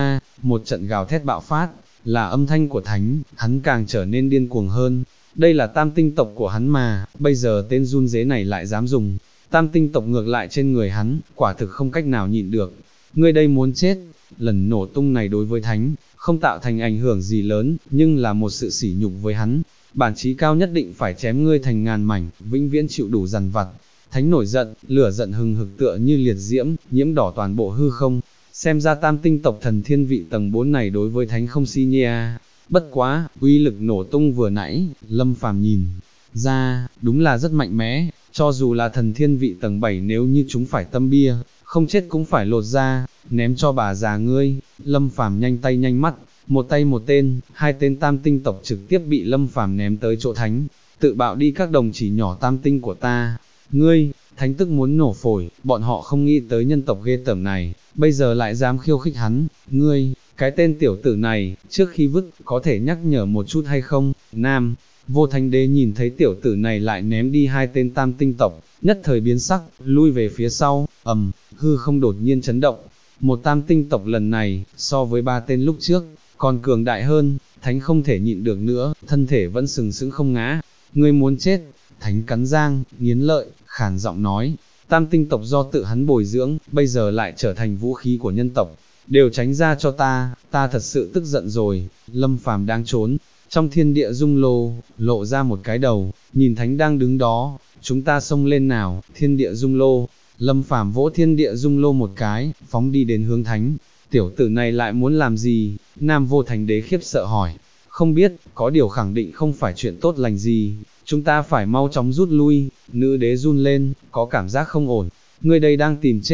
một trận gào thét bạo phát, là âm thanh của Thánh, hắn càng trở nên điên cuồng hơn, đây là tam tinh tộc của hắn mà, bây giờ tên run dế này lại dám dùng, tam tinh tộc ngược lại trên người hắn, quả thực không cách nào nhịn được, ngươi đây muốn chết. Lần nổ tung này đối với Thánh, không tạo thành ảnh hưởng gì lớn, nhưng là một sự sỉ nhục với hắn, bản chí cao nhất định phải chém ngươi thành ngàn mảnh, vĩnh viễn chịu đủ dằn vặt. Thánh nổi giận, lửa giận hừng hực tựa như liệt diễm, nhiễm đỏ toàn bộ hư không, xem ra tam tinh tộc thần thiên vị tầng 4 này đối với Thánh không si nha. Bất quá, uy lực nổ tung vừa nãy, Lâm Phàm nhìn ra, đúng là rất mạnh mẽ, cho dù là thần thiên vị tầng 7 nếu như chúng phải tâm bia, không chết cũng phải lột ra, ném cho bà già ngươi. Lâm Phàm nhanh tay nhanh mắt, một tay một tên, hai tên tam tinh tộc trực tiếp bị Lâm Phàm ném tới chỗ Thánh, tự bạo đi các đồng chỉ nhỏ tam tinh của ta. Ngươi, Thánh tức muốn nổ phổi, bọn họ không nghĩ tới nhân tộc ghê tởm này, bây giờ lại dám khiêu khích hắn, ngươi, cái tên tiểu tử này, trước khi vứt, có thể nhắc nhở một chút hay không? Nam Vô Thánh Đế nhìn thấy tiểu tử này lại ném đi hai tên tam tinh tộc, nhất thời biến sắc, lui về phía sau, hư không đột nhiên chấn động, một tam tinh tộc lần này, so với ba tên lúc trước, còn cường đại hơn. Thánh không thể nhịn được nữa, thân thể vẫn sừng sững không ngã, ngươi muốn chết. Thánh cắn răng, nghiến lợi, khàn giọng nói, tam tinh tộc do tự hắn bồi dưỡng, bây giờ lại trở thành vũ khí của nhân tộc, đều tránh ra cho ta thật sự tức giận rồi. Lâm Phàm đang trốn, trong thiên địa dung lô, lộ ra một cái đầu, nhìn Thánh đang đứng đó, chúng ta xông lên nào, thiên địa dung lô. Lâm Phàm vỗ thiên địa dung lô một cái, phóng đi đến hướng Thánh, tiểu tử này lại muốn làm gì? Nam Vô Thánh Đế khiếp sợ hỏi, không biết, có điều khẳng định không phải chuyện tốt lành gì, chúng ta phải mau chóng rút lui. Nữ đế run lên, có cảm giác không ổn, ngươi đây đang tìm chết.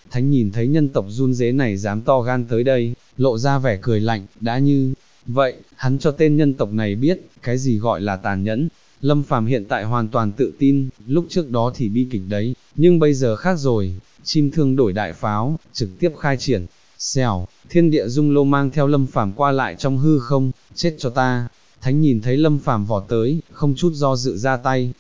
Thánh nhìn thấy nhân tộc run rế này dám to gan tới đây, lộ ra vẻ cười lạnh, đã như vậy, hắn cho tên nhân tộc này biết, cái gì gọi là tàn nhẫn. Lâm Phàm hiện tại hoàn toàn tự tin, lúc trước đó thì bi kịch đấy, nhưng bây giờ khác rồi, chim thương đổi đại pháo, trực tiếp khai triển. Xèo, thiên địa dung lô mang theo Lâm Phàm qua lại trong hư không, chết cho ta. Thánh nhìn thấy Lâm Phàm vọt tới, không chút do dự ra tay,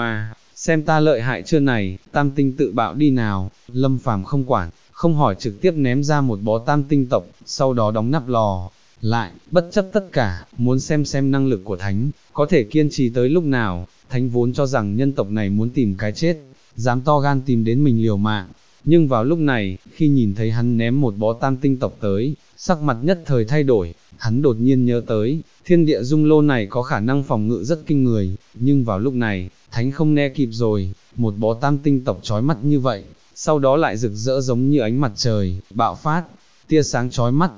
xem ta lợi hại chưa này, tam tinh tự bạo đi nào. Lâm Phàm không quản, không hỏi trực tiếp ném ra một bó tam tinh tộc, sau đó đóng nắp lò lại, bất chấp tất cả, muốn xem năng lực của Thánh, có thể kiên trì tới lúc nào. Thánh vốn cho rằng nhân tộc này muốn tìm cái chết, dám to gan tìm đến mình liều mạng, nhưng vào lúc này, khi nhìn thấy hắn ném một bó tam tinh tộc tới, sắc mặt nhất thời thay đổi, hắn đột nhiên nhớ tới, thiên địa dung lô này có khả năng phòng ngự rất kinh người, nhưng vào lúc này, Thánh không né kịp rồi, một bó tam tinh tộc chói mắt như vậy, sau đó lại rực rỡ giống như ánh mặt trời, bạo phát, tia sáng chói mắt,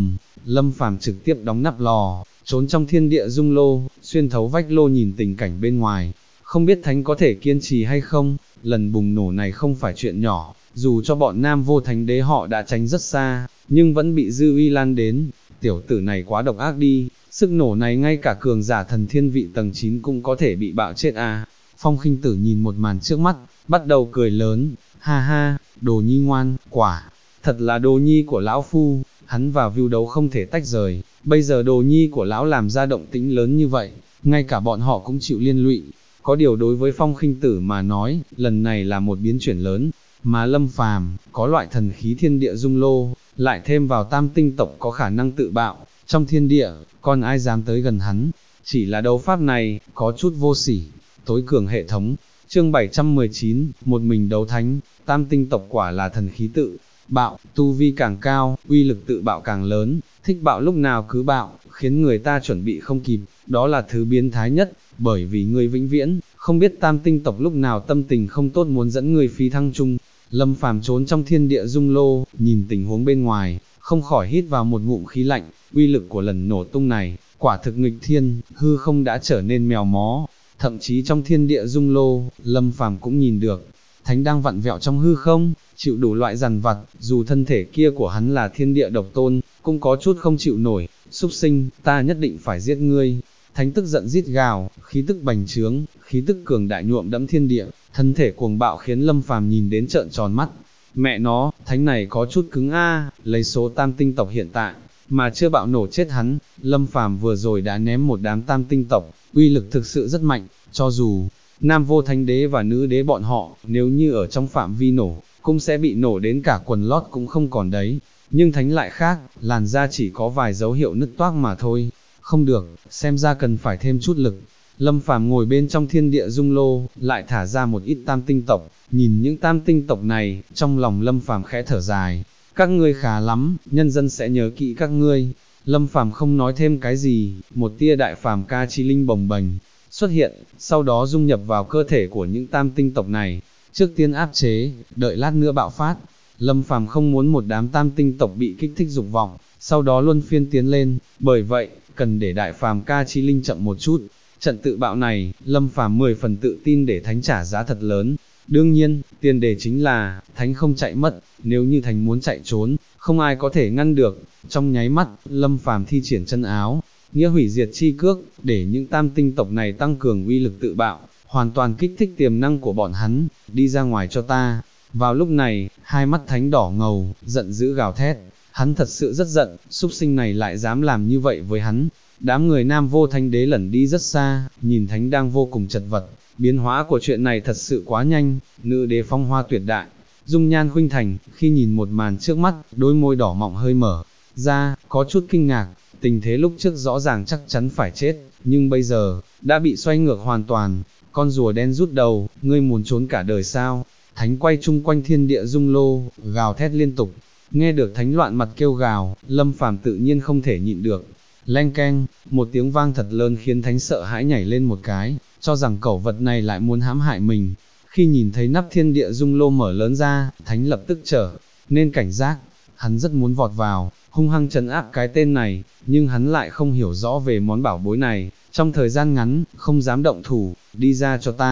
Lâm Phàm trực tiếp đóng nắp lò, trốn trong thiên địa dung lô, xuyên thấu vách lô nhìn tình cảnh bên ngoài, không biết Thánh có thể kiên trì hay không, lần bùng nổ này không phải chuyện nhỏ, dù cho bọn Nam Vô Thánh Đế họ đã tránh rất xa, nhưng vẫn bị dư uy lan đến, tiểu tử này quá độc ác đi, sức nổ này ngay cả cường giả thần thiên vị tầng 9 cũng có thể bị bạo chết à. Phong Khinh Tử nhìn một màn trước mắt, bắt đầu cười lớn, ha ha, đồ nhi ngoan, quả, thật là đồ nhi của lão phu, hắn và Vưu Đấu không thể tách rời, bây giờ đồ nhi của lão làm ra động tĩnh lớn như vậy, ngay cả bọn họ cũng chịu liên lụy. Có điều đối với Phong Khinh Tử mà nói, lần này là một biến chuyển lớn, mà Lâm Phàm có loại thần khí thiên địa dung lô, lại thêm vào tam tinh tộc có khả năng tự bạo, trong thiên địa, còn ai dám tới gần hắn, chỉ là đấu pháp này, có chút vô sỉ, tối cường hệ thống. Chương 719, một mình đấu thánh, tam tinh tộc quả là thần khí tự bạo, tu vi càng cao, uy lực tự bạo càng lớn, thích bạo lúc nào cứ bạo, khiến người ta chuẩn bị không kịp, đó là thứ biến thái nhất, bởi vì người vĩnh viễn, không biết tam tinh tộc lúc nào tâm tình không tốt muốn dẫn người phi thăng chung. Lâm Phàm trốn trong thiên địa dung lô, nhìn tình huống bên ngoài, không khỏi hít vào một ngụm khí lạnh, uy lực của lần nổ tung này, quả thực nghịch thiên, hư không đã trở nên mèo mó, thậm chí trong thiên địa dung lô, Lâm Phàm cũng nhìn được, Thánh đang vặn vẹo trong hư không, chịu đủ loại dằn vặt, dù thân thể kia của hắn là thiên địa độc tôn, cũng có chút không chịu nổi, súc sinh, ta nhất định phải giết ngươi. Thánh tức giận rít gào, khí tức bành trướng, khí tức cường đại nhuộm đẫm thiên địa, thân thể cuồng bạo khiến Lâm Phàm nhìn đến trợn tròn mắt. Mẹ nó, Thánh này có chút cứng a, lấy số tam tinh tộc hiện tại, mà chưa bạo nổ chết hắn. Lâm Phàm vừa rồi đã ném một đám tam tinh tộc, uy lực thực sự rất mạnh, cho dù Nam Vô Thánh Đế và Nữ Đế bọn họ, nếu như ở trong phạm vi nổ, cũng sẽ bị nổ đến cả quần lót cũng không còn đấy. Nhưng Thánh lại khác, làn da chỉ có vài dấu hiệu nứt toác mà thôi. Không được, xem ra cần phải thêm chút lực. Lâm Phàm ngồi bên trong thiên địa dung lô, lại thả ra một ít tam tinh tộc, nhìn những tam tinh tộc này, trong lòng Lâm Phàm khẽ thở dài. Các ngươi khá lắm, nhân dân sẽ nhớ kỹ các ngươi. Lâm Phàm không nói thêm cái gì, một tia đại phàm ca chi linh bồng bềnh xuất hiện, sau đó dung nhập vào cơ thể của những tam tinh tộc này, trước tiên áp chế, đợi lát nữa bạo phát. Lâm Phàm không muốn một đám tam tinh tộc bị kích thích dục vọng, sau đó luân phiên tiến lên, bởi vậy, cần để đại phàm ca chi linh chậm một chút. Trận tự bạo này, Lâm Phàm 10 phần tự tin để Thánh trả giá thật lớn. Đương nhiên, tiền đề chính là, Thánh không chạy mất, nếu như Thánh muốn chạy trốn, không ai có thể ngăn được. Trong nháy mắt, Lâm Phàm thi triển chân áo, nghĩa hủy diệt chi cước, để những tam tinh tộc này tăng cường uy lực tự bạo, hoàn toàn kích thích tiềm năng của bọn hắn, đi ra ngoài cho ta. Vào lúc này, hai mắt Thánh đỏ ngầu, giận dữ gào thét, hắn thật sự rất giận, súc sinh này lại dám làm như vậy với hắn. Đám người Nam Vô Thánh Đế lẩn đi rất xa, nhìn Thánh đang vô cùng chật vật, biến hóa của chuyện này thật sự quá nhanh, Nữ Đế phong hoa tuyệt đại, dung nhan khuynh thành, khi nhìn một màn trước mắt, đôi môi đỏ mọng hơi mở ra, có chút kinh ngạc, tình thế lúc trước rõ ràng chắc chắn phải chết, nhưng bây giờ, đã bị xoay ngược hoàn toàn, con rùa đen rút đầu, ngươi muốn trốn cả đời sao? Thánh quay chung quanh thiên địa dung lô, gào thét liên tục, nghe được Thánh loạn mặt kêu gào, Lâm Phàm tự nhiên không thể nhịn được. Leng keng, một tiếng vang thật lớn khiến Thánh sợ hãi nhảy lên một cái, cho rằng cẩu vật này lại muốn hãm hại mình. Khi nhìn thấy nắp thiên địa dung lô mở lớn ra, Thánh lập tức trở nên cảnh giác, hắn rất muốn vọt vào, hung hăng trấn áp cái tên này, nhưng hắn lại không hiểu rõ về món bảo bối này, trong thời gian ngắn, không dám động thủ, đi ra cho ta.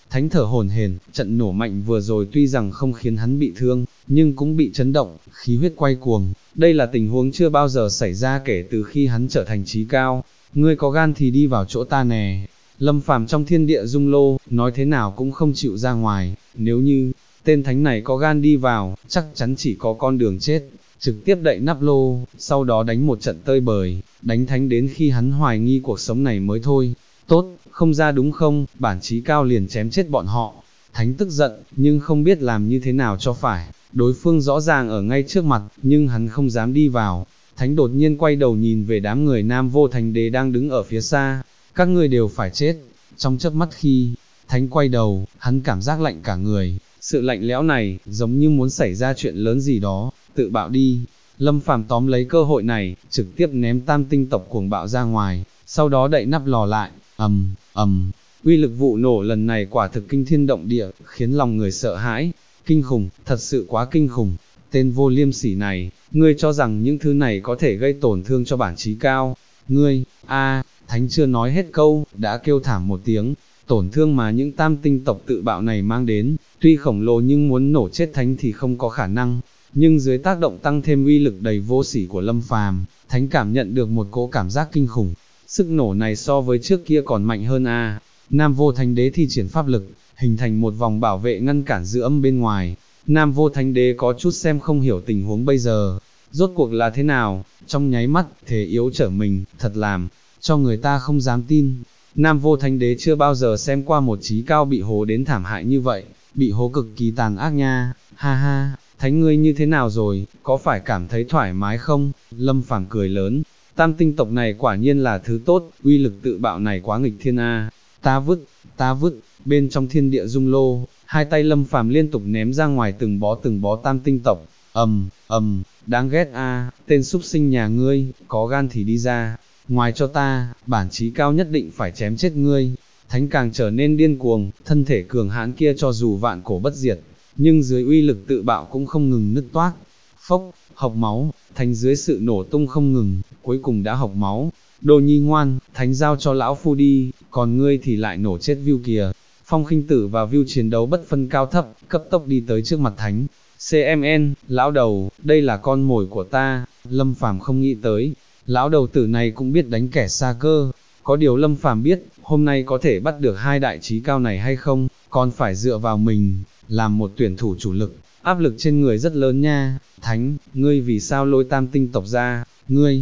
Thánh thở hổn hển, trận nổ mạnh vừa rồi tuy rằng không khiến hắn bị thương, nhưng cũng bị chấn động, khí huyết quay cuồng. Đây là tình huống chưa bao giờ xảy ra kể từ khi hắn trở thành trí cao. Ngươi có gan thì đi vào chỗ ta nè. Lâm Phàm trong thiên địa dung lô, nói thế nào cũng không chịu ra ngoài, nếu như tên thánh này có gan đi vào, chắc chắn chỉ có con đường chết. Trực tiếp đậy nắp lô, sau đó đánh một trận tơi bời, đánh thánh đến khi hắn hoài nghi cuộc sống này mới thôi. Tốt, không ra đúng không, bản trí cao liền chém chết bọn họ. Thánh tức giận, nhưng không biết làm như thế nào cho phải, đối phương rõ ràng ở ngay trước mặt, nhưng hắn không dám đi vào. Thánh đột nhiên quay đầu nhìn về đám người Nam Vô Thánh Đế đang đứng ở phía xa, các ngươi đều phải chết. Trong chớp mắt khi Thánh quay đầu, hắn cảm giác lạnh cả người, sự lạnh lẽo này, giống như muốn xảy ra chuyện lớn gì đó, tự bạo đi. Lâm Phàm tóm lấy cơ hội này, trực tiếp ném tam tinh tộc cuồng bạo ra ngoài, sau đó đậy nắp lò lại, uy lực vụ nổ lần này quả thực kinh thiên động địa, khiến lòng người sợ hãi, kinh khủng, thật sự quá kinh khủng. Tên vô liêm sỉ này, ngươi cho rằng những thứ này có thể gây tổn thương cho bản trí cao, ngươi, Thánh chưa nói hết câu, đã kêu thảm một tiếng, tổn thương mà những tam tinh tộc tự bạo này mang đến, tuy khổng lồ nhưng muốn nổ chết Thánh thì không có khả năng, nhưng dưới tác động tăng thêm uy lực đầy vô sỉ của Lâm Phàm, Thánh cảm nhận được một cỗ cảm giác kinh khủng, sức nổ này so với trước kia còn mạnh hơn Nam Vô Thánh Đế thi triển pháp lực, hình thành một vòng bảo vệ ngăn cản dư âm bên ngoài. Nam Vô Thánh Đế có chút xem không hiểu tình huống bây giờ, rốt cuộc là thế nào, trong nháy mắt, thế yếu trở mình, thật làm cho người ta không dám tin. Nam Vô Thánh Đế chưa bao giờ xem qua một trí cao bị hố đến thảm hại như vậy, bị hố cực kỳ tàn ác nha, ha ha, Thánh ngươi như thế nào rồi, có phải cảm thấy thoải mái không? Lâm Phàm cười lớn, tam tinh tộc này quả nhiên là thứ tốt, uy lực tự bạo này quá nghịch thiên ta vứt, bên trong thiên địa dung lô, hai tay Lâm Phàm liên tục ném ra ngoài từng bó tam tinh tộc, đáng ghét tên súc sinh nhà ngươi, có gan thì đi ra, ngoài cho ta, bản trí cao nhất định phải chém chết ngươi. Thánh càng trở nên điên cuồng, thân thể cường hãn kia cho dù vạn cổ bất diệt, nhưng dưới uy lực tự bạo cũng không ngừng nứt toác, phốc, học máu, Thánh dưới sự nổ tung không ngừng, cuối cùng đã học máu. Đồ nhi ngoan, Thánh giao cho lão phu đi, còn ngươi thì lại nổ chết Viu kìa. Phong Khinh Tử và Viu chiến đấu bất phân cao thấp, cấp tốc đi tới trước mặt Thánh. CMN, lão đầu, đây là con mồi của ta. Lâm Phàm không nghĩ tới, lão đầu tử này cũng biết đánh kẻ xa cơ. Có điều Lâm Phàm biết, hôm nay có thể bắt được hai đại trí cao này hay không, còn phải dựa vào mình, làm một tuyển thủ chủ lực, áp lực trên người rất lớn nha. Thánh, ngươi vì sao lôi tam tinh tộc ra, ngươi,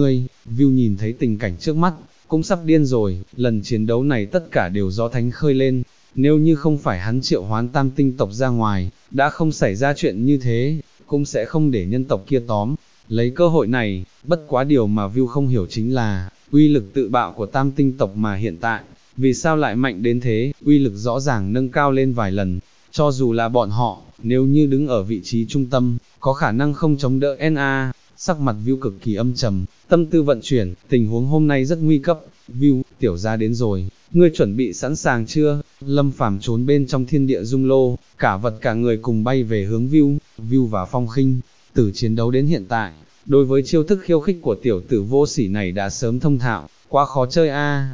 Viu nhìn thấy tình cảnh trước mắt, cũng sắp điên rồi, lần chiến đấu này tất cả đều do Thánh khơi lên, nếu như không phải hắn triệu hoán tam tinh tộc ra ngoài, đã không xảy ra chuyện như thế, cũng sẽ không để nhân tộc kia tóm lấy cơ hội này. Bất quá điều mà Viu không hiểu chính là, uy lực tự bạo của tam tinh tộc mà hiện tại, vì sao lại mạnh đến thế, uy lực rõ ràng nâng cao lên vài lần, cho dù là bọn họ, nếu như đứng ở vị trí trung tâm, có khả năng không chống đỡ NA. Sắc mặt Viu cực kỳ âm trầm, tâm tư vận chuyển, tình huống hôm nay rất nguy cấp. Viu, tiểu gia đến rồi, ngươi chuẩn bị sẵn sàng chưa? Lâm Phàm trốn bên trong thiên địa dung lô, cả vật cả người cùng bay về hướng Viu và Phong Khinh Tử chiến đấu đến hiện tại, đối với chiêu thức khiêu khích của tiểu tử vô sỉ này đã sớm thông thạo, quá khó chơi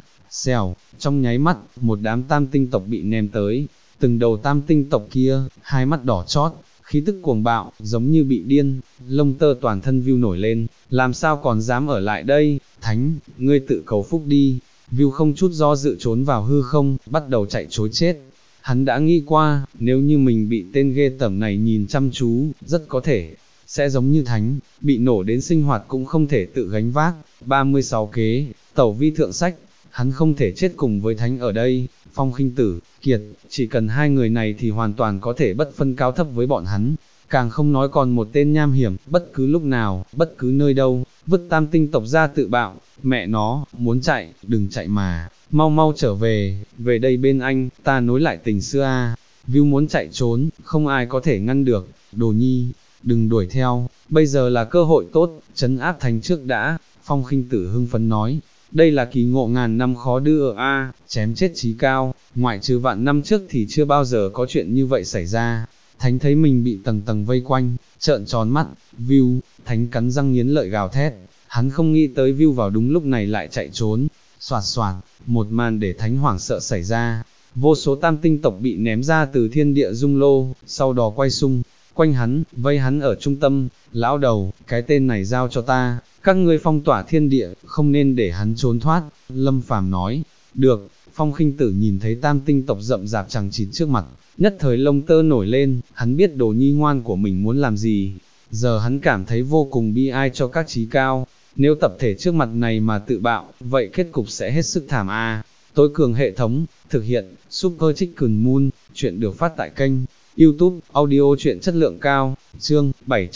Xèo, trong nháy mắt, một đám tam tinh tộc bị ném tới, từng đầu tam tinh tộc kia, hai mắt đỏ chót, khí tức cuồng bạo, giống như bị điên, lông tơ toàn thân Viu nổi lên, làm sao còn dám ở lại đây? Thánh, ngươi tự cầu phúc đi. Viu không chút do dự trốn vào hư không, bắt đầu chạy trối chết. Hắn đã nghĩ qua, nếu như mình bị tên ghê tởm này nhìn chăm chú, rất có thể sẽ giống như Thánh, bị nổ đến sinh hoạt cũng không thể tự gánh vác. 36 kế, tẩu vi thượng sách, hắn không thể chết cùng với Thánh ở đây. Phong Khinh Tử, Kiệt, chỉ cần hai người này thì hoàn toàn có thể bất phân cao thấp với bọn hắn, càng không nói còn một tên nham hiểm, bất cứ lúc nào, bất cứ nơi đâu, vứt tam tinh tộc ra tự bạo. Mẹ nó, muốn chạy, đừng chạy mà, mau trở về, về đây bên anh, ta nối lại tình xưa Viu muốn chạy trốn, không ai có thể ngăn được. Đồ nhi, đừng đuổi theo, bây giờ là cơ hội tốt, trấn áp Thánh trước đã. Phong Khinh Tử hưng phấn nói, đây là kỳ ngộ ngàn năm khó đưa chém chết trí cao, ngoại trừ vạn năm trước thì chưa bao giờ có chuyện như vậy xảy ra. Thánh thấy mình bị tầng tầng vây quanh, trợn tròn mắt. Viu, Thánh cắn răng nghiến lợi gào thét, hắn không nghĩ tới Viu vào đúng lúc này lại chạy trốn. Soạt, một màn để Thánh hoảng sợ xảy ra, vô số tam tinh tộc bị ném ra từ thiên địa dung lô, sau đó quay xung quanh hắn, vây hắn ở trung tâm. Lão đầu, cái tên này giao cho ta, các ngươi phong tỏa thiên địa, không nên để hắn trốn thoát. Lâm Phàm nói, được. Phong Khinh Tử nhìn thấy tam tinh tộc rậm rạp chằng chịt trước mặt, nhất thời lông tơ nổi lên, hắn biết đồ nhi ngoan của mình muốn làm gì. Giờ hắn cảm thấy vô cùng bi ai cho các trí cao, nếu tập thể trước mặt này mà tự bạo, vậy kết cục sẽ hết sức thảm a. Tối cường hệ thống, thực hiện, Super Chicken Moon, chuyện được phát tại kênh YouTube, audio truyện chất lượng cao, chương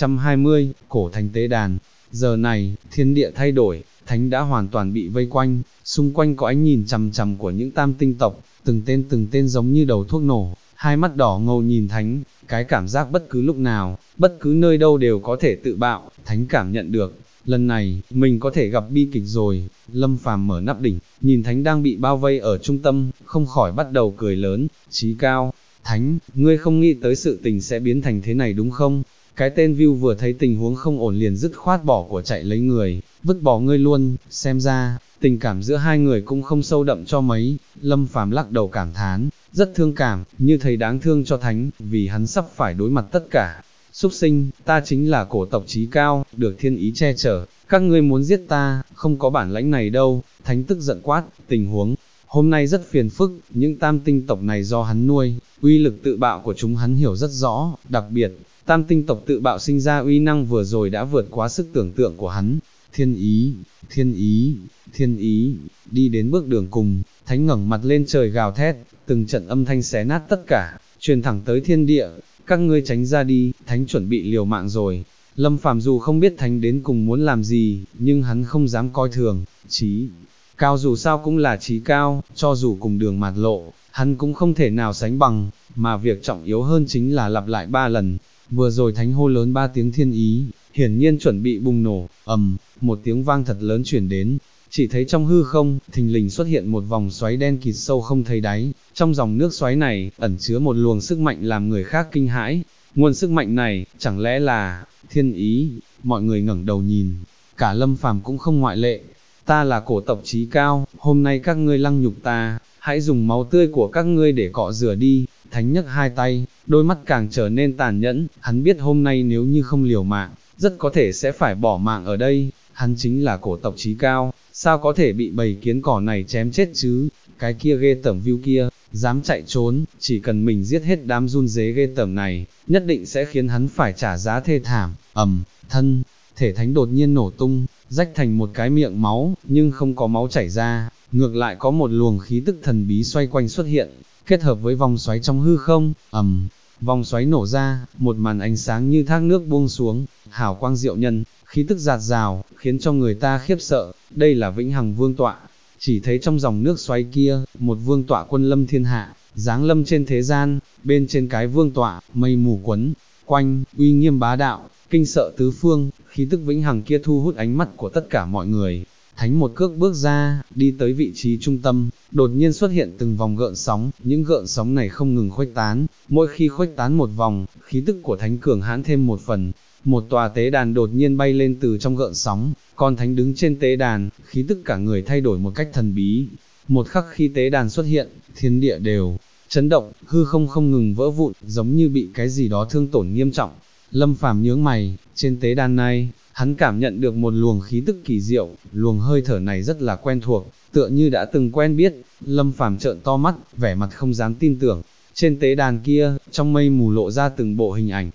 720, Cổ Thánh Tế Đàn. Giờ này, thiên địa thay đổi, thánh đã hoàn toàn bị vây quanh, xung quanh có ánh nhìn chằm chằm của những tam tinh tộc, từng tên giống như đầu thuốc nổ, hai mắt đỏ ngầu nhìn thánh, cái cảm giác bất cứ lúc nào, bất cứ nơi đâu đều có thể tự bạo, thánh cảm nhận được. Lần này, mình có thể gặp bi kịch rồi. Lâm Phàm mở nắp đỉnh, nhìn thánh đang bị bao vây ở trung tâm, không khỏi bắt đầu cười lớn. Chí cao, thánh, ngươi không nghĩ tới sự tình sẽ biến thành thế này đúng không? Cái tên View vừa thấy tình huống không ổn liền dứt khoát bỏ của chạy lấy người, vứt bỏ ngươi luôn. Xem ra, tình cảm giữa hai người cũng không sâu đậm cho mấy. Lâm Phàm lắc đầu cảm thán, rất thương cảm, như thấy đáng thương cho thánh, vì hắn sắp phải đối mặt tất cả. Súc sinh, ta chính là cổ tộc chí cao, được thiên ý che chở, các ngươi muốn giết ta, không có bản lãnh này đâu. Thánh tức giận quát, tình huống hôm nay rất phiền phức, những tam tinh tộc này do hắn nuôi, uy lực tự bạo của chúng hắn hiểu rất rõ, đặc biệt, tam tinh tộc tự bạo sinh ra uy năng vừa rồi đã vượt quá sức tưởng tượng của hắn. Thiên ý, thiên ý, thiên ý, đi đến bước đường cùng, thánh ngẩng mặt lên trời gào thét, từng trận âm thanh xé nát tất cả, truyền thẳng tới thiên địa. Các ngươi tránh ra đi, thánh chuẩn bị liều mạng rồi. Lâm Phàm dù không biết thánh đến cùng muốn làm gì, nhưng hắn không dám coi thường. Chí cao dù sao cũng là chí cao, cho dù cùng đường mạt lộ, hắn cũng không thể nào sánh bằng, mà việc trọng yếu hơn chính là lặp lại 3 lần. Vừa rồi thánh hô lớn 3 tiếng thiên ý, hiển nhiên chuẩn bị bùng nổ. Một tiếng vang thật lớn chuyển đến, chỉ thấy trong hư không, thình lình xuất hiện một vòng xoáy đen kịt sâu không thấy đáy, trong dòng nước xoáy này, ẩn chứa một luồng sức mạnh làm người khác kinh hãi. Nguồn sức mạnh này, chẳng lẽ là thiên ý? Mọi người ngẩng đầu nhìn, cả Lâm Phàm cũng không ngoại lệ. Ta là cổ tộc chí cao, hôm nay các ngươi lăng nhục ta, hãy dùng máu tươi của các ngươi để cọ rửa đi. Thánh nhấc hai tay, đôi mắt càng trở nên tàn nhẫn, hắn biết hôm nay nếu như không liều mạng, rất có thể sẽ phải bỏ mạng ở đây. Hắn chính là cổ tộc chí cao, sao có thể bị bầy kiến cỏ này chém chết chứ? Cái kia ghê tởm View kia, dám chạy trốn, chỉ cần mình giết hết đám run rế ghê tởm này, nhất định sẽ khiến hắn phải trả giá thê thảm. Thân thể thánh đột nhiên nổ tung, rách thành một cái miệng máu, nhưng không có máu chảy ra, ngược lại có một luồng khí tức thần bí xoay quanh xuất hiện, kết hợp với vòng xoáy trong hư không. Vòng xoáy nổ ra, một màn ánh sáng như thác nước buông xuống, hào quang diệu nhân, khí tức rạt rào, khiến cho người ta khiếp sợ. Đây là vĩnh hằng vương tọa. Chỉ thấy trong dòng nước xoáy kia, một vương tọa quân lâm thiên hạ, giáng lâm trên thế gian, bên trên cái vương tọa, mây mù quấn quanh, uy nghiêm bá đạo, kinh sợ tứ phương, khí tức vĩnh hằng kia thu hút ánh mắt của tất cả mọi người. Thánh một cước bước ra, đi tới vị trí trung tâm, đột nhiên xuất hiện từng vòng gợn sóng, những gợn sóng này không ngừng khuếch tán, mỗi khi khuếch tán một vòng, khí tức của thánh cường hãn thêm một phần. Một tòa tế đàn đột nhiên bay lên từ trong gợn sóng, còn thánh đứng trên tế đàn, khí tức cả người thay đổi một cách thần bí. Một khắc khi tế đàn xuất hiện, thiên địa đều chấn động, hư không không ngừng vỡ vụn, giống như bị cái gì đó thương tổn nghiêm trọng. Lâm Phàm nhướng mày, trên tế đàn này, hắn cảm nhận được một luồng khí tức kỳ diệu, luồng hơi thở này rất là quen thuộc, tựa như đã từng quen biết. Lâm Phàm trợn to mắt, vẻ mặt không dám tin tưởng. Trên tế đàn kia, trong mây mù lộ ra từng bộ hình ảnh,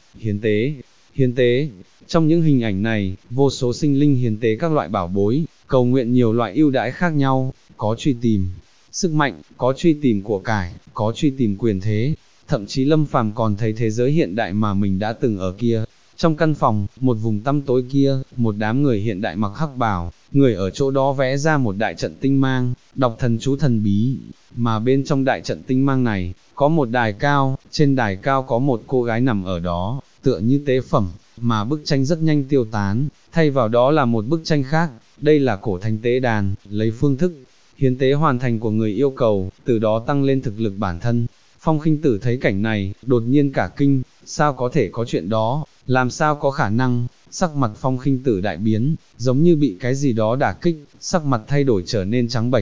hiến tế. Trong những hình ảnh này, vô số sinh linh hiến tế các loại bảo bối, cầu nguyện nhiều loại ưu đãi khác nhau, có truy tìm sức mạnh, có truy tìm của cải, có truy tìm quyền thế. Thậm chí Lâm Phàm còn thấy thế giới hiện đại mà mình đã từng ở kia. Trong căn phòng, một vùng tăm tối kia, một đám người hiện đại mặc hắc bào, người ở chỗ đó vẽ ra một đại trận tinh mang, đọc thần chú thần bí, mà bên trong đại trận tinh mang này, có một đài cao, trên đài cao có một cô gái nằm ở đó, tựa như tế phẩm, mà bức tranh rất nhanh tiêu tán, thay vào đó là một bức tranh khác. Đây là cổ thánh tế đàn, lấy phương thức hiến tế hoàn thành của người yêu cầu, từ đó tăng lên thực lực bản thân. Phong Khinh Tử thấy cảnh này, đột nhiên cả kinh, sao có thể có chuyện đó, làm sao có khả năng? Sắc mặt Phong Khinh Tử đại biến, giống như bị cái gì đó đả kích, sắc mặt thay đổi trở nên trắng bệch.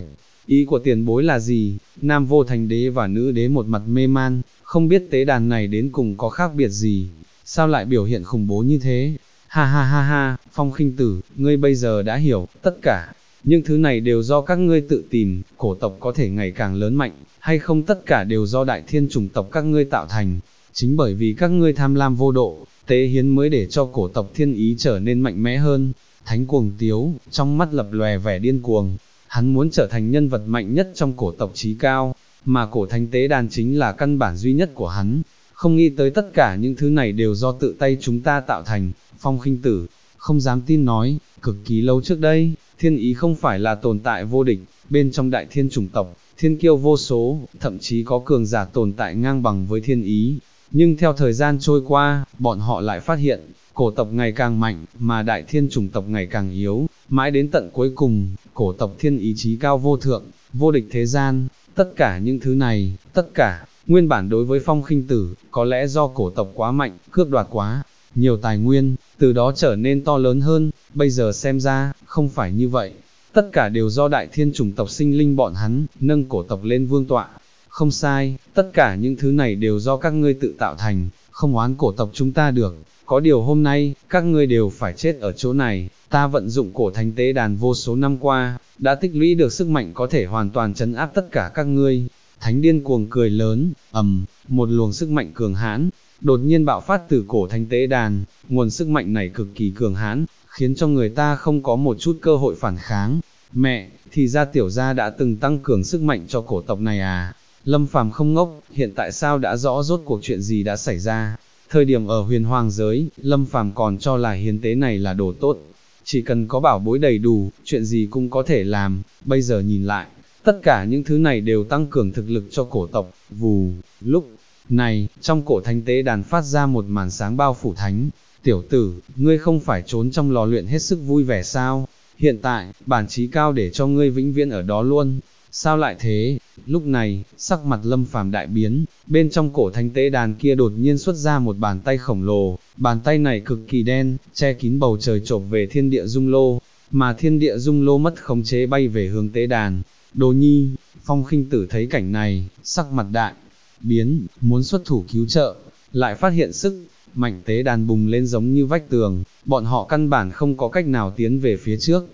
ý của tiền bối là gì? Nam vô thành đế và nữ đế một mặt mê man, không biết tế đàn này đến cùng có khác biệt gì, sao lại biểu hiện khủng bố như thế? Ha ha ha ha, Phong Khinh Tử, ngươi bây giờ đã hiểu, tất cả, những thứ này đều do các ngươi tự tìm, cổ tộc có thể ngày càng lớn mạnh, hay không tất cả đều do đại thiên chủng tộc các ngươi tạo thành, chính bởi vì các ngươi tham lam vô độ, tế hiến mới để cho cổ tộc thiên ý trở nên mạnh mẽ hơn. Thánh Cuồng Tiếu, trong mắt lập lòe vẻ điên cuồng, hắn muốn trở thành nhân vật mạnh nhất trong cổ tộc chí cao, mà cổ thánh tế đàn chính là căn bản duy nhất của hắn, không nghĩ tới tất cả những thứ này đều do tự tay chúng ta tạo thành. Phong Khinh Tử, không dám tin nói, cực kỳ lâu trước đây, thiên ý không phải là tồn tại vô địch, bên trong đại thiên chủng tộc, thiên kiêu vô số, thậm chí có cường giả tồn tại ngang bằng với thiên ý, nhưng theo thời gian trôi qua, bọn họ lại phát hiện, cổ tộc ngày càng mạnh, mà đại thiên chủng tộc ngày càng yếu, mãi đến tận cuối cùng, cổ tộc thiên ý chí cao vô thượng, vô địch thế gian, tất cả những thứ này, tất cả, nguyên bản đối với Phong Khinh Tử, có lẽ do cổ tộc quá mạnh, cướp đoạt quá nhiều tài nguyên, từ đó trở nên to lớn hơn, bây giờ xem ra, không phải như vậy, tất cả đều do đại thiên chủng tộc sinh linh bọn hắn, nâng cổ tộc lên vương tọa. Không sai, tất cả những thứ này đều do các ngươi tự tạo thành, không oán cổ tộc chúng ta được, có điều hôm nay, các ngươi đều phải chết ở chỗ này, ta vận dụng cổ thánh tế đàn vô số năm qua, đã tích lũy được sức mạnh có thể hoàn toàn trấn áp tất cả các ngươi. Thánh điên cuồng cười lớn, một luồng sức mạnh cường hãn, đột nhiên bạo phát từ cổ thánh tế đàn, nguồn sức mạnh này cực kỳ cường hãn, khiến cho người ta không có một chút cơ hội phản kháng. Mẹ, thì ra tiểu gia đã từng tăng cường sức mạnh cho cổ tộc này à? Lâm Phàm không ngốc, hiện tại sao đã rõ rốt cuộc chuyện gì đã xảy ra. Thời điểm ở huyền hoàng giới, Lâm Phàm còn cho là hiến tế này là đồ tốt, chỉ cần có bảo bối đầy đủ, chuyện gì cũng có thể làm, bây giờ nhìn lại, tất cả những thứ này đều tăng cường thực lực cho cổ tộc. Vù, lúc này, trong cổ thánh tế đàn phát ra một màn sáng bao phủ thánh. Tiểu tử, ngươi không phải trốn trong lò luyện hết sức vui vẻ sao? Hiện tại, bản chí cao để cho ngươi vĩnh viễn ở đó luôn. Sao lại thế? Lúc này, sắc mặt Lâm Phàm đại biến, bên trong cổ thánh tế đàn kia đột nhiên xuất ra một bàn tay khổng lồ, bàn tay này cực kỳ đen, che kín bầu trời chộp về thiên địa dung lô, mà thiên địa dung lô mất khống chế bay về hướng tế đàn. Đồ Nhi, Phong Khinh Tử thấy cảnh này, sắc mặt đại biến, muốn xuất thủ cứu trợ, lại phát hiện sức mạnh tế đàn bùng lên giống như vách tường, bọn họ căn bản không có cách nào tiến về phía trước.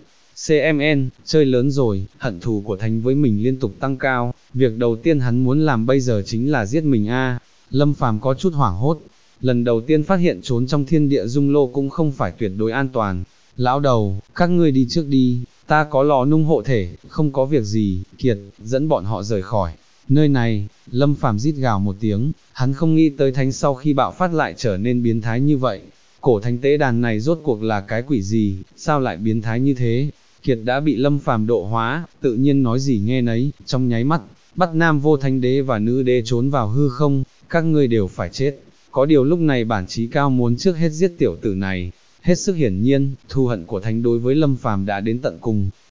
CMN, chơi lớn rồi, hận thù của Thánh với mình liên tục tăng cao, việc đầu tiên hắn muốn làm bây giờ chính là giết mình a. Lâm Phàm có chút hoảng hốt, lần đầu tiên phát hiện trốn trong thiên địa dung lô cũng không phải tuyệt đối an toàn. Lão đầu, các ngươi đi trước đi, ta có lò nung hộ thể, không có việc gì, Kiệt, dẫn bọn họ rời khỏi nơi này. Lâm Phàm rít gào một tiếng, hắn không nghĩ tới Thánh sau khi bạo phát lại trở nên biến thái như vậy. Cổ thánh tế đàn này rốt cuộc là cái quỷ gì, sao lại biến thái như thế? Kiệt đã bị Lâm Phàm độ hóa, tự nhiên nói gì nghe nấy, trong nháy mắt, bắt Nam Vô Thánh Đế và Nữ Đế trốn vào hư không, các ngươi đều phải chết. Có điều lúc này bản chí cao muốn trước hết giết tiểu tử này, hết sức hiển nhiên, thù hận của Thánh đối với Lâm Phàm đã đến tận cùng,